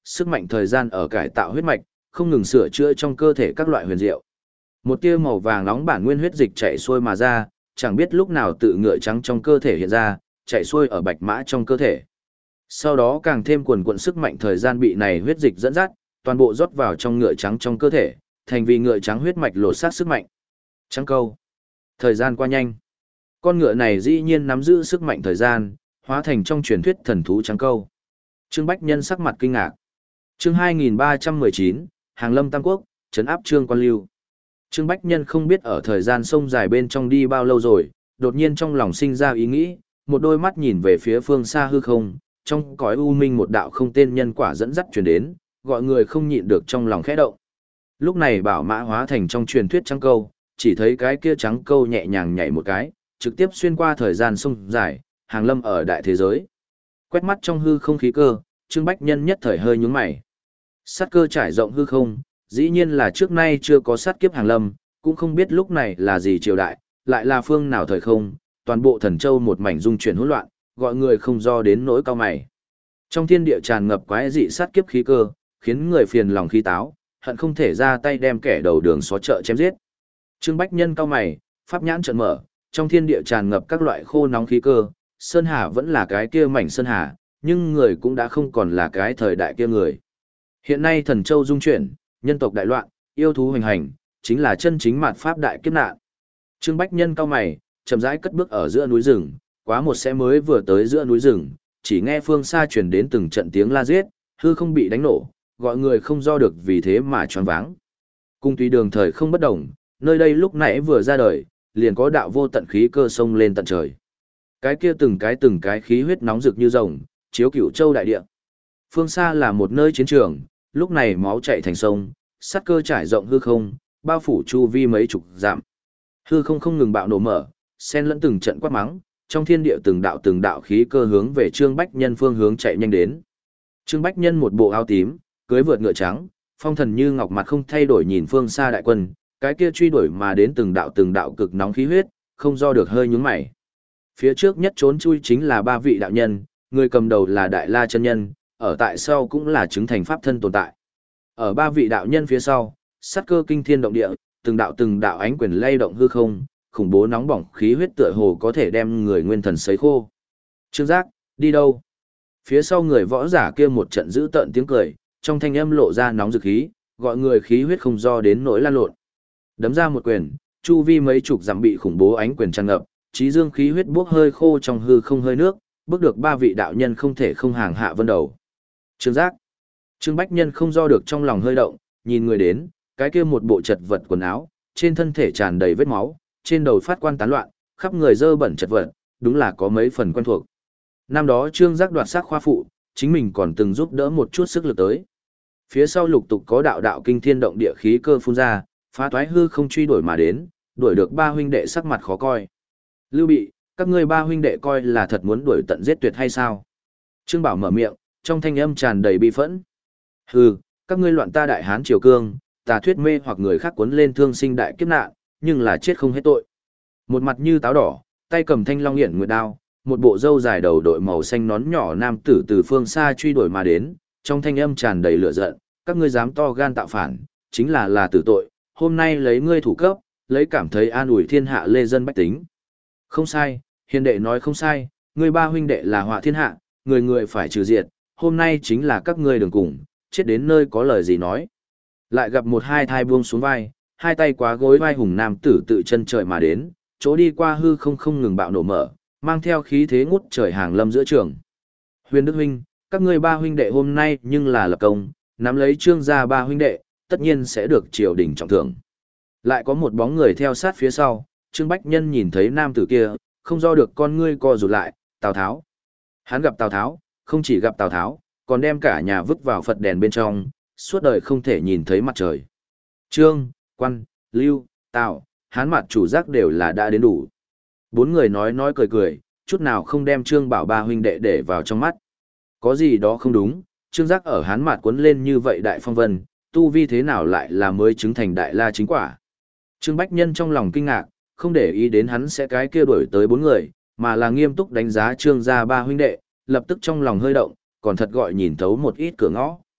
sức mạnh thời gian ở cải tạo huyết mạch, không ngừng sửa chữa trong cơ thể các loại huyền diệu. Một tia màu vàng nóng bản nguyên huyết dịch chạy xuôi mà ra, chẳng biết lúc nào tự ngựa trắng trong cơ thể hiện ra, chạy xuôi ở bạch mã trong cơ thể. Sau đó càng thêm quần quận sức mạnh thời gian bị này huyết dịch dẫn dắt, toàn bộ rót vào trong ngựa trắng trong cơ thể, thành vì ngựa trắng huyết mạch lột xác sức mạnh. Trắng câu. Thời gian qua nhanh. Con ngựa này dĩ nhiên nắm giữ sức mạnh thời gian, hóa thành trong truyền thuyết thần thú trắng câu. Trương Bách Nhân sắc mặt kinh ngạc. Chương hai nghìn ba trăm mười chín, Hàng Lâm Tam Quốc, trấn áp Trương Quan Lưu. Trương Bách Nhân không biết ở thời gian sông dài bên trong đi bao lâu rồi, đột nhiên trong lòng sinh ra ý nghĩ, một đôi mắt nhìn về phía phương xa hư không, trong cõi u minh một đạo không tên nhân quả dẫn dắt truyền đến, gọi người không nhịn được trong lòng khẽ động. Lúc này bảo mã hóa thành trong truyền thuyết trắng câu, chỉ thấy cái kia trắng câu nhẹ nhàng nhảy một cái, trực tiếp xuyên qua thời gian sông dài, hàng lâm ở đại thế giới. Quét mắt trong hư không khí cơ, Trương Bách Nhân nhất thời hơi nhướng mày. Sát cơ trải rộng hư không, dĩ nhiên là trước nay chưa có sát kiếp hàng lâm, cũng không biết lúc này là gì triều đại, lại là phương nào thời không, toàn bộ thần châu một mảnh dung chuyển hỗn loạn, gọi người không do đến nỗi cao mày. Trong thiên địa tràn ngập quái dị sát kiếp khí cơ, khiến người phiền lòng khí táo, hận không thể ra tay đem kẻ đầu đường xó chợ chém giết. Trương Bách Nhân cao mày, pháp nhãn trợn mở, trong thiên địa tràn ngập các loại khô nóng khí cơ, sơn hà vẫn là cái kia mảnh sơn hà, nhưng người cũng đã không còn là cái thời đại kia người. Hiện nay thần châu dung chuyển, nhân tộc đại loạn, yêu thú hoành hành, chính là chân chính mạt pháp đại kiếp nạn. Trương Bách Nhân cao mày, chậm rãi cất bước ở giữa núi rừng, quá một sẽ mới vừa tới giữa núi rừng, chỉ nghe phương xa truyền đến từng trận tiếng la giết, hư không bị đánh nổ, gọi người không do được vì thế mà choáng váng. Cung tùy đường thời không bất động, nơi đây lúc nãy vừa ra đời, liền có đạo vô tận khí cơ sông lên tận trời. Cái kia từng cái từng cái khí huyết nóng rực như rồng, chiếu cửu châu đại địa. Phương xa là một nơi chiến trường, lúc này máu chảy thành sông, sát cơ trải rộng hư không, bao phủ chu vi mấy chục dặm. Hư không không ngừng bạo nổ mở, xen lẫn từng trận quát mắng, trong thiên địa từng đạo từng đạo khí cơ hướng về Trương Bách Nhân phương hướng chạy nhanh đến. Trương Bách Nhân một bộ áo tím, cưỡi vượt ngựa trắng, phong thần như ngọc mặt không thay đổi nhìn phương xa đại quân, cái kia truy đuổi mà đến từng đạo từng đạo cực nóng khí huyết, không do được hơi nhướng mày. Phía trước nhất trốn chui chính là ba vị đạo nhân, người cầm đầu là Đại La chân nhân, ở tại sau cũng là chứng thành pháp thân tồn tại. Ở ba vị đạo nhân phía sau, sát cơ kinh thiên động địa, từng đạo từng đạo ánh quyền lay động hư không, khủng bố nóng bỏng khí huyết tựa hồ có thể đem người nguyên thần sấy khô. Trương Giác, đi đâu? Phía sau người võ giả kia một trận giữ tợn tiếng cười, trong thanh âm lộ ra nóng rực khí, gọi người khí huyết không do đến nỗi lan lộn. Đấm ra một quyền, chu vi mấy chục dặm bị khủng bố ánh quyền tràn ngập, trí dương khí huyết bốc hơi khô trong hư không hơi nước, bước được ba vị đạo nhân không thể không hàng hạ vân đầu. Trương Giác. Trương Bách Nhân không do được trong lòng hơi động, nhìn người đến, cái kia một bộ chật vật quần áo, trên thân thể tràn đầy vết máu, trên đầu phát quan tán loạn, khắp người dơ bẩn chật vật, đúng là có mấy phần quen thuộc. Năm đó Trương Giác đoạt xác khoa phụ, chính mình còn từng giúp đỡ một chút sức lực tới. Phía sau lục tục có đạo đạo kinh thiên động địa khí cơ phun ra, phá toái hư không truy đuổi mà đến, đuổi được ba huynh đệ sắc mặt khó coi. Lưu Bị, các ngươi ba huynh đệ coi là thật muốn đuổi tận giết tuyệt hay sao? Trương Bảo mở miệng, trong thanh âm tràn đầy bi phẫn. Hừ, các ngươi loạn ta đại hán triều cương, tà thuyết mê hoặc người khác cuốn lên thương sinh đại kiếp nạn, nhưng là chết không hết tội. Một mặt như táo đỏ, tay cầm thanh long hiển nguyệt đao, một bộ râu dài đầu đội màu xanh nón nhỏ nam tử từ phương xa truy đuổi mà đến, trong thanh âm tràn đầy lửa giận, các ngươi dám to gan tạo phản, chính là là tử tội, hôm nay lấy ngươi thủ cấp, lấy cảm thấy an ủi thiên hạ lê dân bách tính. Không sai, hiền đệ nói không sai, ngươi ba huynh đệ là họa thiên hạ, người người phải trừ diệt, hôm nay chính là các ngươi đường cùng, chết đến nơi có lời gì nói. Lại gặp một hai thai buông xuống vai, hai tay quá gối vai hùng nam tử tự chân trời mà đến, chỗ đi qua hư không không ngừng bạo nổ mở, mang theo khí thế ngút trời hàng lâm giữa trường. Huyền Đức huynh, các ngươi ba huynh đệ hôm nay nhưng là lập công, nắm lấy Trương gia ba huynh đệ, tất nhiên sẽ được triều đình trọng thưởng. Lại có một bóng người theo sát phía sau, Trương Bách Nhân nhìn thấy nam tử kia, không do được con ngươi co rụt lại, Tào Tháo. Hắn gặp Tào Tháo, không chỉ gặp Tào Tháo, còn đem cả nhà vứt vào Phật đèn bên trong, suốt đời không thể nhìn thấy mặt trời. Trương, Quan, Lưu, Tào, Hán mặt chủ giác đều là đã đến đủ. Bốn người nói nói cười cười, chút nào không đem Trương Bảo ba huynh đệ để vào trong mắt. Có gì đó không đúng, Trương Giác ở Hán mặt cuốn lên như vậy đại phong vân, tu vi thế nào lại là mới chứng thành đại la chính quả. Trương Bách Nhân trong lòng kinh ngạc, không để ý đến hắn sẽ cái kia đuổi tới bốn người, mà là nghiêm túc đánh giá Trương gia ba huynh đệ, lập tức trong lòng hơi động, còn thật gọi nhìn thấu một ít cửa ngõ.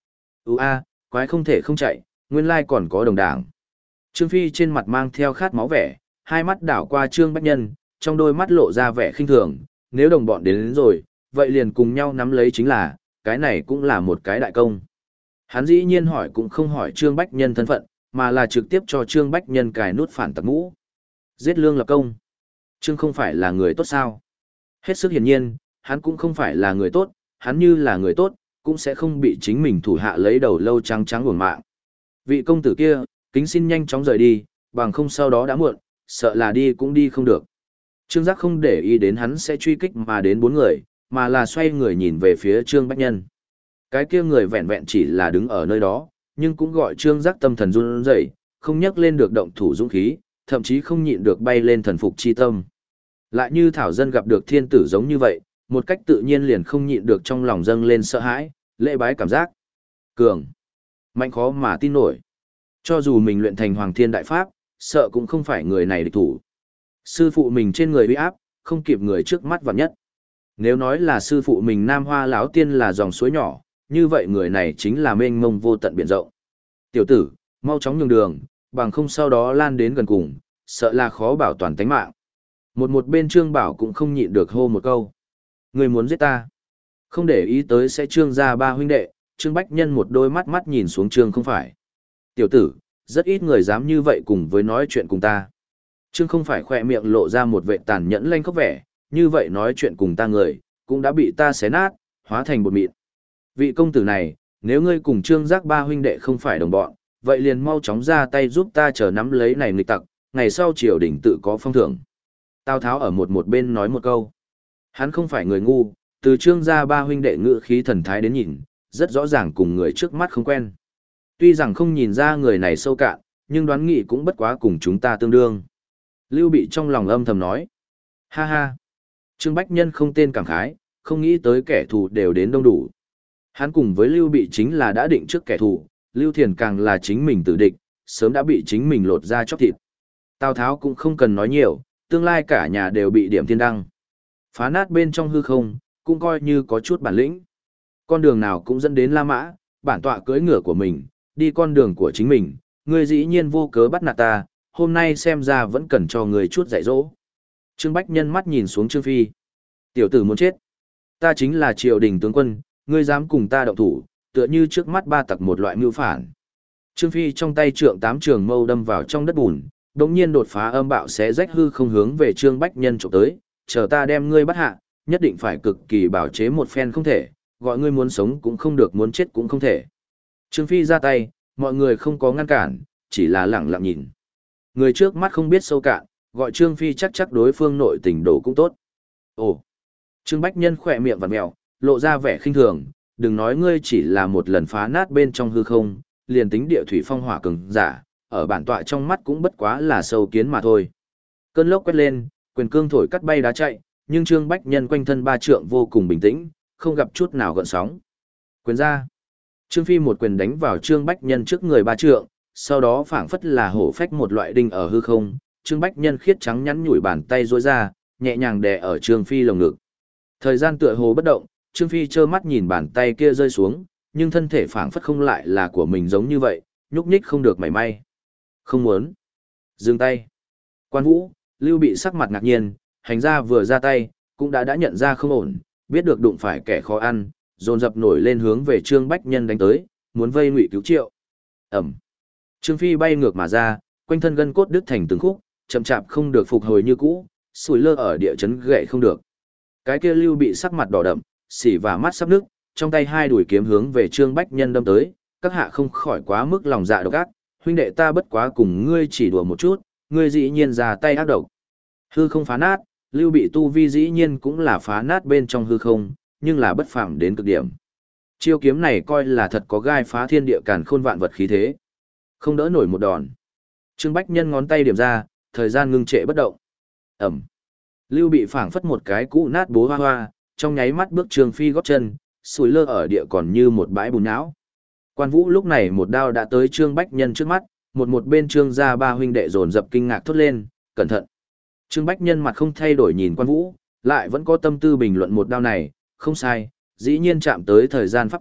Ú a, quái không thể không chạy, nguyên lai còn có đồng đảng. Trương Phi trên mặt mang theo khát máu vẻ, hai mắt đảo qua Trương Bách Nhân, trong đôi mắt lộ ra vẻ khinh thường, nếu đồng bọn đến, đến rồi, vậy liền cùng nhau nắm lấy chính là, cái này cũng là một cái đại công. Hắn dĩ nhiên hỏi cũng không hỏi Trương Bách Nhân thân phận, mà là trực tiếp cho Trương Bách Nhân cài nút phản tặc mũ. Giết lương lập công. Trương không phải là người tốt sao? Hết sức hiển nhiên, hắn cũng không phải là người tốt, hắn như là người tốt, cũng sẽ không bị chính mình thủ hạ lấy đầu lâu trắng trắng uổng mạng. Vị công tử kia, kính xin nhanh chóng rời đi, bằng không sau đó đã muộn, sợ là đi cũng đi không được. Trương Giác không để ý đến hắn sẽ truy kích mà đến bốn người, mà là xoay người nhìn về phía Trương Bách Nhân. Cái kia người vẹn vẹn chỉ là đứng ở nơi đó, nhưng cũng gọi Trương Giác tâm thần run rẩy, không nhấc lên được động thủ dũng khí, thậm chí không nhịn được bay lên thần phục chi tâm. Lại như thảo dân gặp được thiên tử giống như vậy, một cách tự nhiên liền không nhịn được trong lòng dâng lên sợ hãi, lễ bái cảm giác. Cường, mạnh khó mà tin nổi. Cho dù mình luyện thành Hoàng Thiên Đại Pháp, sợ cũng không phải người này địch thủ. Sư phụ mình trên người uy áp, không kịp người trước mắt vạn nhất. Nếu nói là sư phụ mình Nam Hoa lão tiên là dòng suối nhỏ, như vậy người này chính là mênh mông vô tận biển rộng. Tiểu tử, mau chóng nhường đường, bằng không sau đó lan đến gần cùng, sợ là khó bảo toàn tánh mạng. Một một bên Trương Bảo cũng không nhịn được hô một câu. Người muốn giết ta. Không để ý tới sẽ Trương gia ba huynh đệ, Trương Bách Nhân một đôi mắt mắt nhìn xuống Trương không phải. Tiểu tử, rất ít người dám như vậy cùng với nói chuyện cùng ta. Trương không phải khỏe miệng lộ ra một vệ tàn nhẫn lanh khóc vẻ, như vậy nói chuyện cùng ta người, cũng đã bị ta xé nát, hóa thành bột mịn. Vị công tử này, nếu ngươi cùng Trương Giác ba huynh đệ không phải đồng bọn, vậy liền mau chóng ra tay giúp ta chờ nắm lấy này nghịch tặc, ngày sau triều đình tự có phong thưởng. Tào Tháo ở một một bên nói một câu. Hắn không phải người ngu, từ Trương gia ba huynh đệ ngự khí thần thái đến nhìn, rất rõ ràng cùng người trước mắt không quen. Tuy rằng không nhìn ra người này sâu cạn, nhưng đoán nghị cũng bất quá cùng chúng ta tương đương. Lưu Bị trong lòng âm thầm nói. Ha ha. Trương Bách Nhân không tên cảm khái, không nghĩ tới kẻ thù đều đến đông đủ. Hắn cùng với Lưu Bị chính là đã định trước kẻ thù, Lưu Thiền càng là chính mình tử địch, sớm đã bị chính mình lột ra chóc thịt. Tào Tháo cũng không cần nói nhiều, tương lai cả nhà đều bị điểm thiên đăng. Phá nát bên trong hư không, cũng coi như có chút bản lĩnh. Con đường nào cũng dẫn đến La Mã, bản tọa cưỡi ngựa của mình, đi con đường của chính mình, ngươi dĩ nhiên vô cớ bắt nạt ta, hôm nay xem ra vẫn cần cho người chút dạy dỗ. Trương Bách Nhân mắt nhìn xuống Trương Phi. Tiểu tử muốn chết. Ta chính là triều đình tướng quân, ngươi dám cùng ta động thủ, tựa như trước mắt ba tặc một loại mưu phản. Trương Phi trong tay trượng tám trường mâu đâm vào trong đất bùn, đột nhiên đột phá âm bạo xé rách hư không hướng về Trương Bách Nhân chụp tới, chờ ta đem ngươi bắt hạ, nhất định phải cực kỳ bảo chế một phen không thể, gọi ngươi muốn sống cũng không được muốn chết cũng không thể. Trương Phi ra tay, mọi người không có ngăn cản, chỉ là lặng lặng nhìn. Người trước mắt không biết sâu cạn, gọi Trương Phi chắc chắc đối phương nội tình đồ cũng tốt. Ồ! Trương Bách Nhân khỏe miệng vặn mèo, lộ ra vẻ khinh thường, đừng nói ngươi chỉ là một lần phá nát bên trong hư không, liền tính địa thủy phong hỏa cường giả, ở bản tọa trong mắt cũng bất quá là sâu kiến mà thôi. Cơn lốc quét lên, quyền cương thổi cắt bay đá chạy, nhưng Trương Bách Nhân quanh thân ba trượng vô cùng bình tĩnh, không gặp chút nào gợn sóng. Quyền ra. Trương Phi một quyền đánh vào Trương Bách Nhân trước người ba trượng, sau đó phảng phất là hổ phách một loại đinh ở hư không, Trương Bách Nhân khiết trắng nhắn nhủi bàn tay duỗi ra, nhẹ nhàng đè ở Trương Phi lồng ngực. Thời gian tựa hồ bất động, Trương Phi trơ mắt nhìn bàn tay kia rơi xuống, nhưng thân thể phảng phất không lại là của mình giống như vậy, nhúc nhích không được mảy may. Không muốn. Dừng tay. Quan Vũ, Lưu Bị sắc mặt ngạc nhiên, hành gia vừa ra tay, cũng đã đã nhận ra không ổn, biết được đụng phải kẻ khó ăn, dồn dập nổi lên hướng về Trương Bách Nhân đánh tới, muốn vây Ngụy cứu Triệu. Ẩm. Trương Phi bay ngược mà ra, quanh thân gân cốt đứt thành từng khúc, chậm chạp không được phục hồi như cũ, sủi lơ ở địa chấn gậy không được. Cái kia Lưu Bị sắc mặt đỏ đậm, xỉ và mắt sắp nước, trong tay hai đùi kiếm hướng về Trương Bách Nhân đâm tới, các hạ không khỏi quá mức lòng dạ độc ác, huynh đệ ta bất quá cùng ngươi chỉ đùa một chút, ngươi dĩ nhiên ra tay ác độc. Hư không phá nát, Lưu Bị tu vi dĩ nhiên cũng là phá nát bên trong hư không, nhưng là bất phàm đến cực điểm. Chiêu kiếm này coi là thật có gai phá thiên địa càn khôn vạn vật khí thế. Không đỡ nổi một đòn. Trương Bách Nhân ngón tay điểm ra, thời gian ngưng trệ bất động. Ẩm. Lưu Bị phảng phất một cái cũ nát bố hoa hoa, trong nháy mắt bước Trương Phi gót chân, sùi lơ ở địa còn như một bãi bùn nhão. Quan Vũ lúc này một đao đã tới Trương Bách Nhân trước mắt, một một bên Trương gia ba huynh đệ dồn dập kinh ngạc thốt lên, cẩn thận. Trương Bách Nhân mặt không thay đổi nhìn Quan Vũ, lại vẫn có tâm tư bình luận một đao này, không sai, dĩ nhiên chạm tới thời gian pháp tắc,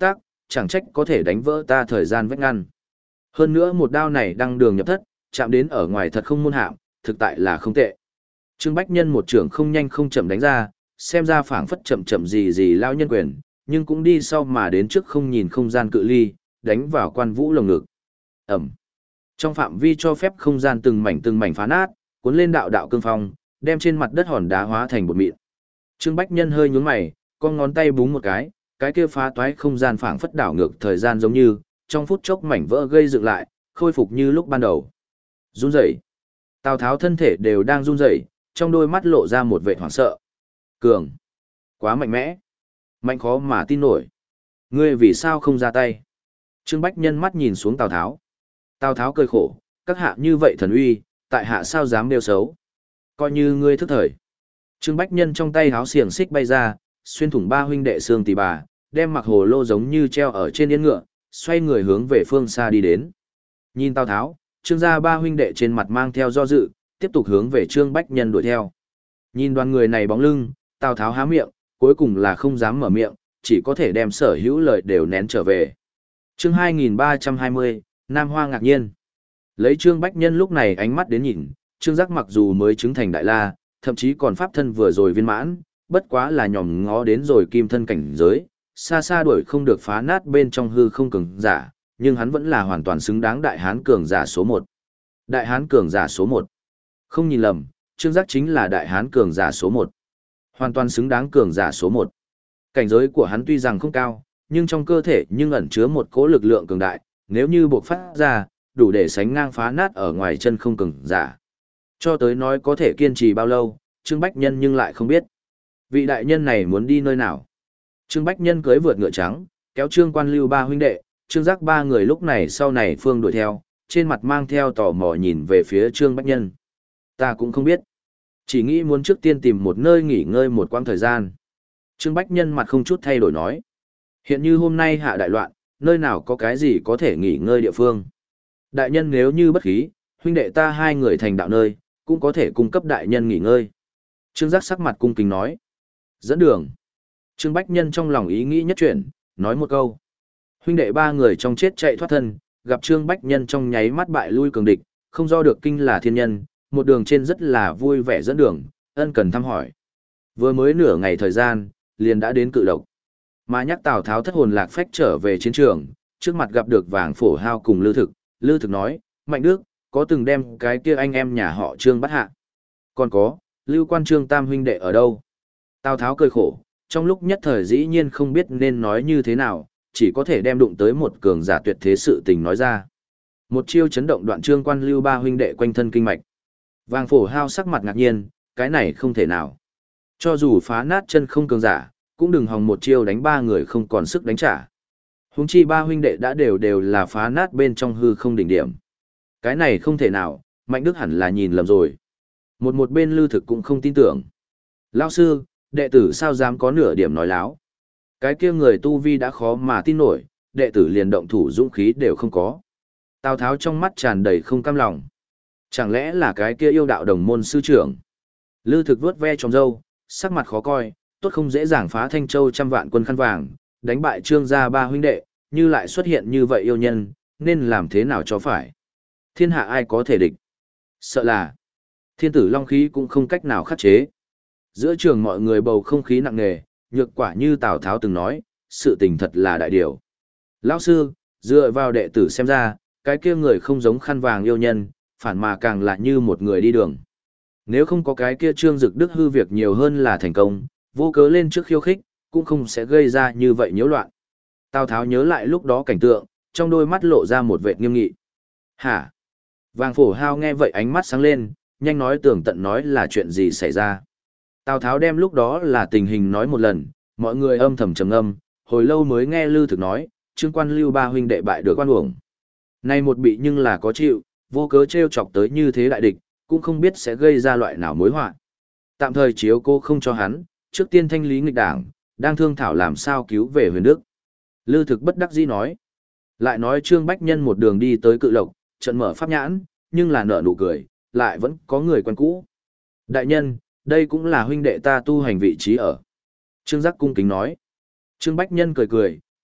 chẳng trách có thể đánh vỡ ta thời gian vách ngăn. Hơn nữa một đao này đăng đường nhập thất, chạm đến ở ngoài thật không môn hạm, thực tại là không tệ. Trương Bách Nhân một trưởng không nhanh không chậm đánh ra, xem ra phảng phất chậm chậm gì gì lao nhân quyền, nhưng cũng đi sau mà đến trước không nhìn không gian cự ly, đánh vào Quan Vũ lồng ngực. Ẩm. Trong phạm vi cho phép không gian từng mảnh từng mảnh phá nát, cuốn lên đạo đạo cương phong, đem trên mặt đất hòn đá hóa thành bột mịn. Trương Bách Nhân hơi nhướng mày, con ngón tay búng một cái, cái kia phá toái không gian phảng phất đảo ngược thời gian giống như, trong phút chốc mảnh vỡ gây dựng lại, khôi phục như lúc ban đầu. Run rẩy. Tào Tháo thân thể đều đang run rẩy, trong đôi mắt lộ ra một vẻ hoảng sợ. Cường. Quá mạnh mẽ. Mạnh khó mà tin nổi. Ngươi vì sao không ra tay? Trương Bách Nhân mắt nhìn xuống Tào Tháo. Tào Tháo cười khổ, các hạ như vậy thần uy, tại hạ sao dám đeo xấu. Coi như ngươi thức thời. Trương Bách Nhân trong tay háo xiềng xích bay ra, xuyên thủng ba huynh đệ xương tỳ bà, đem mặc hồ lô giống như treo ở trên yên ngựa, xoay người hướng về phương xa đi đến. Nhìn Tào Tháo, Trương gia ba huynh đệ trên mặt mang theo do dự, tiếp tục hướng về Trương Bách Nhân đuổi theo. Nhìn đoàn người này bóng lưng, Tào Tháo há miệng, cuối cùng là không dám mở miệng, chỉ có thể đem sở hữu lời đều nén trở về. Chương hai nghìn ba trăm hai mươi, Nam Hoa ngạc nhiên. Lấy Trương Bách Nhân lúc này ánh mắt đến nhìn, Trương Giác mặc dù mới chứng thành đại la, thậm chí còn pháp thân vừa rồi viên mãn, bất quá là nhòm ngó đến rồi kim thân cảnh giới, xa xa đuổi không được phá nát bên trong hư không cường giả, nhưng hắn vẫn là hoàn toàn xứng đáng đại hán cường giả số một. Đại hán cường giả số một. Không nhìn lầm, Trương Giác chính là đại hán cường giả số một. Hoàn toàn xứng đáng cường giả số một. Cảnh giới của hắn tuy rằng không cao, nhưng trong cơ thể nhưng ẩn chứa một cỗ lực lượng cường đại, nếu như buộc phát ra, đủ để sánh ngang phá nát ở ngoài chân không cường giả. Cho tới nói có thể kiên trì bao lâu, Trương Bách Nhân nhưng lại không biết. Vị đại nhân này muốn đi nơi nào? Trương Bách Nhân cưỡi vượt ngựa trắng, kéo Trương Quan Lưu ba huynh đệ, Trương Giác ba người lúc này sau này phương đuổi theo, trên mặt mang theo tò mò nhìn về phía Trương Bách Nhân. Ta cũng không biết. Chỉ nghĩ muốn trước tiên tìm một nơi nghỉ ngơi một quãng thời gian. Trương Bách Nhân mặt không chút thay đổi nói. Hiện như hôm nay hạ đại loạn, nơi nào có cái gì có thể nghỉ ngơi địa phương. Đại nhân nếu như bất khí, huynh đệ ta hai người thành đạo nơi, cũng có thể cung cấp đại nhân nghỉ ngơi. Trương Giác sắc mặt cung kính nói. Dẫn đường. Trương Bách Nhân trong lòng ý nghĩ nhất chuyển, nói một câu. Huynh đệ ba người trong chết chạy thoát thân, gặp Trương Bách Nhân trong nháy mắt bại lui cường địch, không do được kinh là thiên nhân, một đường trên rất là vui vẻ dẫn đường, ân cần thăm hỏi. Vừa mới nửa ngày thời gian, liền đã đến Cự Lộc. Mà nhắc Tào Tháo thất hồn lạc phách trở về chiến trường, trước mặt gặp được Vàng Phổ Hao cùng Lư Thực, Lư Thực nói, Mạnh Đức, có từng đem cái kia anh em nhà họ Trương bắt hạ. Còn có, Lưu Quan Trương tam huynh đệ ở đâu? Tào Tháo cười khổ, trong lúc nhất thời dĩ nhiên không biết nên nói như thế nào, chỉ có thể đem đụng tới một cường giả tuyệt thế sự tình nói ra. Một chiêu chấn động đoạn Trương Quan Lưu ba huynh đệ quanh thân kinh mạch. Vàng Phổ Hao sắc mặt ngạc nhiên, cái này không thể nào. Cho dù phá nát chân không cường giả, cũng đừng hòng một chiêu đánh ba người không còn sức đánh trả. Huống chi ba huynh đệ đã đều đều là phá nát bên trong hư không đỉnh điểm. Cái này không thể nào, Mạnh Đức hẳn là nhìn lầm rồi. Một một bên Lư Thực cũng không tin tưởng. Lão sư, đệ tử sao dám có nửa điểm nói láo. Cái kia người tu vi đã khó mà tin nổi, đệ tử liền động thủ dũng khí đều không có. Tào Tháo trong mắt tràn đầy không cam lòng. Chẳng lẽ là cái kia yêu đạo đồng môn sư trưởng? Lư Thực vuốt ve trong râu, sắc mặt khó coi, tốt không dễ dàng phá Thanh Châu trăm vạn quân khăn vàng, đánh bại Trương gia ba huynh đệ, như lại xuất hiện như vậy yêu nhân, nên làm thế nào cho phải? Thiên hạ ai có thể địch? Sợ là thiên tử long khí cũng không cách nào khắc chế. Giữa trường mọi người bầu không khí nặng nề, nhược quả như Tào Tháo từng nói, sự tình thật là đại điều. Lão sư, dựa vào đệ tử xem ra, cái kia người không giống khăn vàng yêu nhân, phản mà càng là như một người đi đường. Nếu không có cái kia Trương Dực Đức hư việc nhiều hơn là thành công, vô cớ lên trước khiêu khích, cũng không sẽ gây ra như vậy nhiễu loạn. Tào Tháo nhớ lại lúc đó cảnh tượng, trong đôi mắt lộ ra một vệt nghiêm nghị. Hả? Vàng Phổ Hao nghe vậy ánh mắt sáng lên, nhanh nói tường tận nói là chuyện gì xảy ra. Tào Tháo đem lúc đó là tình hình nói một lần, mọi người âm thầm trầm ngâm, hồi lâu mới nghe Lư Thực nói, Trương Quan Lưu ba huynh đệ bại được quan uổng. Nay một bị nhưng là có chịu, vô cớ trêu chọc tới như thế đại địch, cũng không biết sẽ gây ra loại nào mối họa. Tạm thời chiếu cô không cho hắn, trước tiên thanh lý nghịch đảng, đang thương thảo làm sao cứu về Huyền Đức. Lư Thực bất đắc dĩ nói. Lại nói Trương Bách Nhân một đường đi tới Cự Lộc, trận mở pháp nhãn, nhưng là nở nụ cười, lại vẫn có người quen cũ. Đại nhân, đây cũng là huynh đệ ta tu hành vị trí ở. Trương Giác cung kính nói. Trương Bách Nhân cười cười,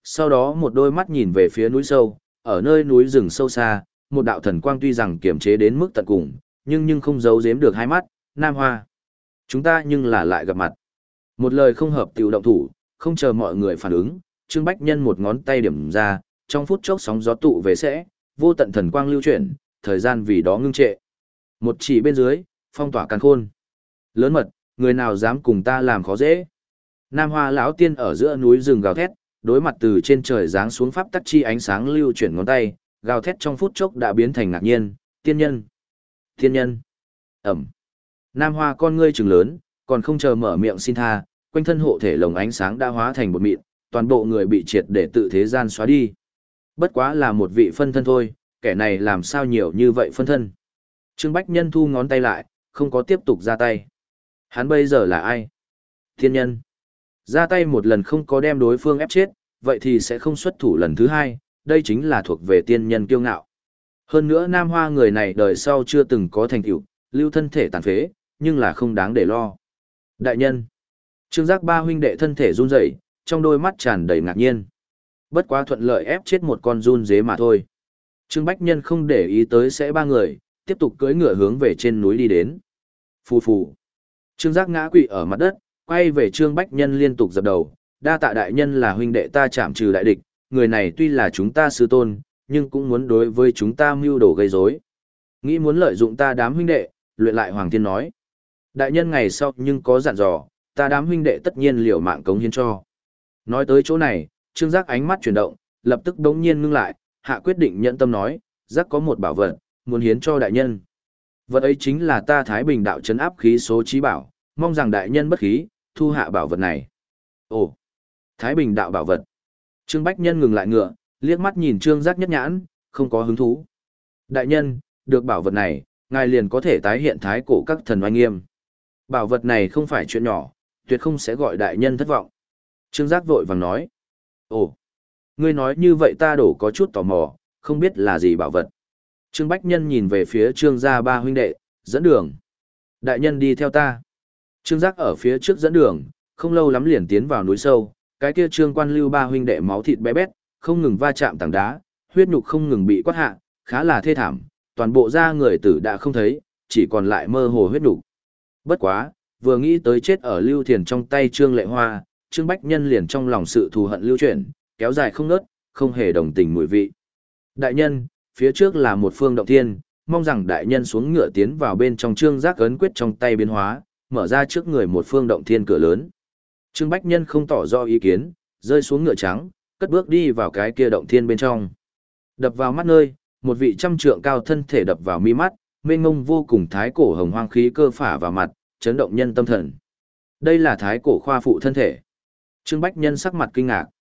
sau đó một đôi mắt nhìn về phía núi sâu, ở nơi núi rừng sâu xa, một đạo thần quang tuy rằng kiềm chế đến mức tận cùng, nhưng nhưng không giấu giếm được hai mắt, Nam Hoa. Chúng ta nhưng là lại gặp mặt. Một lời không hợp tiểu động thủ, không chờ mọi người phản ứng, Trương Bách Nhân một ngón tay điểm ra, trong phút chốc sóng gió tụ về sẽ, vô tận thần quang lưu chuyển, thời gian vì đó ngưng trệ. Một chỉ bên dưới, phong tỏa càn khôn. Lớn mật, người nào dám cùng ta làm khó dễ. Nam Hoa lão tiên ở giữa núi rừng gào thét, đối mặt từ trên trời giáng xuống pháp tắc chi ánh sáng lưu chuyển ngón tay, gào thét trong phút chốc đã biến thành ngạc nhiên, tiên nhân. Tiên nhân. Ẩm. Nam Hoa con ngươi trừng lớn, còn không chờ mở miệng xin tha, quanh thân hộ thể lồng ánh sáng đã hóa thành một mịn, toàn bộ người bị triệt để tự thế gian xóa đi. Bất quá là một vị phân thân thôi, kẻ này làm sao nhiều như vậy phân thân. Trương Bách Nhân thu ngón tay lại, không có tiếp tục ra tay. Hắn bây giờ là ai? Thiên nhân. Ra tay một lần không có đem đối phương ép chết, vậy thì sẽ không xuất thủ lần thứ hai, đây chính là thuộc về tiên nhân kiêu ngạo. Hơn nữa Nam Hoa người này đời sau chưa từng có thành tựu, lưu thân thể tàn phế, nhưng là không đáng để lo. Đại nhân. Trương Giác ba huynh đệ thân thể run rẩy, trong đôi mắt tràn đầy ngạc nhiên. Bất quá thuận lợi ép chết một con run dế mà thôi. Trương Bách Nhân không để ý tới sẽ ba người, tiếp tục cưỡi ngựa hướng về trên núi đi đến. Phù phù. Trương Giác ngã quỵ ở mặt đất, quay về Trương Bách Nhân liên tục dập đầu, đa tạ đại nhân là huynh đệ ta chạm trừ đại địch, người này tuy là chúng ta sư tôn, nhưng cũng muốn đối với chúng ta mưu đồ gây rối. Nghĩ muốn lợi dụng ta đám huynh đệ, luyện lại Hoàng Thiên nói. Đại nhân ngày sau nhưng có dặn dò, ta đám huynh đệ tất nhiên liều mạng cống hiến cho. Nói tới chỗ này, Trương Giác ánh mắt chuyển động, lập tức đống nhiên ngưng lại, hạ quyết định nhận tâm nói, Giác có một bảo vật, muốn hiến cho đại nhân. Vật ấy chính là ta Thái Bình đạo trấn áp khí số trí bảo, mong rằng đại nhân bất khí, thu hạ bảo vật này. Ồ, Thái Bình đạo bảo vật. Trương Bách Nhân ngừng lại ngựa, liếc mắt nhìn Trương Giác nhất nhãn, không có hứng thú. Đại nhân, được bảo vật này, ngài liền có thể tái hiện thái cổ các thần oai nghiêm. Bảo vật này không phải chuyện nhỏ, tuyệt không sẽ gọi đại nhân thất vọng. Trương Giác vội vàng nói. Ồ, ngươi nói như vậy ta đổ có chút tò mò, không biết là gì bảo vật. Trương Bách Nhân nhìn về phía Trương gia ba huynh đệ, dẫn đường. Đại nhân đi theo ta. Trương Giác ở phía trước dẫn đường, không lâu lắm liền tiến vào núi sâu, cái kia Trương Quan Lưu ba huynh đệ máu thịt bé bét, không ngừng va chạm tảng đá, huyết nhục không ngừng bị quát hạ, khá là thê thảm, toàn bộ da người tử đã không thấy, chỉ còn lại mơ hồ huyết nhục. Bất quá, vừa nghĩ tới chết ở Lưu Thiền trong tay Trương Lệ Hoa, Trương Bách Nhân liền trong lòng sự thù hận lưu chuyển, kéo dài không ngớt, không hề đồng tình mùi vị. Đại nhân, phía trước là một phương động thiên, mong rằng đại nhân xuống ngựa tiến vào bên trong. Trương Giác ấn quyết trong tay biến hóa, mở ra trước người một phương động thiên cửa lớn. Trương Bách Nhân không tỏ rõ ý kiến, rơi xuống ngựa trắng, cất bước đi vào cái kia động thiên bên trong. Đập vào mắt nơi, một vị trăm trượng cao thân thể đập vào mi mắt, mênh mông vô cùng thái cổ hồng hoang khí cơ phả vào mặt, chấn động nhân tâm thần. Đây là thái cổ khoa phụ thân thể. Trương Bách Nhân sắc mặt kinh ngạc.